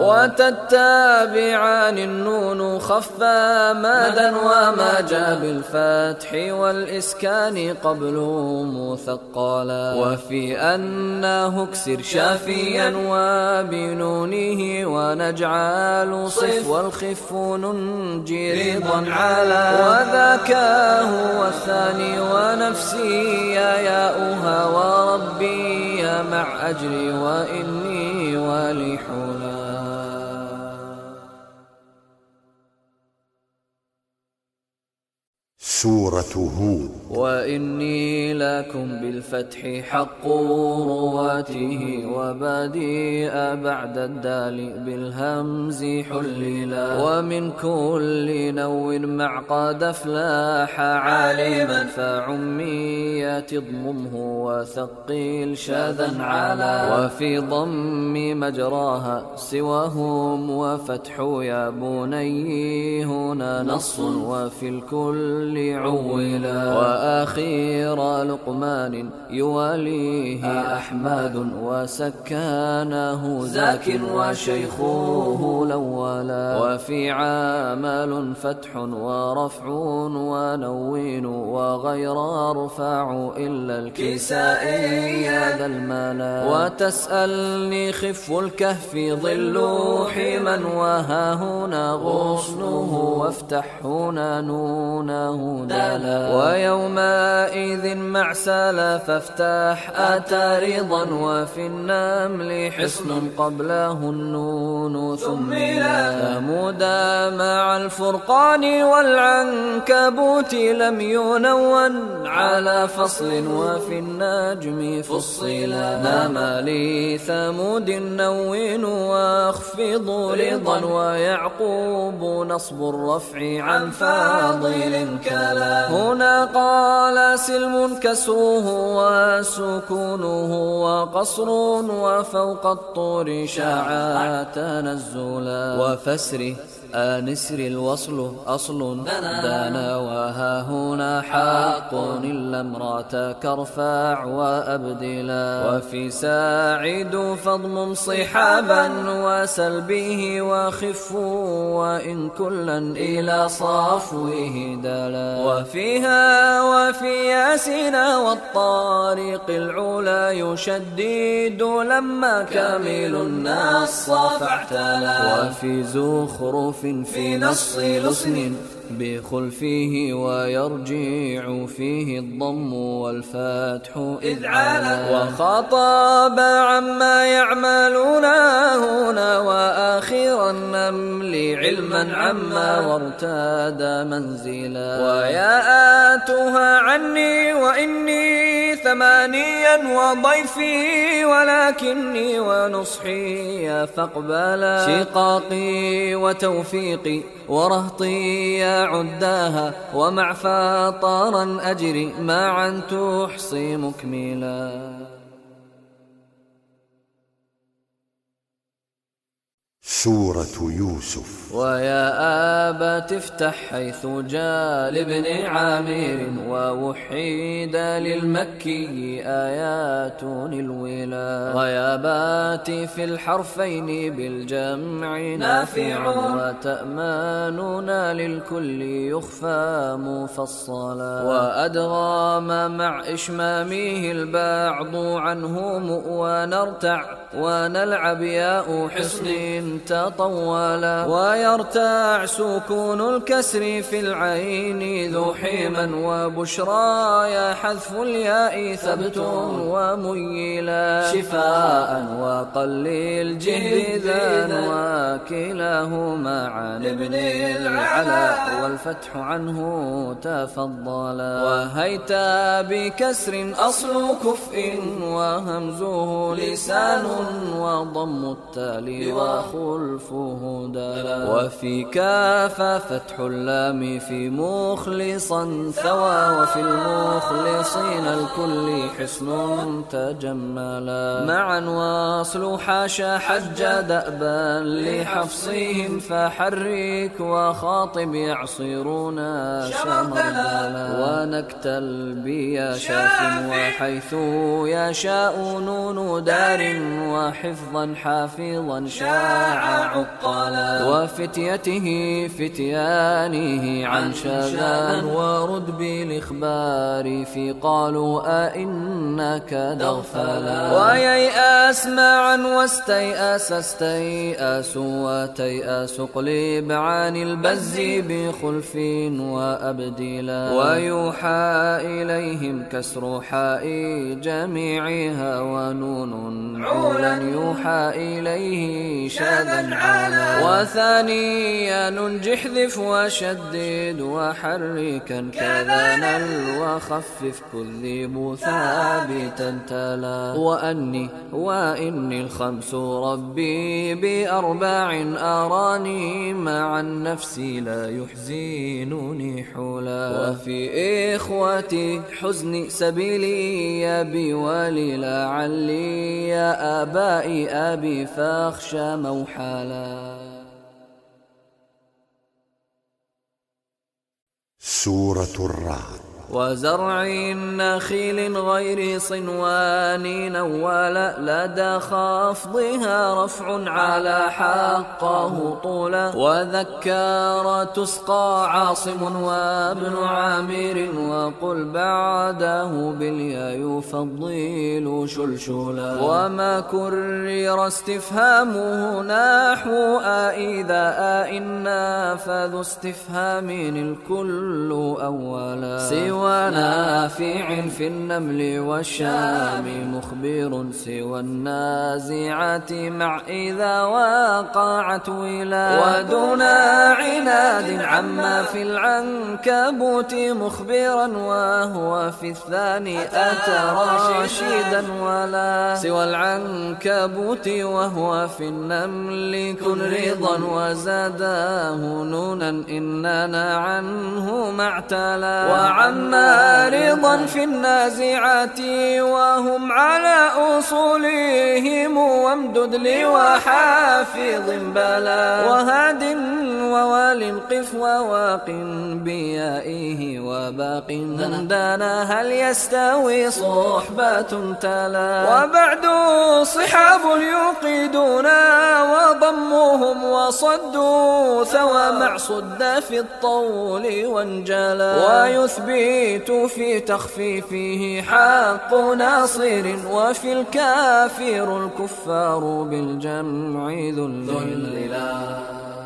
B: وتتابعان النون خفا مادا وما جاء بالفتح والإسكان قبله مثقلا وفي أنه اكسر شافيا وبنونه ونجعل صف والخف ننجي رضا على وذاك هو الثاني ونفسي ياؤها وربي مع أجري وإني ولحلا.
A: سورة هود.
B: وإني لكم بالفتح حق رواته وبديء بعد الدال بالهمز حللا ومن كل نو مع قد أفلاح عالما فعمية اضممه وثقيل شاذا على وفي ضم مجراها سواهم وفتح يا بني هنا نص وفي الكل عولا وآخير لقمان يواليه أحمد وسكانه زاك وشيخوه الأولا وفي عامل فتح ورفع ونوين وغير ارفع إلا الكسائي ذا الملا وتسألني خف الكهف ظل حما وها هنا غصنه وافتح هنا نونه دلا ويومئذ مع سلا فافتح أتى رضا وفي النمل حصن قبله النون ثملا ثمود مع الفرقان والعنكبوت لم ينون على فصل وفي النجم فصلا نما لي ثمود نون واخفض رضا ويعقوب نصب الرفع عن فاضل كلا هنا قال سلم كسره وسكونه وقصر وفوق الطور شاعا تنزلا وفسره آنسر الوصل أصل دنا وها هنا حق إن لم راتك ارفع وأبدلا وفي ساعد فضم صحابا وسل به وخف وإن كلا إلى صفوه دلا وفيها وفي ياسين والطارق العلا يشدد لما كامل النص فاعتلا وفي زخرف في نص لسن بخلفه ويرجع فيه الضم والفتح إذ علا وخطاب عما يعملون هنا وآخر النمل علما عما وارتاد منزلا ويا آتها عني وإني ثمانيا وضيفي ولكني ونصحي فاقبلا شقاقي وتوفيقي ورهطي عداها ومع فاطرا أجري معا تحصي مكملا.
A: سورة يوسف.
B: ويا آبت افتح حيث جاء لابن عامر ووحيد للمكي آيات الولا ويا بات في الحرفين بالجمع نافع وتأماننا للكل يخفى مفصلا وأدغام مع إشمامه البعض عنهم ونرتع ونلعب ياء حصن تطولا ويرتع سكون الكسر في العين ذو حيما وبشرى حذف الياء ثبت وميلا شفاء وقليل جهدا وكلاهما عن ابن العلاء والفتح عنه تفضلا وهيت بكسر أصل كفء وهمزه لسان وضم التالي وخلفه دلا وفي كاف فتح اللام في مخلصا ثوى وفي المخلصين الكل حصن تجملا معا واصل حاشا حج دأبا لحفصهم فحرك وخاطب يعصرون شمردلا ونكتل بيا شاف وحيث يشاء نون دار وحفظا حافظا شاع عقلا وفتيته فتيانه عن شذا ورد بالإخبار في قالوا أئنك دغفلا وييأس معا واستيأس استيأس وتيأس قلب عن البز بخلف وأبدلا ويوحى إليهم كسر حاء جميعها ونون عولا يوحى إليه شاذا عالا وثانيا ننجح ذف وشدد وحركا كذا نل وخفف كذب ثابتا تلا وأني وإني الخمس ربي بأربع أراني مع النفس لا يحزنني حولا وفي إخوتي حزن سبيلي يا بي ولي لعلي يا آبائي أبي فاخشى موحلا.
A: سورة الرعد.
B: وزرع نخيل غير صنوان نوال لدى خفضها رفع على حقه طولا وذكار تسقى عاصم وابن عامر وقل بعده بالياء يفضل شلشلا وما كرر استفهامه نحو أئذا أئنا فذو استفهام الكل أولا ونافع في النمل والشام مخبر سوى النازعات مع إذا وقعت ولا ودون عناد عما في العنكبوت مخبرا وهو في الثاني أتى راشدا ولا سوى العنكبوت وهو في النمل كن رضا وزاداه نونا إننا عنه معتلا وعم معارضا في النازعات وهم على أصولهم وامدد لي وحافظ بلا وهاد ووال قف وواق بيائه وباق دندانا هل يستوي صحبة تلا وبعد صحاب يوقدون وضموهم وصدوا ثوى مع صد في الطول وانجلا ويثبت في تخفيفه حق ناصر وفي الكافر الكفار بالجمع ذللا.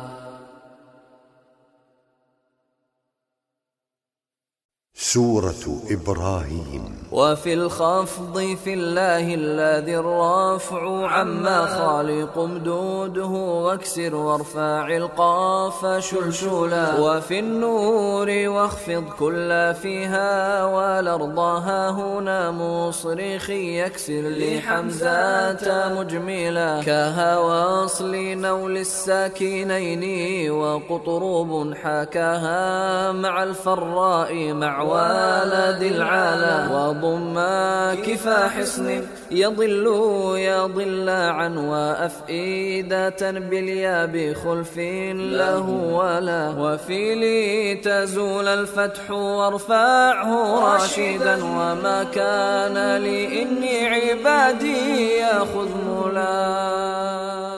A: سورة إبراهيم.
B: وفي الخفض في الله الذي الرافع عما خالق مدوده واكسر وارفع القاف شلشلا وفي النور واخفض كل فيها والأرضها هنا مصرخ يكسر لحمزات مجملا كها واصل نول الساكنين وقطروب حكاها مع الفراء مع ولد العلا وضم كفا حصن يضل يضل عن وأفئدة باليا بخلف له ولا وفي لي تزول الفتح وارفعه راشدا وما كان لي إني عبادي يأخذ ملا.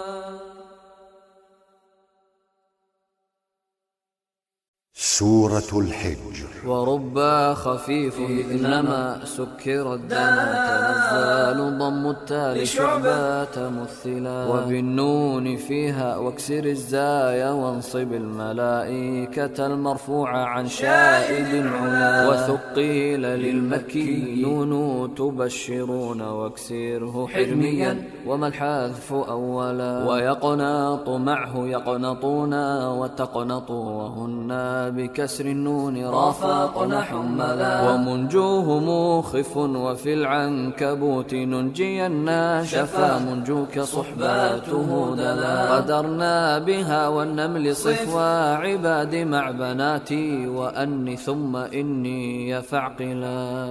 A: سورة الحجر.
B: ورب خفيف إنما سكر الدنا تنزل ضم التالي شعبة مثلا وبالنون فيها واكسر الزايا وانصب الملائكة المرفوعة عن شائد علا وثقيل للمكي نون تبشرون واكسره حرميا وما الحذف أولا ويقنط معه يقنطون وتقنطوا وهن بكسر النون رافقنا حملا ومنجوه مخف وفي العنكبوت ننجينا شفا منجوك صحباته دلا قدرنا بها والنمل صف وعباد مع بناتي وأني ثم إني يفعقلا.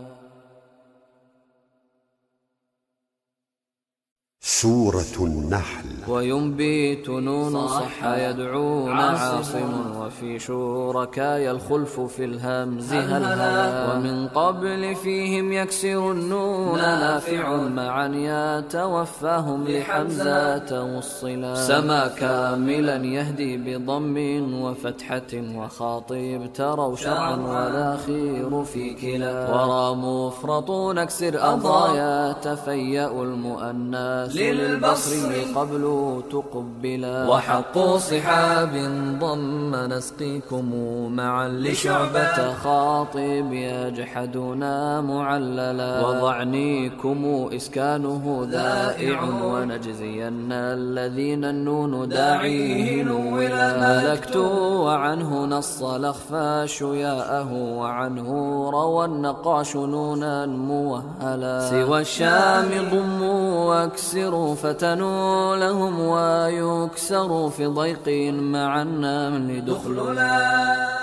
A: سورة النحل.
B: وينبت نون صح يدعون عاصم وفي شركاء الخلف في الهمز هلهلا ومن قبل فيهم يكسر النون نافع معا يتوفاهم لحمزة والصلا سما كاملا يهدي بضم وفتحة وخاطب تروا شرعا والأخير في كلا ورا مفرطون اكسر أضايا تفيأ المؤنث للبصري قبل تقبلا وحق صحاب ضم نسقيكم معا لشعبة خاطب يجحدنا معللا وضعنيكم إسكانه ذائع ونجزين الذين النون داعيه نولا ملكت وعنه نص الأخفاش ياءه وعنه روى النقاش نونا موهلا سوى الشام ضموا واكسروا فتنوا لهم ويكسروا في ضيق مع النمل دخللا.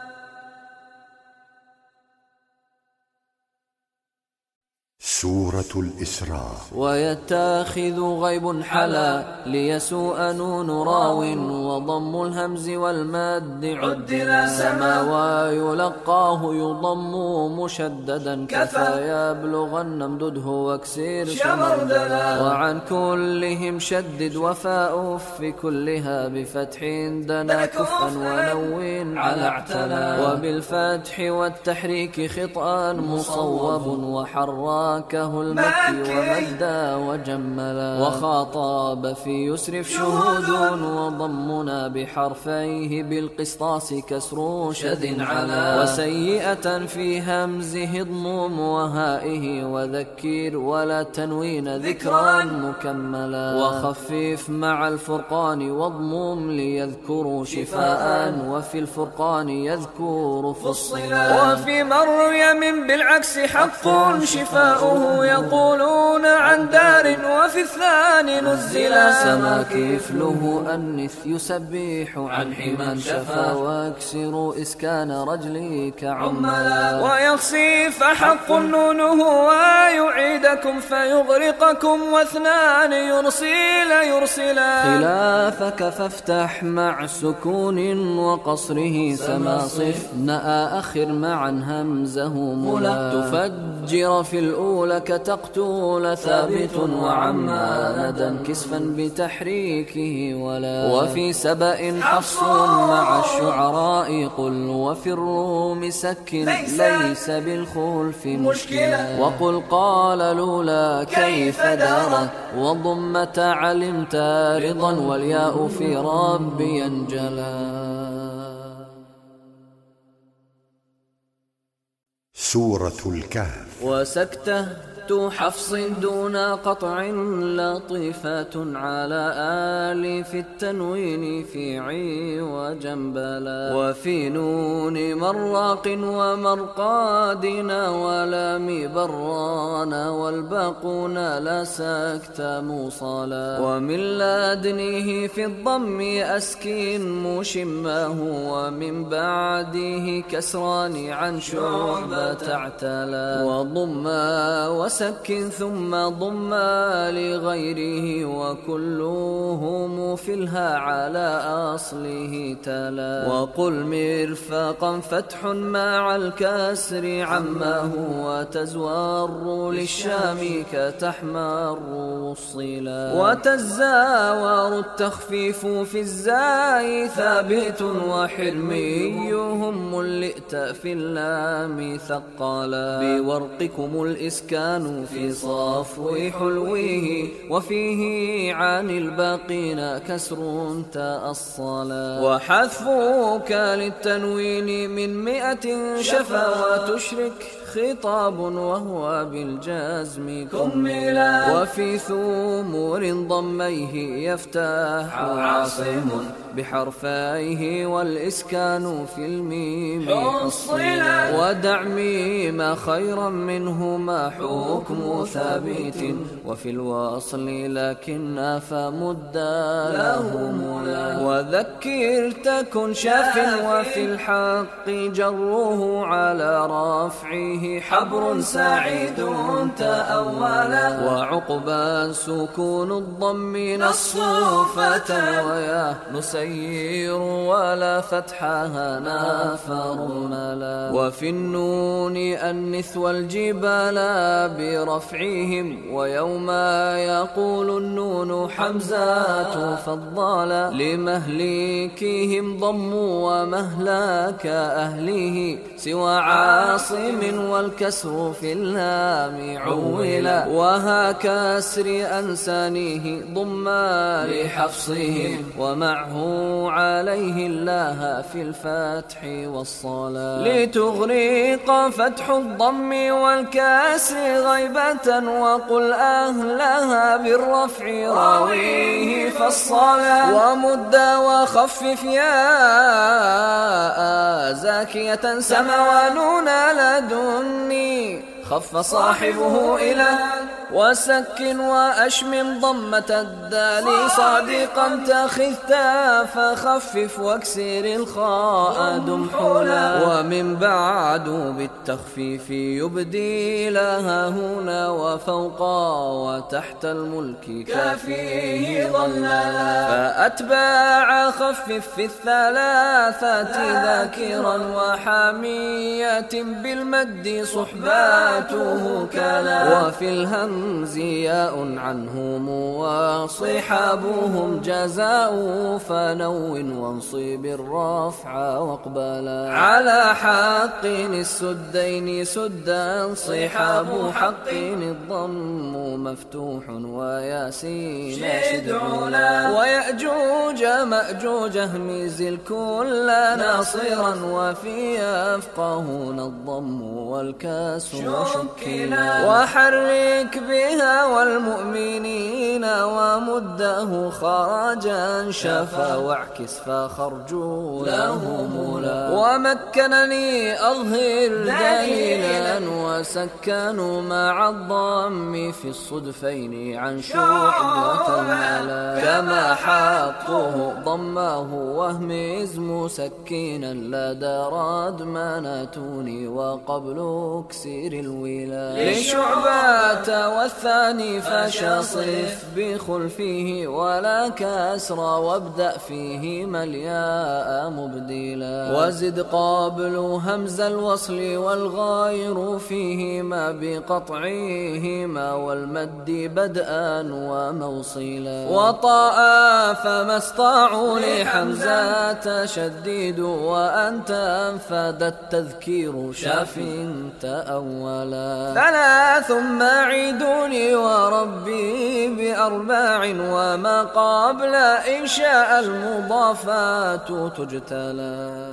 A: سورة الإسراء.
B: ويتاخذ غيب حلا ليسوء نون راو وضم الهمز والمد عدلا سما ويلقاه يضم مشددا كفى يبلغن امدده واكسر شمردلا وعن كلهم شدد وفاء في كلها بفتح دنا كفا ونو على اعتلا وبالفتح والتحريك خطأ مصوب وحراك كه المكي ومدى وجملا وخاطب في يسرف شهود وضمنا بحرفيه بالقسطاس كسر شد على وسيئة في همزه اضمم وهائه وذكر ولا تنوين ذكرا مكملا وخفف مع الفرقان واضمم ليذكروا شفاء وفي الفرقان يذكر فصلا وفي مريم بالعكس حق شفاء يقولون عن دار وفي الثاني نزلا
E: سما كفله أنث يسبح عن حما شفا واكسر إسكان رجلي كعملا
B: ويخصي فحق نونه ويعيدكم فيغرقكم واثنان يرسل يرسلا
E: خلافك فافتح مع سكون وقصره سما صف نأى أخر معا همزه ملا تفجر في الأولى كتقتول ثابت وعما ندا كسفا بتحريكه ولا وفي سبأ حفص مع الشعراء قل وفي الروم سكن ليس بالخلف مشكلا وقل قال لولا كيف دارت وضمت علمت رضا والياء في ربي انجلا.
A: سورة الكهف.
E: وسكته حفص دون قطع لطيفة على آل في التنوين في عي وجنبلا وفي نون مراق ومرقادنا ولام برانا والباقون لا سكت موصلا ومن لدنه في الضم أسكن مشماه ومن بعده كسران عن شعبة اعتلا وضما سك ثم ضم لغيره وكلهم في الها على أصله تلا وقل مرفقا فتح مع الكسر عما هو تزور للشام كتحمر الصلا وتزاور التخفيف في الزاي ثابت وحرميهم ملئت في اللام ثقلا بورقكم الإسكان في صفو حلوه وفيه عن الباقين كسر تأصلا وحذفك للتنوين من مئة شفا وتشرك خطاب وهو بالجزم كملا وفي ثمور ضميه يفتح عاصم بحرفيه والإسكان في الميم حصلا ودع ميم خيرا منهما حكم ثابت وفي الوصل لكن فمد له ملا وذكر تكن شاف وفي الحق جره على رفعه حبر سعيد تأولا وعقبى سكون الضم نصوفة ويا نسير ولا فتحها نافر ملا وفي النون النث والجبال برفعهم ويوم يقول النون حمزات فضالا لمهلكهم ضموا ومهلاك أهله سوى عاصم والكسر في اللام عولا وها كسر أنسانه ضما لحفصهم ومعه عليه الله في الفتح والصلاة لتغرق فتح الضم والكسر غيبة وقل أهلها بالرفع راويه فالصلاة ومد وخفف ياء زاكية سما ونون لدني خف صاحبه إلى وسكن وأشمم ضمة الدال صادقا تخذتا فخفف واكسر الخاء دمحلا ومن بعد بالتخفيف يبدي لها هنا وفوقا وتحت الملك كافيه ظللا فأتباع خفف في الثلاثة ذاكرا وحامية بالمد صحباته كلا وفي الهم زياء عنهم وصحابهم جزاء فنو وانصب الرفع واقبلا على حق السدين سدا صحاب حق الضم مفتوح وياسين شدعولا ويأجوج مأجوج اهمز الكل ناصرا وفي أفقهون الضم والكسر شكلا وحرك بها والمؤمنين ومسلمين ورده خرجا شفا واعكس فخرجوا له مولا ومكنني أظهر دليلا وسكنوا مع الضم في الصدفين عن شعبة الملا كما حقه ضمه وهمز مسكينا لدى ردمانتوني وقبل اكسير الولا لشعبة والثاني فشصف بخلفه ولا كسر وابدأ فيهما الياء مبدلا وزد قابل همز الوصل والغير فيهما بقطعهما والمد بدءا وموصلا وطاء فما استطاعوا لحمزة تشديد وأنت أنفد التذكير شاف تأولا ثلاث معيدوني وربي بأرباع وما قبل إنشاء المضافات تجتلى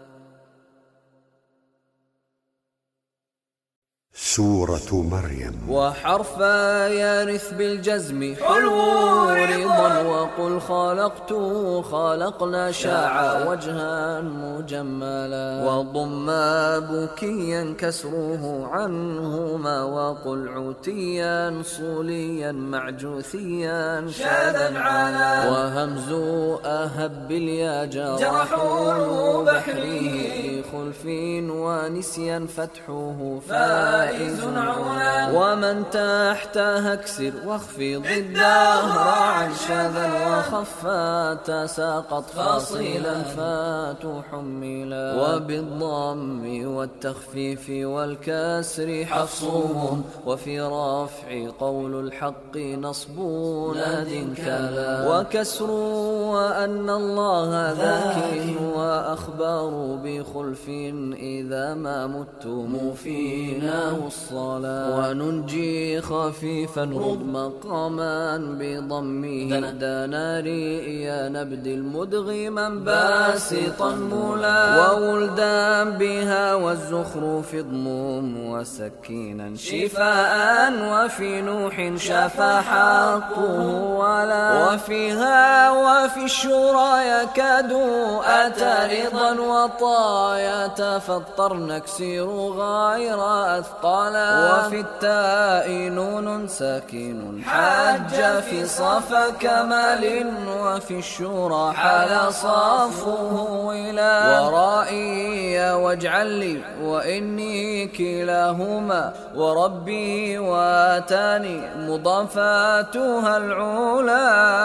A: سورة مريم.
E: وحرف يرث بالجزم حلو رضا وقل خلقت خلقنا شاع وجها مجملا وضم بكيا كسره عنهما وقل عتيا صوليا معجوثيا شاذا علا وهمز أهب باليا جرحوا بحره خلف ونسيا فتحه فائز علا ومن تحتها اكسر واخفض الدهر عن شذا وخفا تساقط فصيلا فتحملا وبالضم والتخفيف والكسر حفصهم وفي رفع قول الحق نصب ناد كلا وكسر وأن الله ذاك وأخبار بخلف إذا ما متم فينا الصلاة وننجي خفيفا رب مقاما بضمه دناري يا نبدل مدغما باسطا مولا وولدا بها والزخرف ضموم وسكينا شفاء وفي نوح شفا حقه ولا وفيها وفي الشورى يكاد أتى رضا وطايا تفطر نكسر غير أثقالا وفي التاء نون ساكن حج في صفا كمال وفي الشورى حال صفه إلى ورائي واجعل لي وإني كلاهما وربي واتاني مضافاتها العلا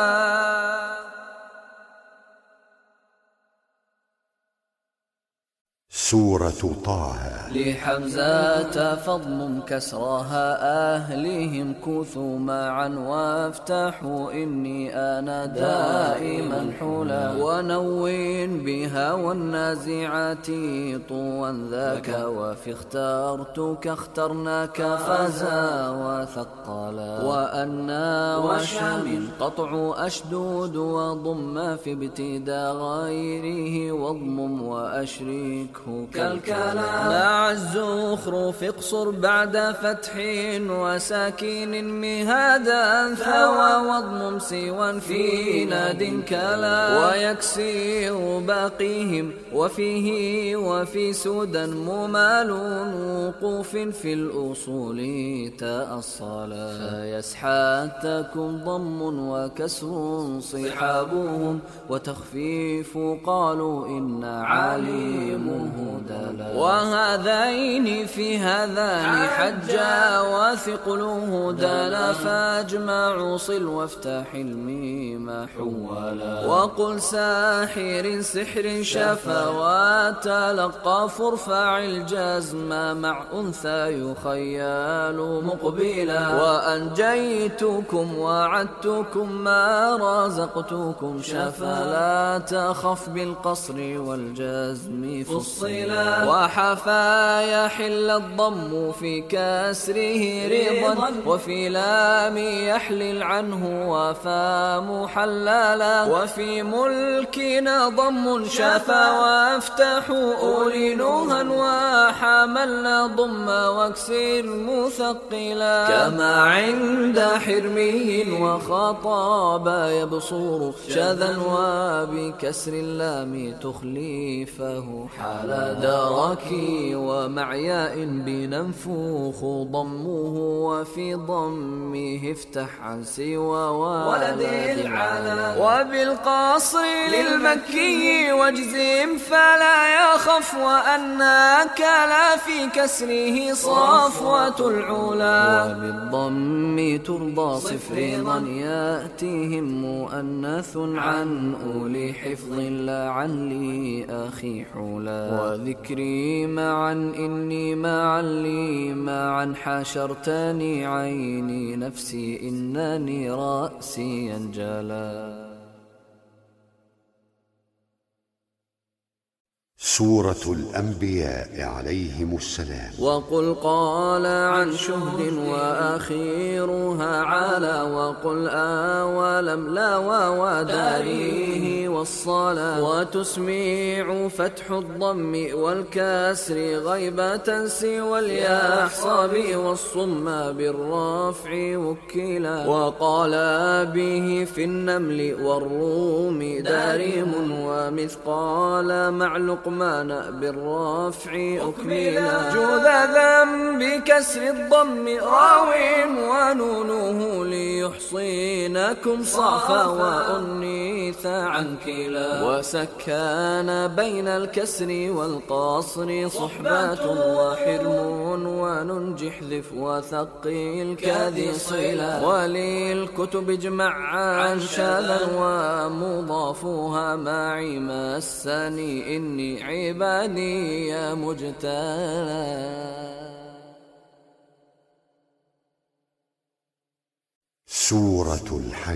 A: سورة طه.
E: لحمزة فضم كسرها أهلهم كثوا معا وافتحوا إني أنا دائما حلا ونون بها والنازعات طوا ذاك وفي اخترتك اخترناك فزا وثقلا وأنا وشام قطع أشدود وضم في ابتداء غيره واضمم وأشركه كالكلام مع الزخرف اقصر بعد فتح وساكن مهادا ثوى واضمم سوى في ناد كلا ويكسر باقيهم وفيه وفي سودا ممال وقوف في الأصول تأصلا فيسحاتكم ضم وكسر صحابهم وتخفيف قالوا إن عليم هدلا وهذين في هذان حجا وثقله دلا فاجمع صل وافتح الميم حولا وقل ساحر سحر شفا وتلقى فارفع الجزم مع أنثى يخيال مقبلا وأنجيتكم وعدتكم ما رزقتكم شفا لا تخف بالقصر والجزم فصلا صلا وحفا يحل الضم في كسره رضا وفي لام يحلل عنه وفا محللا وفي ملكنا ضم شفا وافتح أولي نوها وحملنا ضم واكسر مثقلا كما عند حرمي وخطاب يبصر شذا وبكسر اللام تخليفه حال دركي ومع ياء بننفوخ ضمه وفي ضمه افتح عن سوى ولد العلا وبالقصر للمكي واجزم فلا يخف وأنك لا في كسره صفوة العلا وبالضم ترضى صفرا يأتيهم مؤنث عن أولي حفظ لا عن لي أخي حلا وذكري معا إني معا لي معا حشرتني عيني نفسي إنني رأسي انجلا.
A: سورة الأنبياء عليهم السلام.
E: وقل قال عن شهد وأخيرها على وقل أولم لا وداريه والصلاة وتسميع فتح الضم والكسر غيبة سوى اليحصب والصم بالرفع وكلا وقال به في النمل والروم دارم ومثقال مع لقمان بالرفع أكملا جذذا بكسر الضم راو ونونه ليحصينكم صعفا وأنيث عن كلا وسكان بين الكسر والقصر صحبات وحرم وننجح ذف وثقيل كذي صلا وللكتب اجمع عن شذا ومضافها معي مسني إني عبادي يا مجتلى.
A: سورة الحج.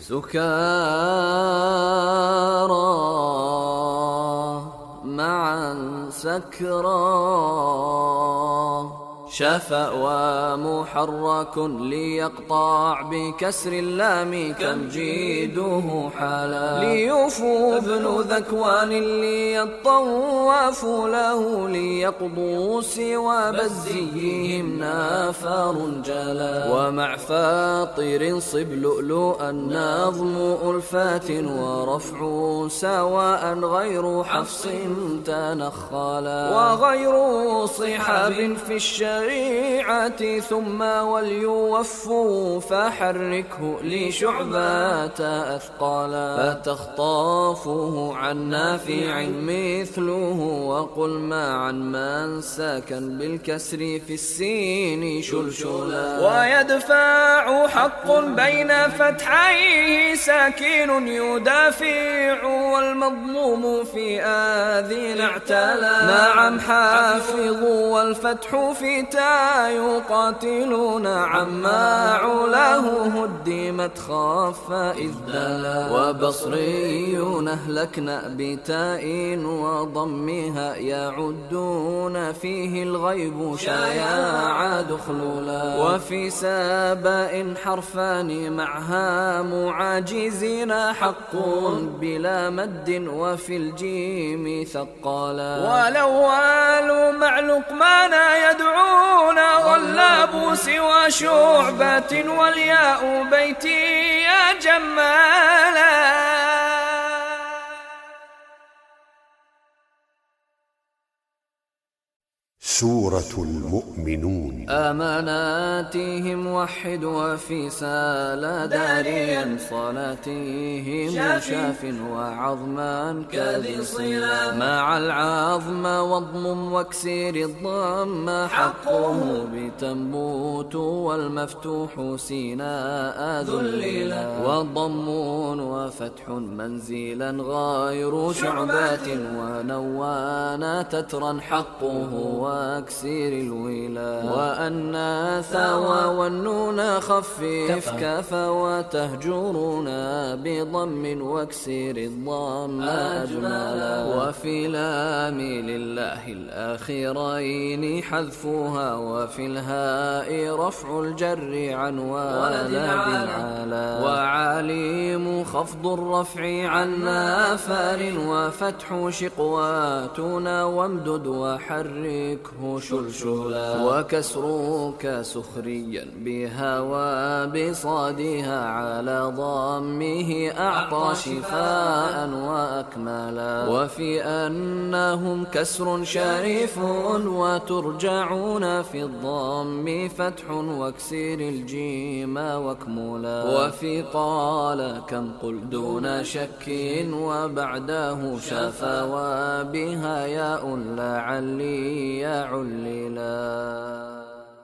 E: سكارى معا سكرى شفأ ومحرك ليقطع بكسر اللام كم جيده حالا ليوفوا ابن ذكوان ليطواف له ليقضوا سوى بزيهم نافر جلا ومع فاطر صب لؤلؤا النظم ألفات ورفع سواء غير حفص تنخلا وغير صحاب في الشريعة ثم وليوفوا فحركه لشعبات أثقالا فتخطافه عن نافع مثله وقل معا من ساكن بالكسر في السين شلشلا ويدفع حق بين فتحيه ساكن يدافع والمظلوم في آذين اعتلى نعم حافظ والفتح في تا يقاتلون عما علاه هدمت خاف إذ دلا وبصريون أهلكنا بتاء وضمها يعدون فيه الغيب شياع دخلولا وفي ساباء حرفان معها معاجزين حق بلا مد وفي الجيم ثقالا والأول مع لقمان يدعون غلاب سوى شعبة والياء بيتي يا جمالا.
A: سورة المؤمنون.
E: أماناتهم وحد وفي سال داريا صلاتهم شاف وعظما كذي صلا مع العظم واضمم واكسر الضم حقه بتنبوت والمفتوح سيناء ذللا وضم وفتح منزلا غير شعبات ونوان تترا حقه واكسر الولا. وأنا ثوى والنون خفف كفى وتهجرنا بضم واكسر الضم أجملا. وفي لام لله الآخرين حذفها وفي الهاء رفع الجر عن ولد علا. وعليم خفض الرفع عن نافر وفتح شقواتنا وامدد وحركه شلشلا. وكسرك سخريا بها وبصادها على ضمه أعطى شفاء وأكملا. وفي أنهم كسر شريف وترجعون في الضم فتح واكسر الجيم واكملا. وفي قال كم قل دون شك وبعده شفا وبها ياء لعلي يعللا.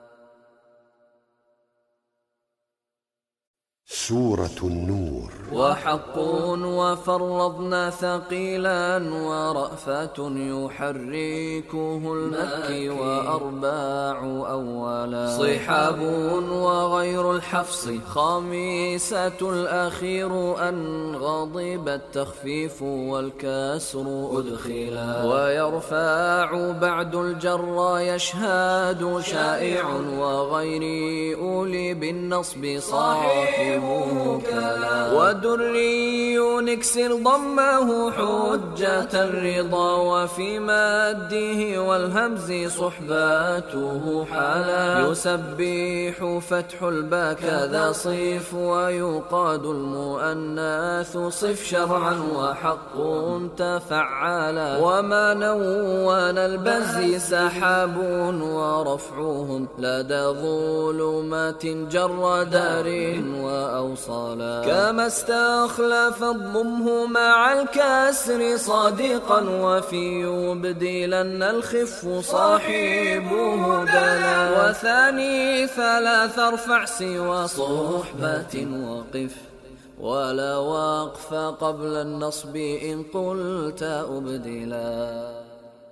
A: سورة النور.
E: وحق وفرضنا ثقيلا ورأفة يحركه المكي وأرباع أولا. صحاب وغير الحفص خامسة الأخير أن غضب التخفيف والكسر أدخلا. ويرفع بعد الجر يشهد شائع وغير أولي بالنصب صاحب كلا. ودري نكسر ضمه حجة الرضا وفي مده والهمز صحباته حلا. يسبح فتح الباء كذا صف ويقاد المؤنث صف شرعا وحق تفعلا. وما نون البز سحاب ورفعهم لدى ظلمات جر دار وأوصالا. كما استخلف الضمه مع الكسر صادقا وفي يبدلن الخف صاحبه دلا. وثاني ثلاث ارفع سوى صحبة وقف ولا وقف قبل النصب إن قلت أبدلا.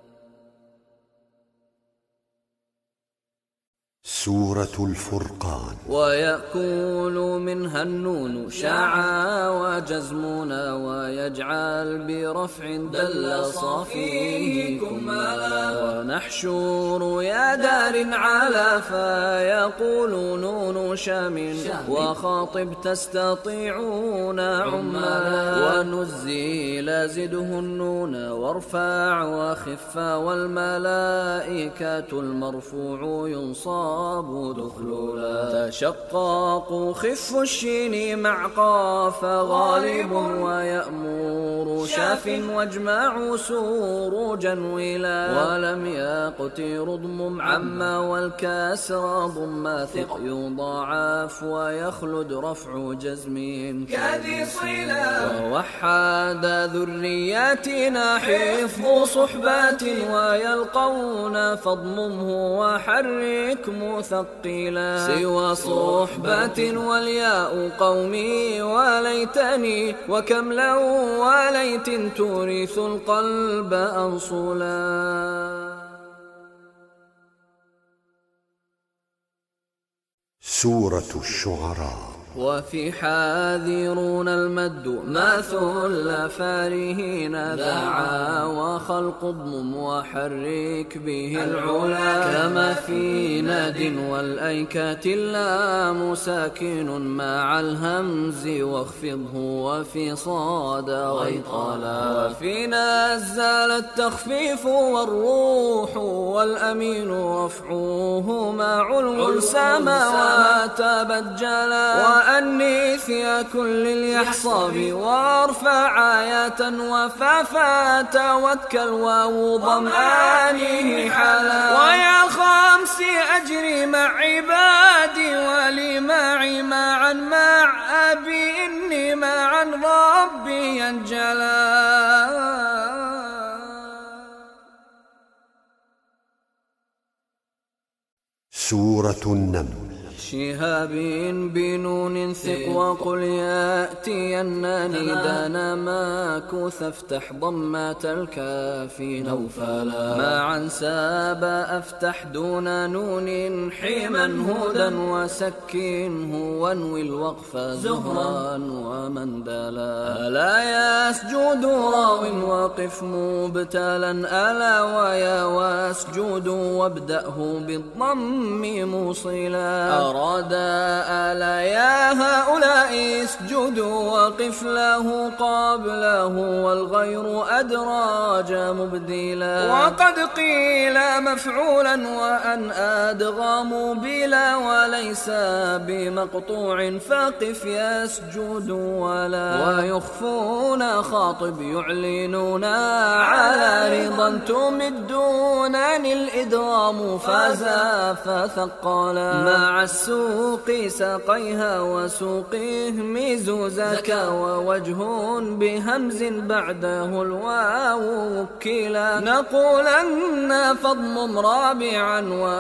A: سورة الفرقان.
E: ويأكل منها النون شعا وجزمنا ويجعل برفع دل صافيه كمالا. ونحشور يا دار على فيقول نون شام وخاطب تستطيعون عمالا. ونزيل زده النون وارفع وخف والملائكة المرفوع ينصاب دخلولا. تشقاق خف الشين مع قاف غالب ويأمر شاف واجمع سروجا ولا. ولم يقتر ضم عما والكسر ضم ثق يضاعف ويخلد رفع جزم كذي صلا. ووحد ذرياتنا حفظ صحبات ويلقون فاضممه وحرك مثقلا. سوى صحبة والياء قومي وليتني وكم لو وليت تورث القلب أنصلا.
A: سورة الشعراء.
E: وفي حاذرون المد ما ثل فارهين دعا وخلق اضمم وحرك به العلا. كما في ناد والأيكات اللام ساكن مع الهمز واخفضه وفي صاد غيطلا. وفي نزل التخفيف والروح والأمين رفعوه مع السماوات بجلا. وأنث يا كل اليحصاب وارفع آيات وفافا توكل واو ضمآنه حلا. ويا خمس أجري مع عبادي ولي معي معا مع أبي إني معا ربي ينجلا.
A: سورة النمل.
E: شهاب بنون ثق وقل يأتينني دنا ماكوث افتح ضمات الكافي نوفلا معا ساب أفتح دون نون حيما هدى وسكنه وانوي الوقف زهرا ومندلا ألا يسجد راو وقف مبتلا ألا ويا واسجد وابدأه بالضم موصلا أراد ألا يا هؤلاء اسجدوا وقف له قبله والغير أدراج مبدلا وقد قيل مفعولا وأن أدغام بلا وليس بمقطوع فقف يسجد ولا ويخفون خاطب يعلنون على رضا تمدونني الإدغام فازا فثقلا مع السوق ساقيها وسوقه مزوزك ووجه بهمز بعده الواو وكلا نقولن فضم رابعا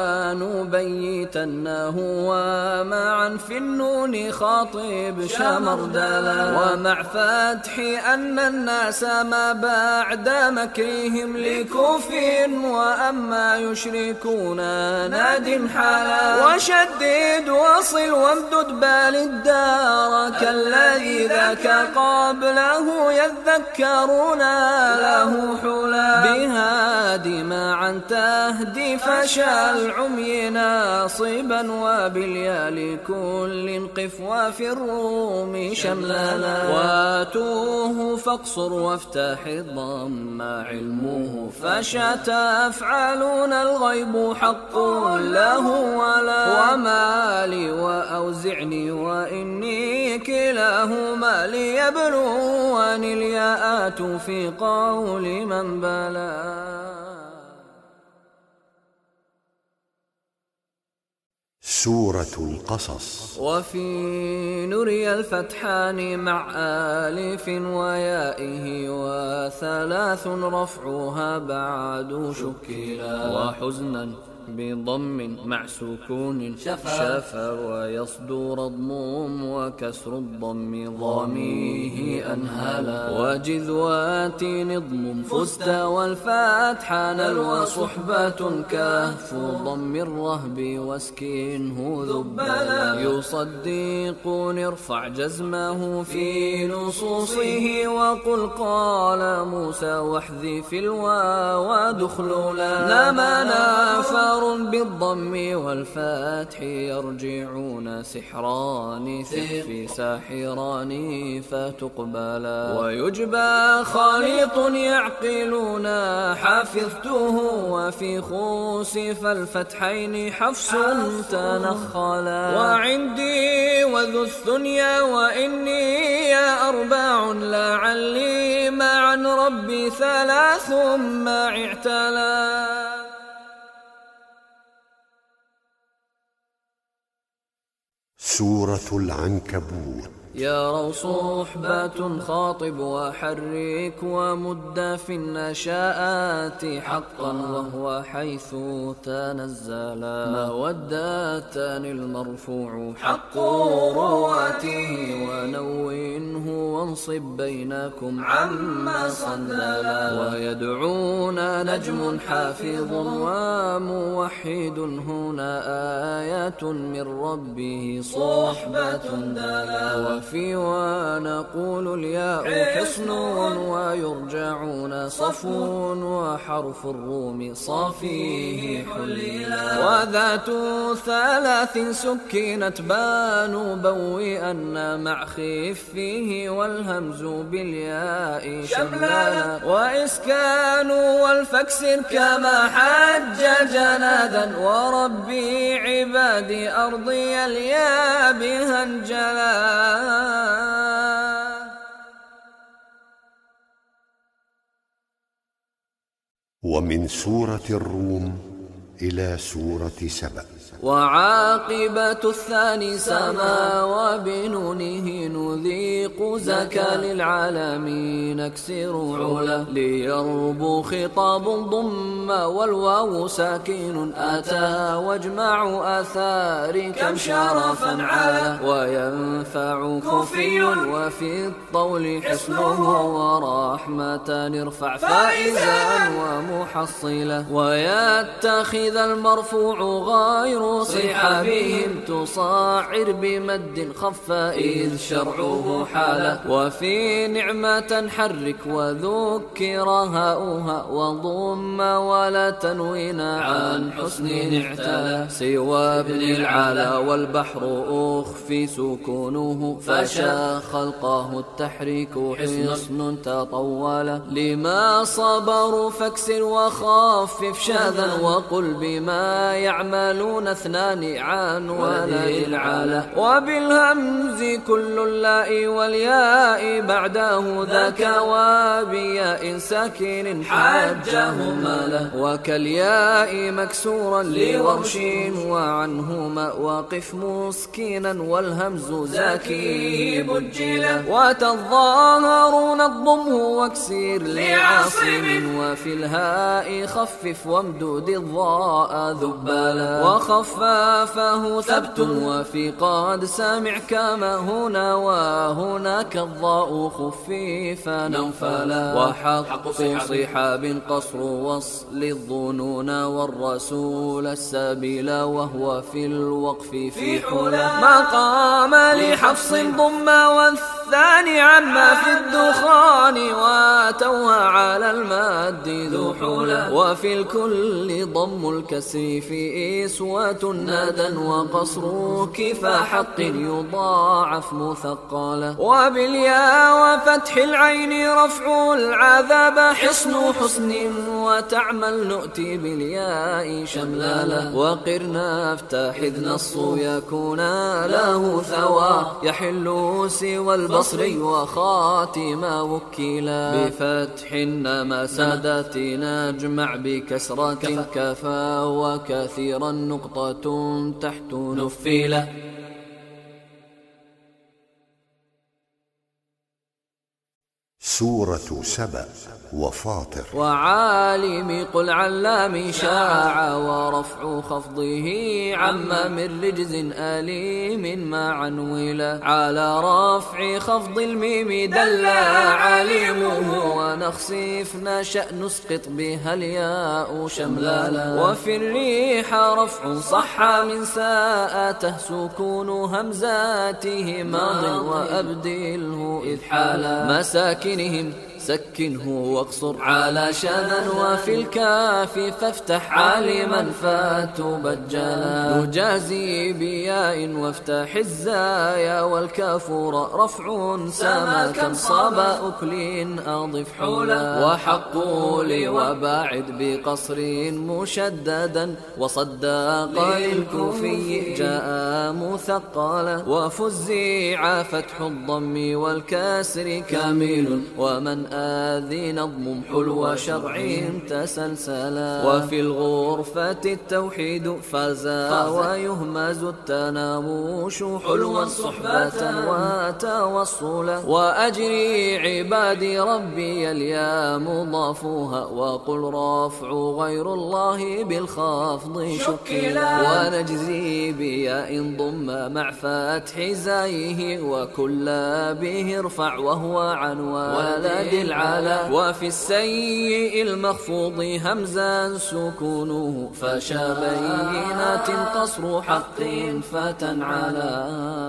E: ونبيتنه ومعا في النون خاطب شمردلا ومع فتح أن الناس ما بعد مكرهم لكوف وأما يشركون ناد حلا وشدد وصل وامدد بال الدار كالذي ذاك قبله يذكرون له حلا بهادي معا تهدي فشى العمي ناصبا وباليا لكل قف وفي الروم شملالا واتوه فاقصر وافتح الضم علمه فشى تفعلون الغيب حق له ولا وما لي وأوزعني وإني كلاهما ليبلوني الياءات في قول من بلا.
A: سورة القصص.
E: وفي نري الفتحان مع آلف ويائه وثلاث رفعها بعد شكلا وحزنا بضم مع سكون شفا ويصدر الضم وكسر الضم ضميه أنهلا وجذوات نضم فست والفتح نل وصحبة كهف ضم الرهب واسكنه ذبلا يصدقون ارفع جزمه في نصوصه وقل قال موسى واحذف الواو دخلولا نما نافر بالضم والفتح يرجعون سحران ثف ساحران فتقبلا ويجبى خليط يعقلون حفظته وفي خوسف الفتحين حفص تنخلا وعندي وذو الثنيا وإني يا أربع لعلي معا ربي ثلاث مع اعتلا.
A: سورة العنكبوت.
E: يا صحبة خاطب وحرك ومد في النشاءات حقا وهو حيث تنزلا مودة المرفوع حق رواته ونوينه وانصب بينكم عما صندلا ويدعون نجم حافظ وموحد هنا آيات من ربه صحبة دلا وفي ونقول الياء حصن ويرجعون صفو وحرف الروم صافيه حليلا وذات ثلاث سكنت بان بوئن مع خفه والهمز بالياء شملالا وإسكان والفكسر كما حج جنادا وربي عبادي أرضي الياء بها انجلا.
A: ومن سورة الروم إلى سورة سبأ.
E: وعاقبة الثاني سما وبنونه نذير والتوفيق زكى للعالمين اكسروا علا ليربو خطاب ضم والواو ساكن أتى واجمع آثار كم شرفا علا وينفع كفي وفي الطول حسنه ورحمة ارفع فائزا ومحصلا ويتخذ المرفوع غير صحابهم تصاعر بمد خف إذ شرعه حالا وفي نعمة حرك وذكر هاؤها وضم ولا تنوين عن حسن اعتلى سوى ابن العلا والبحر أخفي سكونه فشا خلقه التحريك حصن تطول لما صبروا فاكسر وخفف شاذا وقل بما يعملون اثنان عن ولد العلا وبالهمز كل اللاء والياء بعده ذاك وبياء ساكن حجهما له وكالياء مكسورا لورش وعنهما واقف مسكينا والهمز زاكي بجلا وتظاهرون الضم واكسر لعاصم وفي الهاء خفف وامدود الضاء ذبالا وخفافه ثبت وفي قد سامع كما هنا وهناك الضاء خفيفا نوفلا وحق صحاب قصر وصل الظنون والرسول السبيل وهو في الوقف في حلا مقام لحفص ضم والثاني عما في الدخان واتوها على المد ذو حلا وفي الكل ضم الكسر في إسوة نادا وقصر كفى حق يضاعف مثقلا وبالياء وفتح العين رفع العذاب حصن حسن وتعمل نؤتي بالياء شملالا وقرنا افتح إذ نص يكون له ثوى يحل سوى البصري وخاتم وكلا بفتح إنما سادات نجمع بكسرة كفى وكثيرا نقطة تحت نفيلة
A: سورة سبأ وفاطر
E: وعالم قل علام شاع ورفع خفضه عما من رجز أليم مع ولا على رفع خفض الميم دل عليمه ونخسف نشأ نسقط بها الياء شملالا وفي الريح رفع صح من ساءته سكون همزاته ماض وأبدله إذ حالا مساكنهم سكنه واقصر على شذا وفي الكاف فافتح عالما فتبجلا نجازي بياء وافتح الزايا والكافور رفع سما كم صاب أكل أضف حولا وحقوا لي وباعد بقصر مشددا وصدق الكوفي جاء مثقلا وفزع فتح الضم والكسر كامل ومن آذي نظم حلو شرع تسلسلا وفي الغرفة التوحيد فازا ويهمز التناموش حلوا صحبة وتوصلا وأجري عبادي ربي اليا مضافوها وقل رافع غير الله بالخفض شكلا ونجزي بياء ضم مع فتح زايه وكل به ارفع وهو عن ولد العلا وفي السيء المخفوض همزا سكونه فشا بينات قصر حق فتنعلا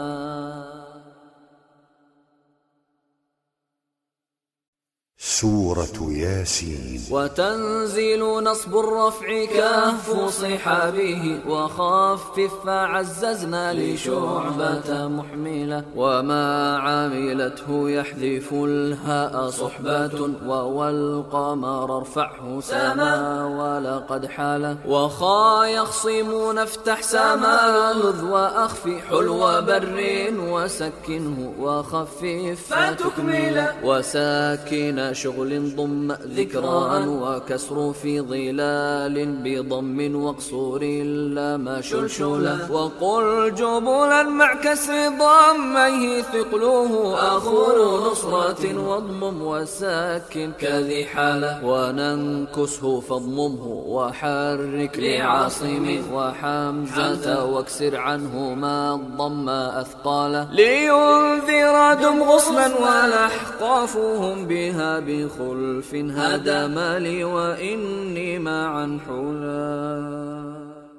A: سورة ياسين
E: وتنزيل نصب الرفع كهف صحابه وخفف فعززنا لشعبة محملة وما عملته يحذف الهاء صحبة والقمر ارفعه سما ولقد حال وخا يخصمون افتح سما لذ وأخفي حلو بر وسكنه وخفف فتكمل وساكن شخ شغل ضم ذكران وكسر في ظلال بضم وقصور لما شلشلا وقل جبلا مع كسر ضميه ثقله أخو نصرة واضمم وساكن كذي حالة وننكسه فاضممه وحرك لعاصم وحمزة واكسر عنهما الضم أثقالا لينذر دم غصنا ولحقافهم بها بخلف هدم لي وإني معا حلا.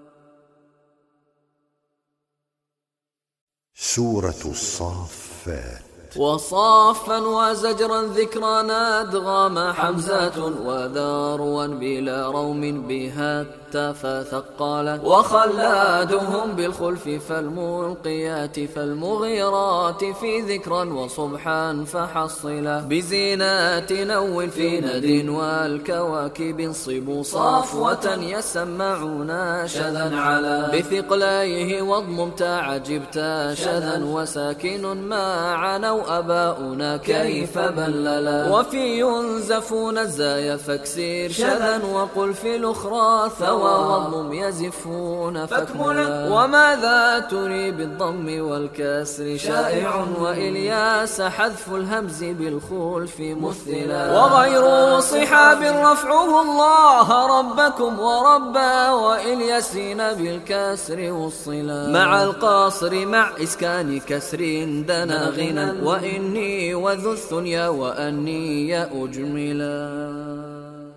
A: سورة الصافات.
E: وصافا وزجرا ذكرا أدغم حمزة وذاروا بلا روم بها فثقالا وخلادهم بالخلف فالملقيات فالمغيرات في ذكرا وصبحا فحصلا بزينات نو في ند والكواكب صبوا صافوة يسمعون شذا على بثقليه واضمم تعجبت شذا وساكن ما عنوا أباؤنا كيف بللا وفي ينزفون الزايا فاكسير شذا وقل في الأخرى ثوى وضم يزفون فاكملا وماذا تري بالضم والكسر شائع وإلياس حذف الهمز بالخلف مثلا وغير صحاب رفعه الله ربكم وربا وإلياسين بالكسر والصلا مع القاصر مع إسكان كسر دنا غنى وإني وذو الثنيا وأني أجملا.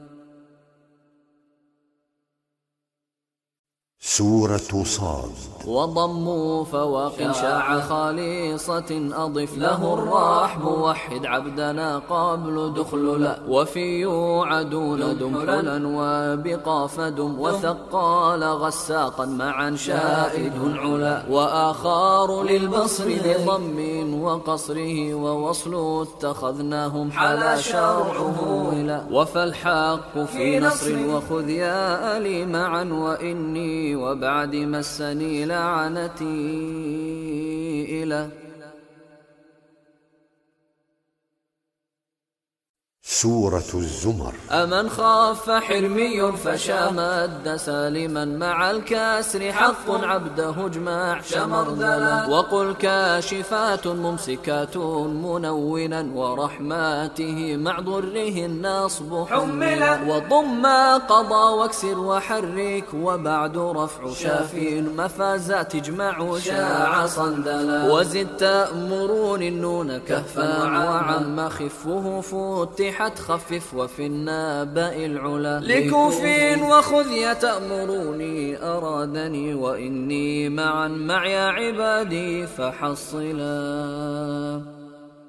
A: سورة صاد.
E: وضموا فواق شاع خالصة أضف له الرحب وحد عبدنا قبل دخللا وفي يوعدون دمحلا وبقاف دم وثقال غساقا معا شائد علا وآخار للبصر بضم وقصره ووصل اتخذناهم حلا شرعه إلى وفالحق في نصر وخذ يا ألي معا وإني وبعد مسني لعنتي إلى.
A: سورة الزمر.
E: أمن خاف حرمي فشامد سالما مع الكسر حق عبده اجمع شمرذلا وقل كاشفات ممسكات منونا ورحماته مع ضره النصب حملا وضم قضى واكسر وحرك وبعد رفع شافي مفازات اجمع شاع صندلا وزد تأمرون النون كهفا وعم خفه فتح خفف وفي النبأ العلا لكوف وخذ يتأمروني أرادني وإني معا معي عبادي فحصلا.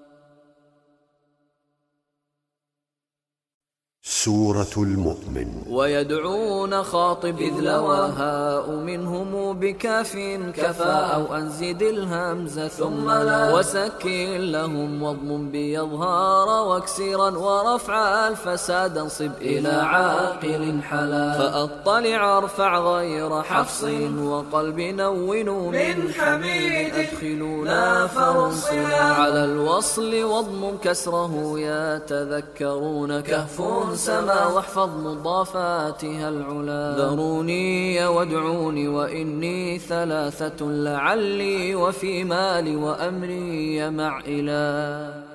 A: سورة المؤمن.
E: ويدعون خاطب إذ لواها منهم بكاف كفى أو أنزد الهمز ثم لا وسكن لهم واضم بيظهار واكسرا ورفع الفساد انصب إلى عاقل حلا فأطلع ارفع غير حفص وقلب نون من حميد أدخلونا فرنصلا على الوصل واضم كسره يتذكرون كهف سما واحفظ مضافاتها العلا ذروني وادعوني وإني ثلاثة لعلي وفي مالي وأمري مع إله.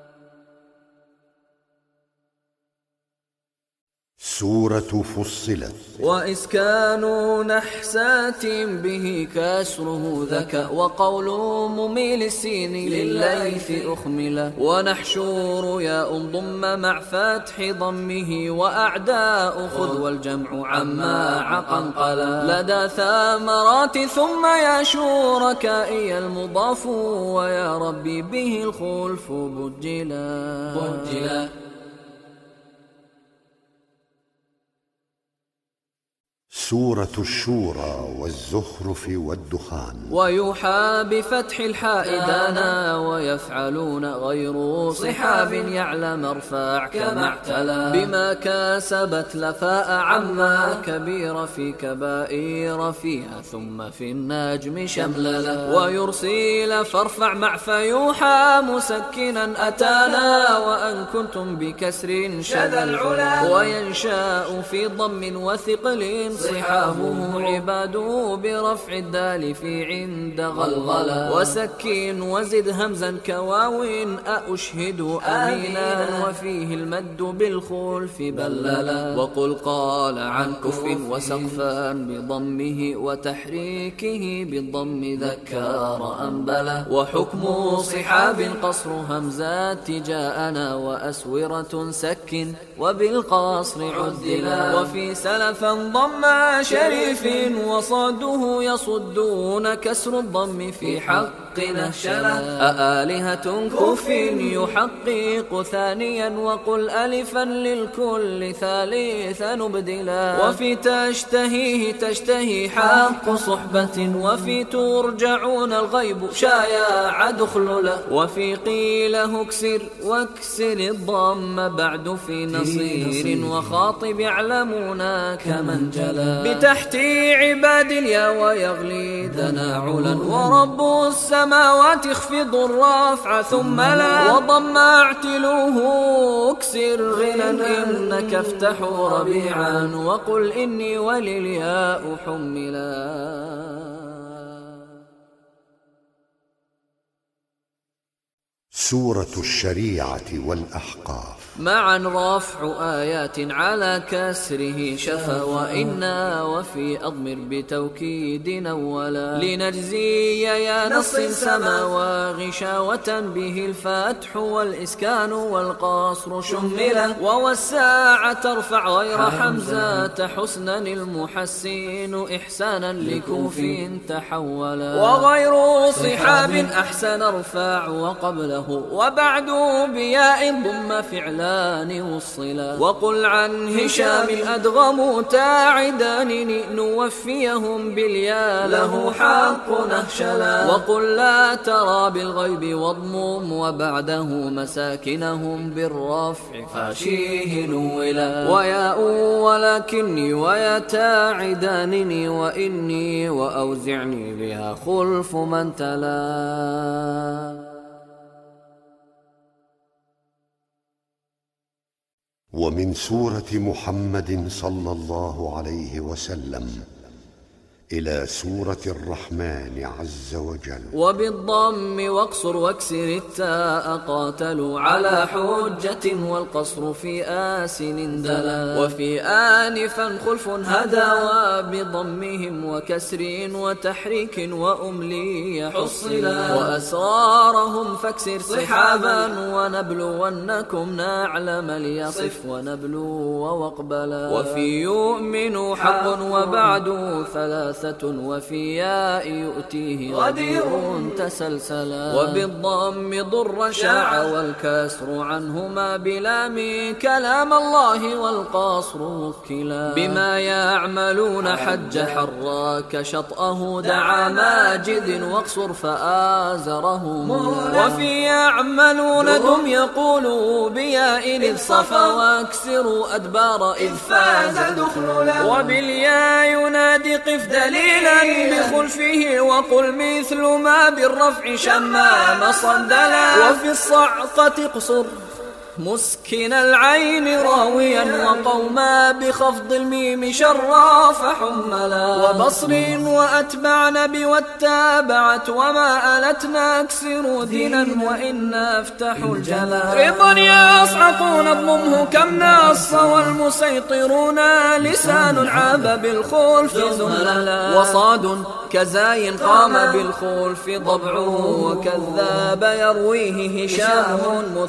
A: سورة فصلت.
E: وإسكان نحسات به كسره ذكى وقول مميل السين للليث أخملا ونحشور يا ضم مع فتح ضمه وأعداء خذ والجمع عما عقنقلا لدى ثمرات ثم يا شركائي المضاف ويا ربي به الخلف بجلا بجلا.
A: سورة الشورى والزخرف والدخان.
E: ويوحى بفتح الحاء دانا ويفعلون غير صحاب يعلم ارفع كما اعتلى بما كسبت لفاء عما كبير في كبائر فيها ثم في النجم شمللا ويرسل فارفع مع فيوحى مسكنا أتانا وأن كنتم بكسر شذا العلا وينشأ في ضم وثقل صحابه عباده برفع الدال في عند غلغلا وسكين وزد همزا كواوين أأشهد أمينا وفيه المد بالخلف بللا وقل قال عن كف وسقفا بضمه وتحريكه بالضم ذكر أنبلا وحكم صحاب قصر همزات جاءنا وأسورة سك وبالقصر عدلا وفي سلفا ضم شريف وصده يصدون كسر الضم في حق نهشلا أآلهة كف يحقق ثانيا وقل ألفا للكل ثالثا نبدلا وفي تشتهيه تشتهي حق صحبة وفي ترجعون الغيب شايع دخللا وفي قيله اكسر واكسر الضم بعد في نصير وخاطب يعلمون كمن جلا بتحت عباد اليا ويغلي تناعلا ورب السماوات اخفض الرافع ثم لا وضم اعتلوه اكسر غنا انك افتحوا ربيعا وقل اني وللياء حملا.
A: سورة الشريعة والأحقاف.
E: معا رفع آيات على كسره شفا وإنا وفي أضمر بتوكيد أولا لنجزي يا نص سما وغشاوة به الفتح والإسكان والقصر شملا ووساع ترفع غير حمزة حسنا المحسين إحسانا لكوف تحولا وغير صحاب أحسن ارفع وقبله وبعد بياء ضم فعلان وصلا وقل عن هشام الأدغم تاعدان نوفيهم باليا له حق نهشلا وقل لا ترى بالغيب واضمم وبعده مساكنهم بالرفع فاشيه نولا وياء ولكني ويا تاعدانني وإني وأوزعني بها خلف من تلا.
A: ومن سورة محمد صلى الله عليه وسلم إلى سورة الرحمن عز وجل.
E: وبالضم واقصر واكسر التاء قاتلوا على حجة والقصر في آسن دلا وفي آنفا خلف هدى وبضمهم وكسر وتحريك وأملي حصلا وأسرارهم فاكسر صحابا ونبلونكم نعلم ليصف ونبلو وقبلا وفي يؤمن حق وبعد ثلاث وفي ياء يؤتيه غدير تسلسلا وبالضم ضر شاع والكسر عنهما بلام كلام الله والقصر وكلا بما يعملون حج حراك شطأه دعا ماجد واقصر فآزره وفي يعملون دم يقولوا بياء إذ صفا واكسروا أدبار إذ فاز دخللا وبالياء ينادي قف دليلا بخلفه وقل مثل ما بالرفع شمام صندلا وفي الصعقة قصر مسكن العين راويا وقوما بخفض الميم شرا فحملا وبصر وأتبع نبي واتبعت وما ألتنا أكسر دينا وإنا افتحوا الجلا رضا يصعقون اضممه كم نص والمسيطرون لسان عاب بالخلف زللا وصاد كزاي قام بالخلف ضبعه وكذاب يرويه هشام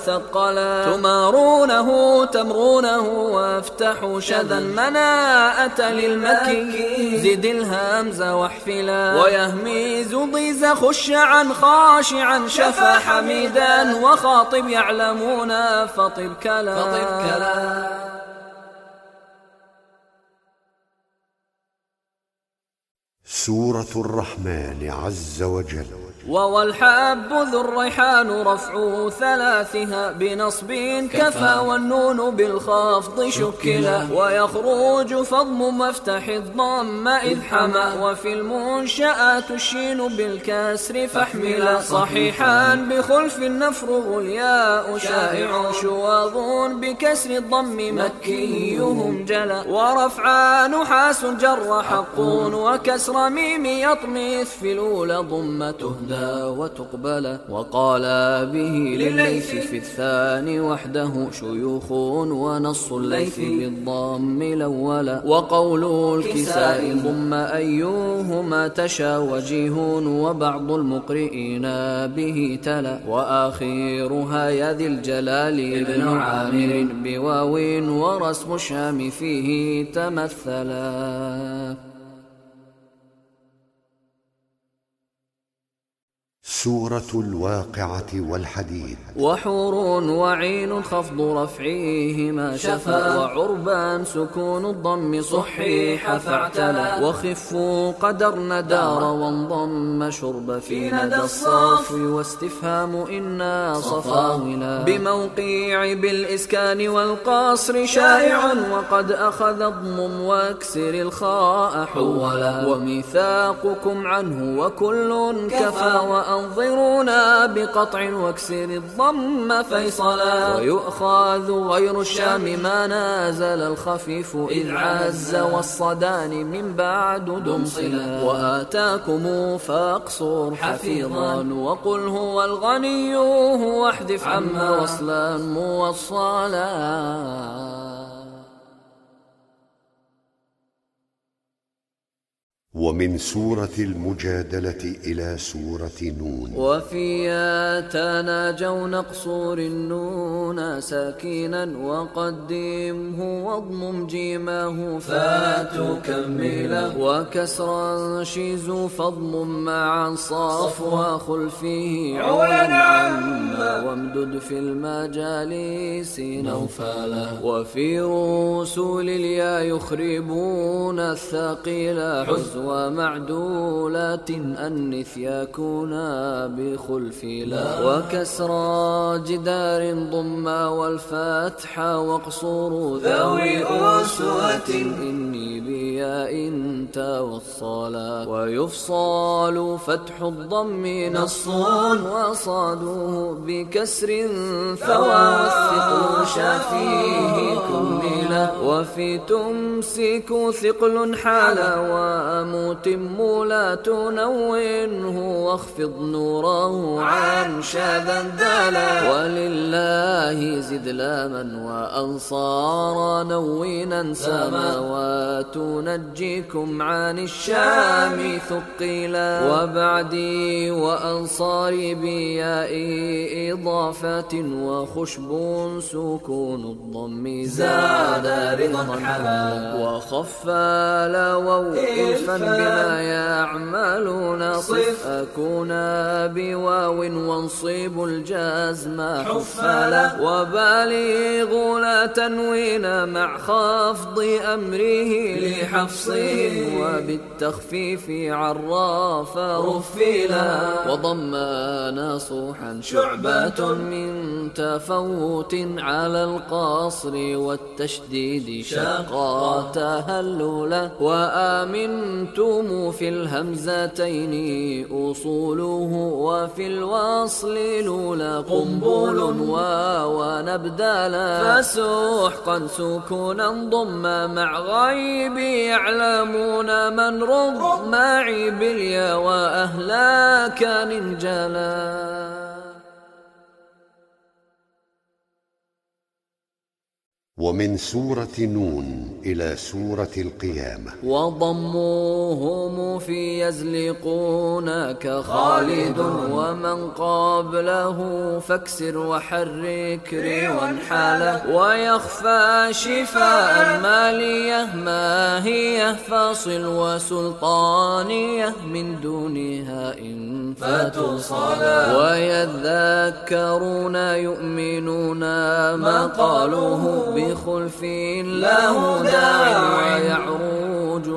E: مثقلا تمارونه تمرونه وافتحوا شذا مناءة للمكي زد الهمز واحفلا ويهميز ضيز خشعا خاشعا شفا حميدا وخاطب يعلمون فطب كلا
A: سورة الرحمن عز وجل.
E: ووالحاب ذو الريحان رفع ثلاثها بنصب كفى والنون بالخفض شكلا ويخرج فضم مفتح الضم إذ حما وفي المنشآت الشين بالكسر فاحملا صحيحا بخلف النفرغ الياء شائع شواظ بكسر الضم مكيهم جلا ورفع نحاس جر حق وكسر ميم يطمث في الأولى ضم تهدى وتقبل وقال به للليث في الثاني وحده شيوخ ونص الليث بالضم الأول وقول الكساء ضم أيهما تشا وجيه وبعض المقرئين به تلا وآخرها يا ذي الجلال ابن عامر بواو ورسم الشام فيه تمثلا.
A: سورة الواقعة والحديد.
E: وحور وعين خفض رفعيهما شفا وعربان سكون الضم صحيح فاعتلى وخفوا قدرن دار وانضم شرب في ندى الصاف واستفهام إنا صفاولا بموقيع بالإسكان والقصر شائع وقد أخذ الضم واكسر الخاء حولا وميثاقكم عنه وكل كفى وأن انظرونا بقطع واكسر الضم فيصلا ويؤخذ غير الشام ما نازل الخفيف إذ عز والصدان من بعد دمصلا وآتاكم فاقصر حفيظا وقل هو الغني هو احذف عما وصلا موصلا.
A: ومن سورة المجادلة إلى سورة نون.
E: وفيها تناجوا نقصور النون ساكنا وقدمه واضمم جيمه فتكمله وكسرا شيزو فاضمم معا صاف وخلفه عولا عما وامدد في المجالس نوفلا وفي رسول اليا يخربون الثقيل حز ومعدولات أنث يكون بخلف لا وكسرى جدار ضم والفتح واقصر ذوي أسوة إني بياء توصلا ويفصل فتح الضم نص وصاده بكسر ثوى الثقل شافيه كملا وفي تمسك ثقل حالا ومتم لا تنونه واخفض نوره عن شاذا دالا ولله زد لاما وأنصار نوينا سماوات نجيكم عن الشام ثقيلا وبعدي وأنصاري بياء إضافة وخشب سكون الضم زاد رضا حلا وخفى لووا إلفا بما يعملون صف أكون بواو وانصيب الجزم حفلا وبالغ لا تنوين مع خفض أمره لحفصه وبالتخفيف عراف رفلا وضم نصوحا شعبة من تفوت على القصر والتشديد شقا تهللا وآمنتم في الهمزتين أصوله وفي الوصل لولا قنبول ونبدالا فسحقا سكونا ضم مع غيب يعلمون من رض معي باليا وأهلا كان جلا.
A: ومن سورة نون إلى سورة القيامة.
E: وضموهم في يزلقونك خالد ومن قبله فاكسر وحرك ريوا حالا ويخفى شفاء مالية ماهية فاصل وسلطانية من دونها إن فتصلا ويذكرون يؤمنون ما قالوه بخلف له داع ويعروج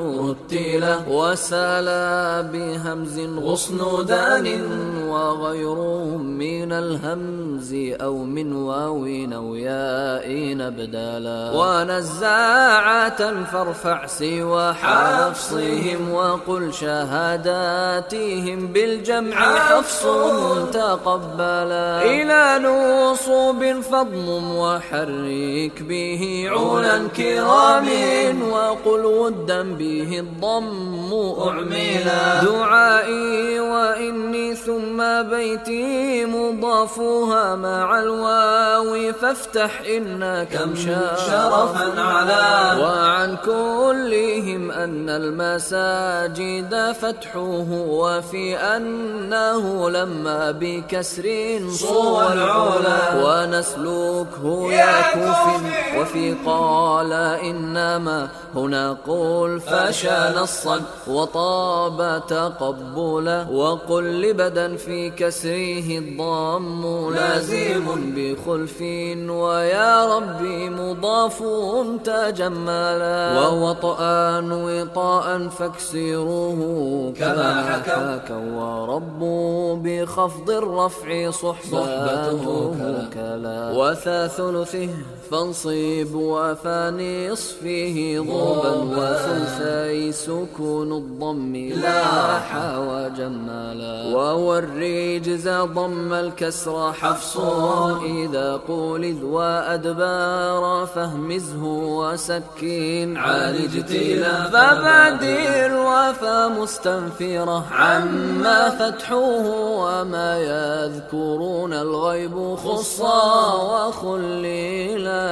E: مرتلا وسلا بهمز غصن دان وغيرهم من الهمز أو من واو أو ياء أبدالا ونزاعة فارفع سوى حفصهم وقل شهاداتهم بالجمع حفص تقبلا إلى نصوب فاضمم وحرك به علا كرام وقل ودا به الضم أعملا دعائي وإني ثم بيتي مضافها مع الواو فافتح إن كم شرفا على وعن كلهم أن المساجد فتحه وفي أنه لما بكسر صوى العلا ونسلكه يا كوف وفي قال إنما هنا قل فشى نصا وطاب تقبلا وقل لبدا في كسره الضم لازم بخلف ويا ربي مضاف تجملا ووطئا وطاء فاكسروه كما حكاك ورب بخفض الرفع صحبته كلا وثا ثلثه فانصب وفا نصفه ضربا وثلثي سكون الضم لاح وجمالا وهو الرجز ضم الكسر حفص إذا قولذ وأدبار فهمزه وسكين عالج تلا فبادر وفا مستنفرة عما فتحوه وما يذكرون الغيب خصا وخليلا.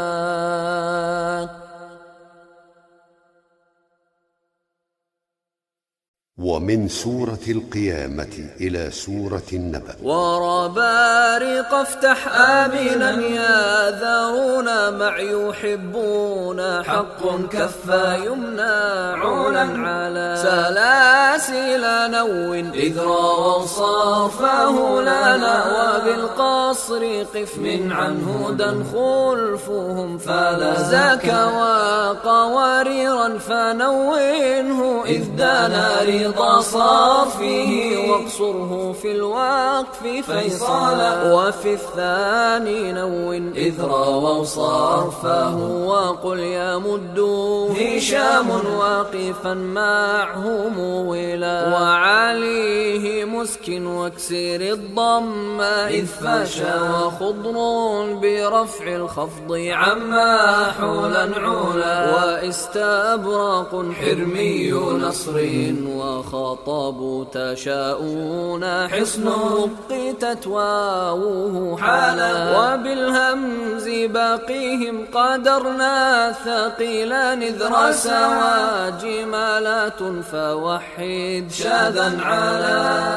A: ومن سورة القيامة إلى سورة النبأ
E: وربارق افتح آمنا ياذرون مع يحبون حق كفا يمنى عولا على سلاسل نو إذ رووا صرفه لنا وبالقصر قف من عنه هدى خلفهم فلا زاك وقواريرا فنوينه إذ دانا رضا صافه واقصره في الوقف فيصالا وفي الثاني نون إذ رووا صرفه وقل يمد هشام واقفا معه مولا وعليه مسكن واكسر الضم إذ فشى وخضر برفع الخفض عما حولا عولا واستبراق حرمي نصر وخطب تشاؤون حصن قتت واوه حالا وبالهمز باقيهم قدرنا ثقيلا نذر سوى جمالات فوحد شاذا على.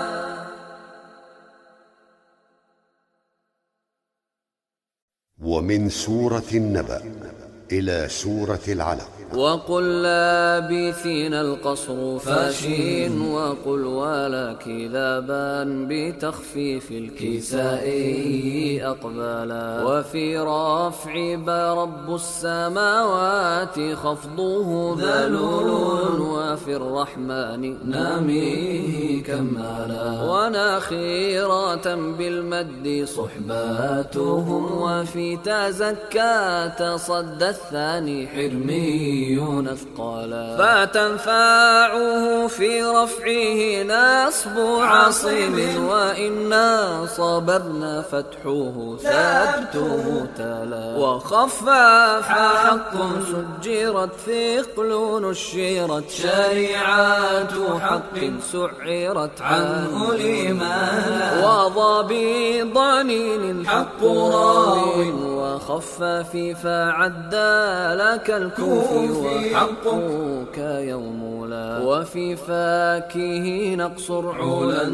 A: ومن سورة النبأ إلى سورة العلق
E: وقل لابثين القصر فاشين وقل ولا كذابا بتخفيف الكساء أقبالا وفي رفع برب السماوات خفضه ذلول وفي الرحمن ناميه كمالا وناخيرة بالمد صحباتهم وفي تزكى تصدى الثاني حرمي أثقالا فتنفعه في رفعه نصب عاصم وإنا صبرنا فتحه ثبته تلا وخفف حق سجرت ثقل نشرت شريعات حق سعرت عنه لمالا وضبي ضنين الحق راو وخفف فعدى لك الكوفي وحقك يوم لا وفي فاكه نقصر علا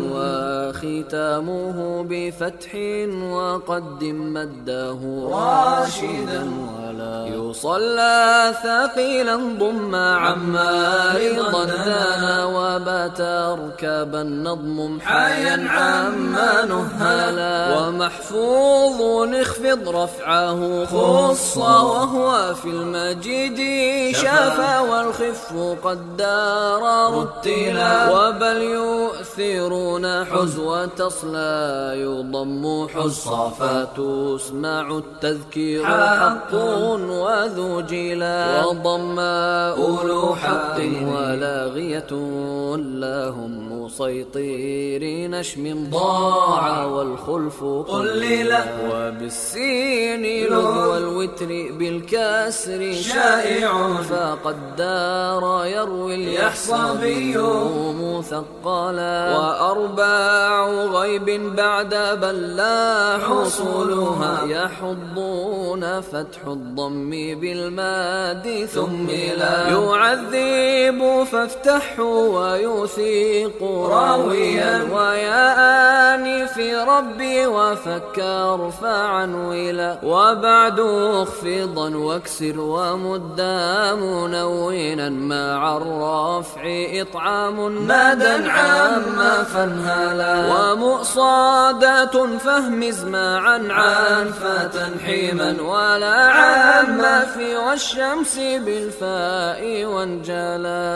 E: وختامه بفتح وقدم مده راشدا ولا ميلا يصلى ثقيلا ضم عما رضا دانا وبات أركب النظم محايا عما نهالا ومحفوظ اخفض رفعه خص وهو في المجيد شافا والخف قد دار رتلا وبل يؤثرون حزوة تصلى يضم حصافا تسمع التذكير حق وذو جلا وضم أولو حق ولاغية لهم مسيطرين اشم ضاع والخلف قللا وبالسين لغو الوتر بالكسر شائع فقد دار يروي اليحصبي مثقلا وأرباع غيب بعد بل لا حصولها يحضون فتح الضم بالماد ثم لا يعذب فافتحوا ويثيق راويا ويا آني في ربي وفكر فعنولا وبعد اخفضا واكسر ومدا منونا مع الرفع إطعام مادا عاما فانهالا ومؤصادة فهمز معا عن فتنحيما ولا عاما في والشمس بالفاء وانجلا.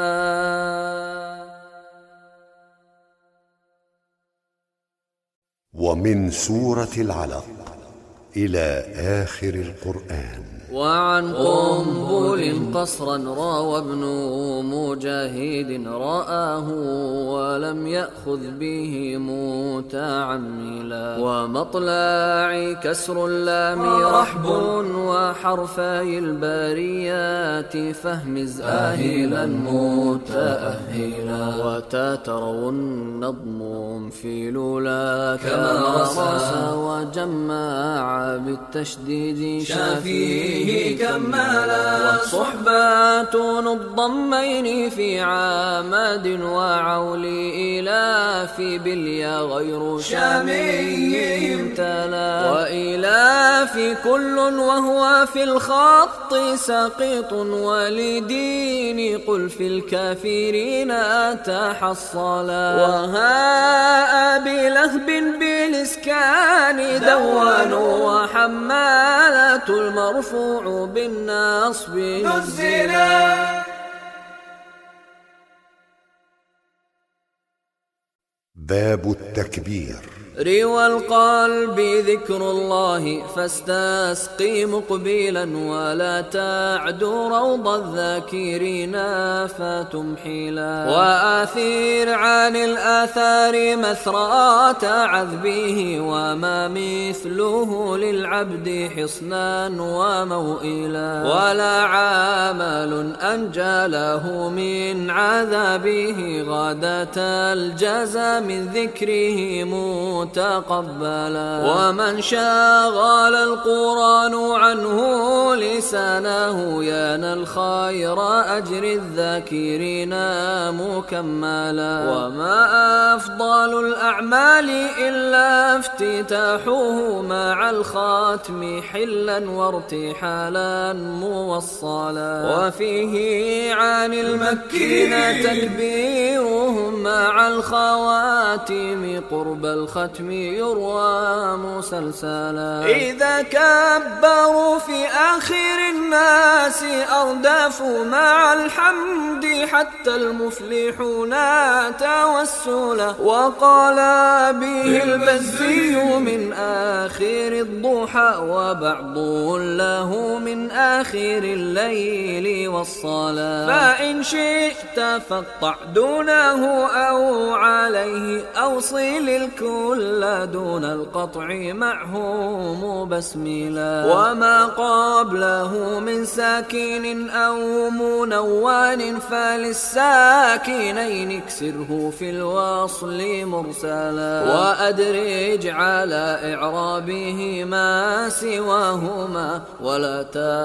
A: ومن سورة العلق إلى آخر القرآن.
E: وعن قنبل قصرا راوى ابن مجاهد رآه ولم يأخذ به متعملا ومطلع كسر اللام رحب وحرفي الباريات فهمز آهلا متأهلا وتاتروا النظم في لولا كما رسى وجمع بالتشديد شافيه كمالا والصحبات الضمين في عامد وعولي إلاف باليا غير شامي امتلا وإلاف كل وهو في الخط سقيط ولدين قل في الكافرين تحصلا وهاء بلهب بالإسكان دوان وحمالة المرفوع بالنصب نزلا.
A: باب التكبير.
E: روى القلب ذكر الله فاستسقي مقبلا ولا تعد روض الذاكرين فتمحلا وآثير عن الآثار مثرات عذبه وما مثله للعبد حصنا وموئلا ولا عامل أنجى له من عذابه غادة الجزى من ذكره موت تقبلا ومن شغل القرآن عنه لسانه يانا الخير أجر الذاكرين مكملا وما أفضل الأعمال إلا افتتاحه مع الخاتم حلا وارتحالا موصلا وفيه عن المكين تكبيرهم مع الخواتم قرب الختم يروى مسلسلا إذا كبروا في آخر الناس أردافوا مع الحمد حتى المفلحون توسلا وقال به البزي من آخر الضحى وبعض له من آخر الليل والصلاة فإن شئت فاقطع دونه أو عليه أوصل الكل دون القطع معه مبسملا وما قبله من ساكن أو منون فللساكنين اكسره في الوصل مرسلا وأدرج على إعرابه ما سواهما ولا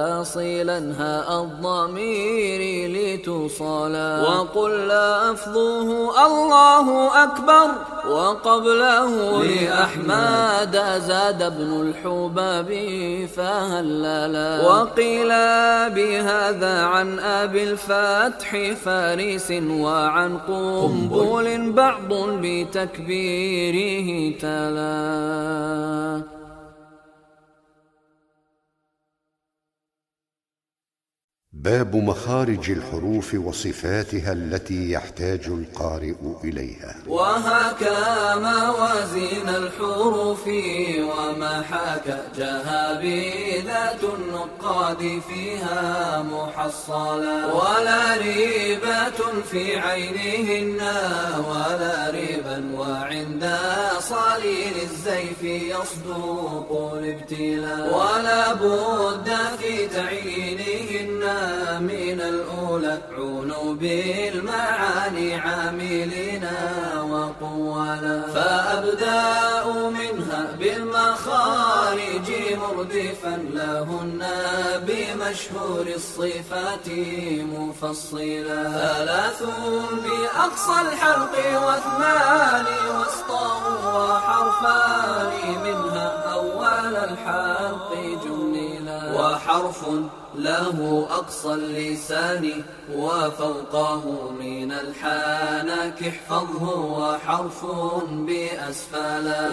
E: تصلنها الضمير لتصلا وقل لفظه الله أكبر وقبله لأحمد زاد ابن الحباب فهللا. وقيل بهذا عن أبي الفتح فارس وعن قنبل بعض بتكبيره تلا.
A: باب مخارج الحروف وصفاتها التي يحتاج القارئ إليها.
E: وهكا موازين الحروف وما حكى جهابي ذات النقاد فيها محصلا. ولا ريبة في عينهن ولا ريبا وعند صليل الزيف يصدق الابتلاء. ولا بد في تعيينهن من الأولى عونوا بالمعاني عاملين وقوالا. فأبدأ منها بالمخارج مردفا لهن بمشهور الصفات مفصلا. ثلاث بأقصى الحلق واثنان وسطه وحرفان منها أول الحلق جميلا. وحرف له أقصى اللسان وفوقه من الحنك احفظه وحرف بأسفلا.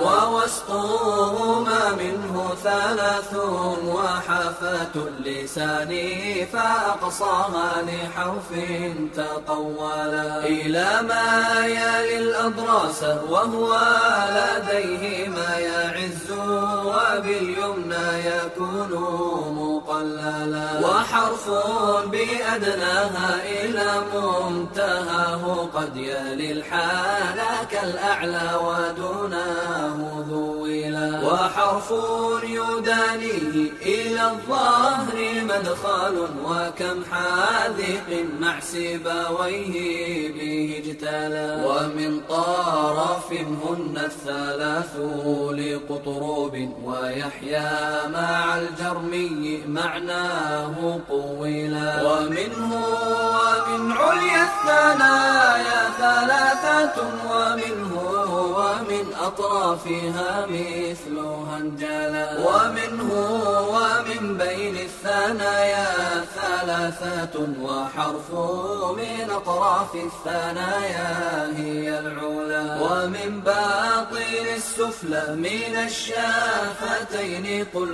E: ووسطهما منه ثلاث وحافة اللسان فأقصاها لحرف تطولا. إلى ما يلي الأضراس وهو لديه ما يعز وباليمنى يكون مقللا. وحرف بأدناها إلى منتهاه قد يلي الحال كالأعلى ودونه ذولا. وحرف يدانيه إلى الظهر مدخل وكم حاذق مع سباويه به اجتلى. ومن طرف هن الثلاث لقطروب ويحيى مع الجرمي معناه قولا. ومنه ومن عليا الثنايا ثلاثة ومنه ومن أطرافها مثلها انجلا. ومنه ومن بين الثنايا ثلاثة وحرف من أطراف الثنايا هي العلا. ومن باطن السفلى من الشافتين قل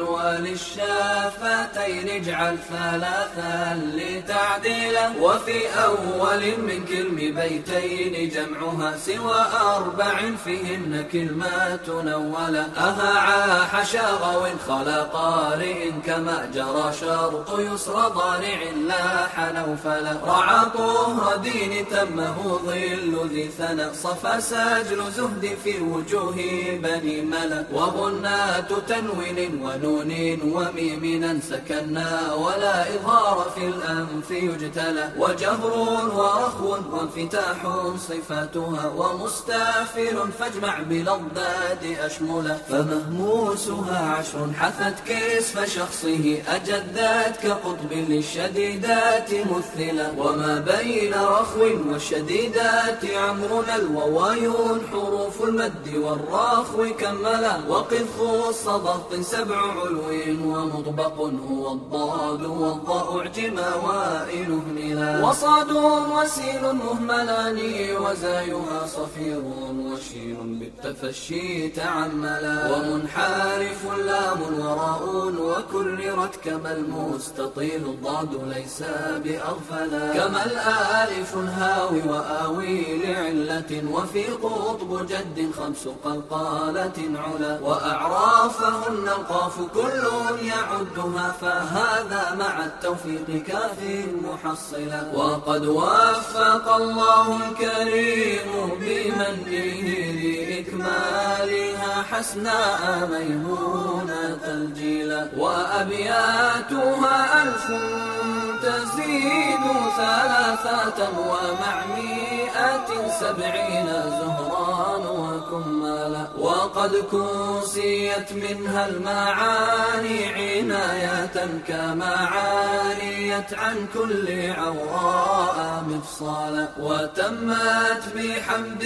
E: وللشافتين اجعل ثلاثا لتعديلا. وفي أول من كلم بيتين جمعها سوى أربع فيهن كلمات نولا. أها عاح شاغو خلا قارئ كما جرى شرط يسر ضارع لاح نوفلا. رعى طهر دين تمه ظل ذي ثنى صفى ساجل زهد في وجوه بني ملك. وغنات تنوين ونون وميم سكنا ولا إظهار في الأنف يجتلى. وجهر ورخو وانفتاح صفاتها ومستافل فاجمع بلضاد أشمله. فمهموسها عشر حثت كسف شخصه أجدت كقطب للشديدات مثلا. وما بين رخو والشديدات عمرنا الووايون حروف المد والرخو كملا. وقذ خص ضغط سبع علو ومطبق هو الضاد والضاء اعجما وائل هنلا. وصاد وسين مهملان وزايها صفير وشين بالتفشي تعملا. ومنحرف لام وراء وكررت كما المستطيل الضاد ليس بأغفلا. كما الآلف الهاوي وآوي لعلة وفي قطب جد خمس قلقالة علا. وأعرافهن القاف كل يعدها فهذا مع التوفيق كاف محصلا. وقد وفق الله الكريم بمنه لإكمالها حسناء ميمونة الجيلة. وأبياتها ألف تزيد يزيد ثلاثة ومعمائة سبعين زهران وكمالا. وقد كوسيت منها المعاني عناية كما عانيت عن كل عوراء مفصالا. وتمت بحمد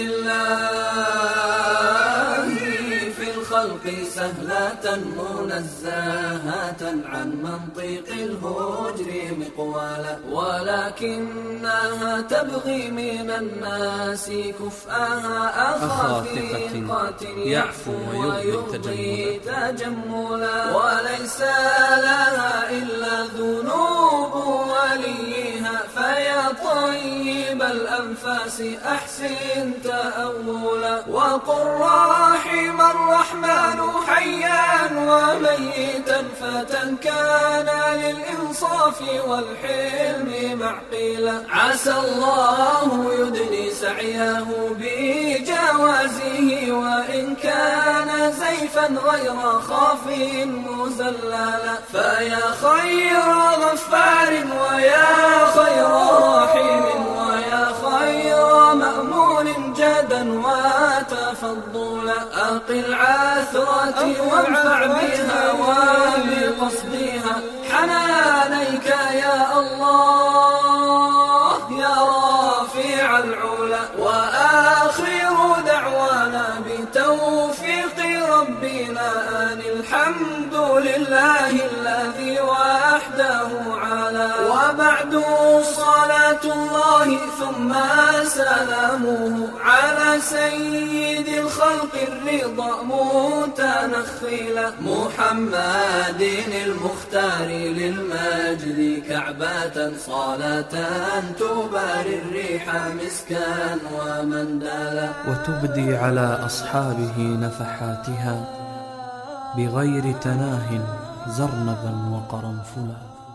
E: الله في الخلق سهلة منزهة عن منطق الهجر مقوالا. ولكنها تبغي من الناس كفءها أخا ثقة يعفو ويبغي تجملا. وليس لها إلا ذنوب وليها فيا طيب الأنفاس أحسن تأولا. وقل راحم الرحمن حيا وميتا فتى كان للإنصاف والحلم معقلا. عسى الله يدني سعيه بجوازه وإن كان زيفا غير خاف مزللا. فيا خير غفار ويا خير راحم ويا خير مأمون جدا وتفضلا. أقل عثرتي وانفع بها وبقصدها حنانيك يا الله يا رافع العلا. وآخر دعوانا بتوفيق ربنا أن الحمد لله الذي وحده علا. وبعد صلاة الله ثم سلامه على سيد الخلق الرضا متنخلا. محمد المختار للمجد كعبة صلاة تباري الريح مسكا ومندلا.
C: وتبدي على أصحابه نفحاتها بغير تناه زرنبا وقرنفلا.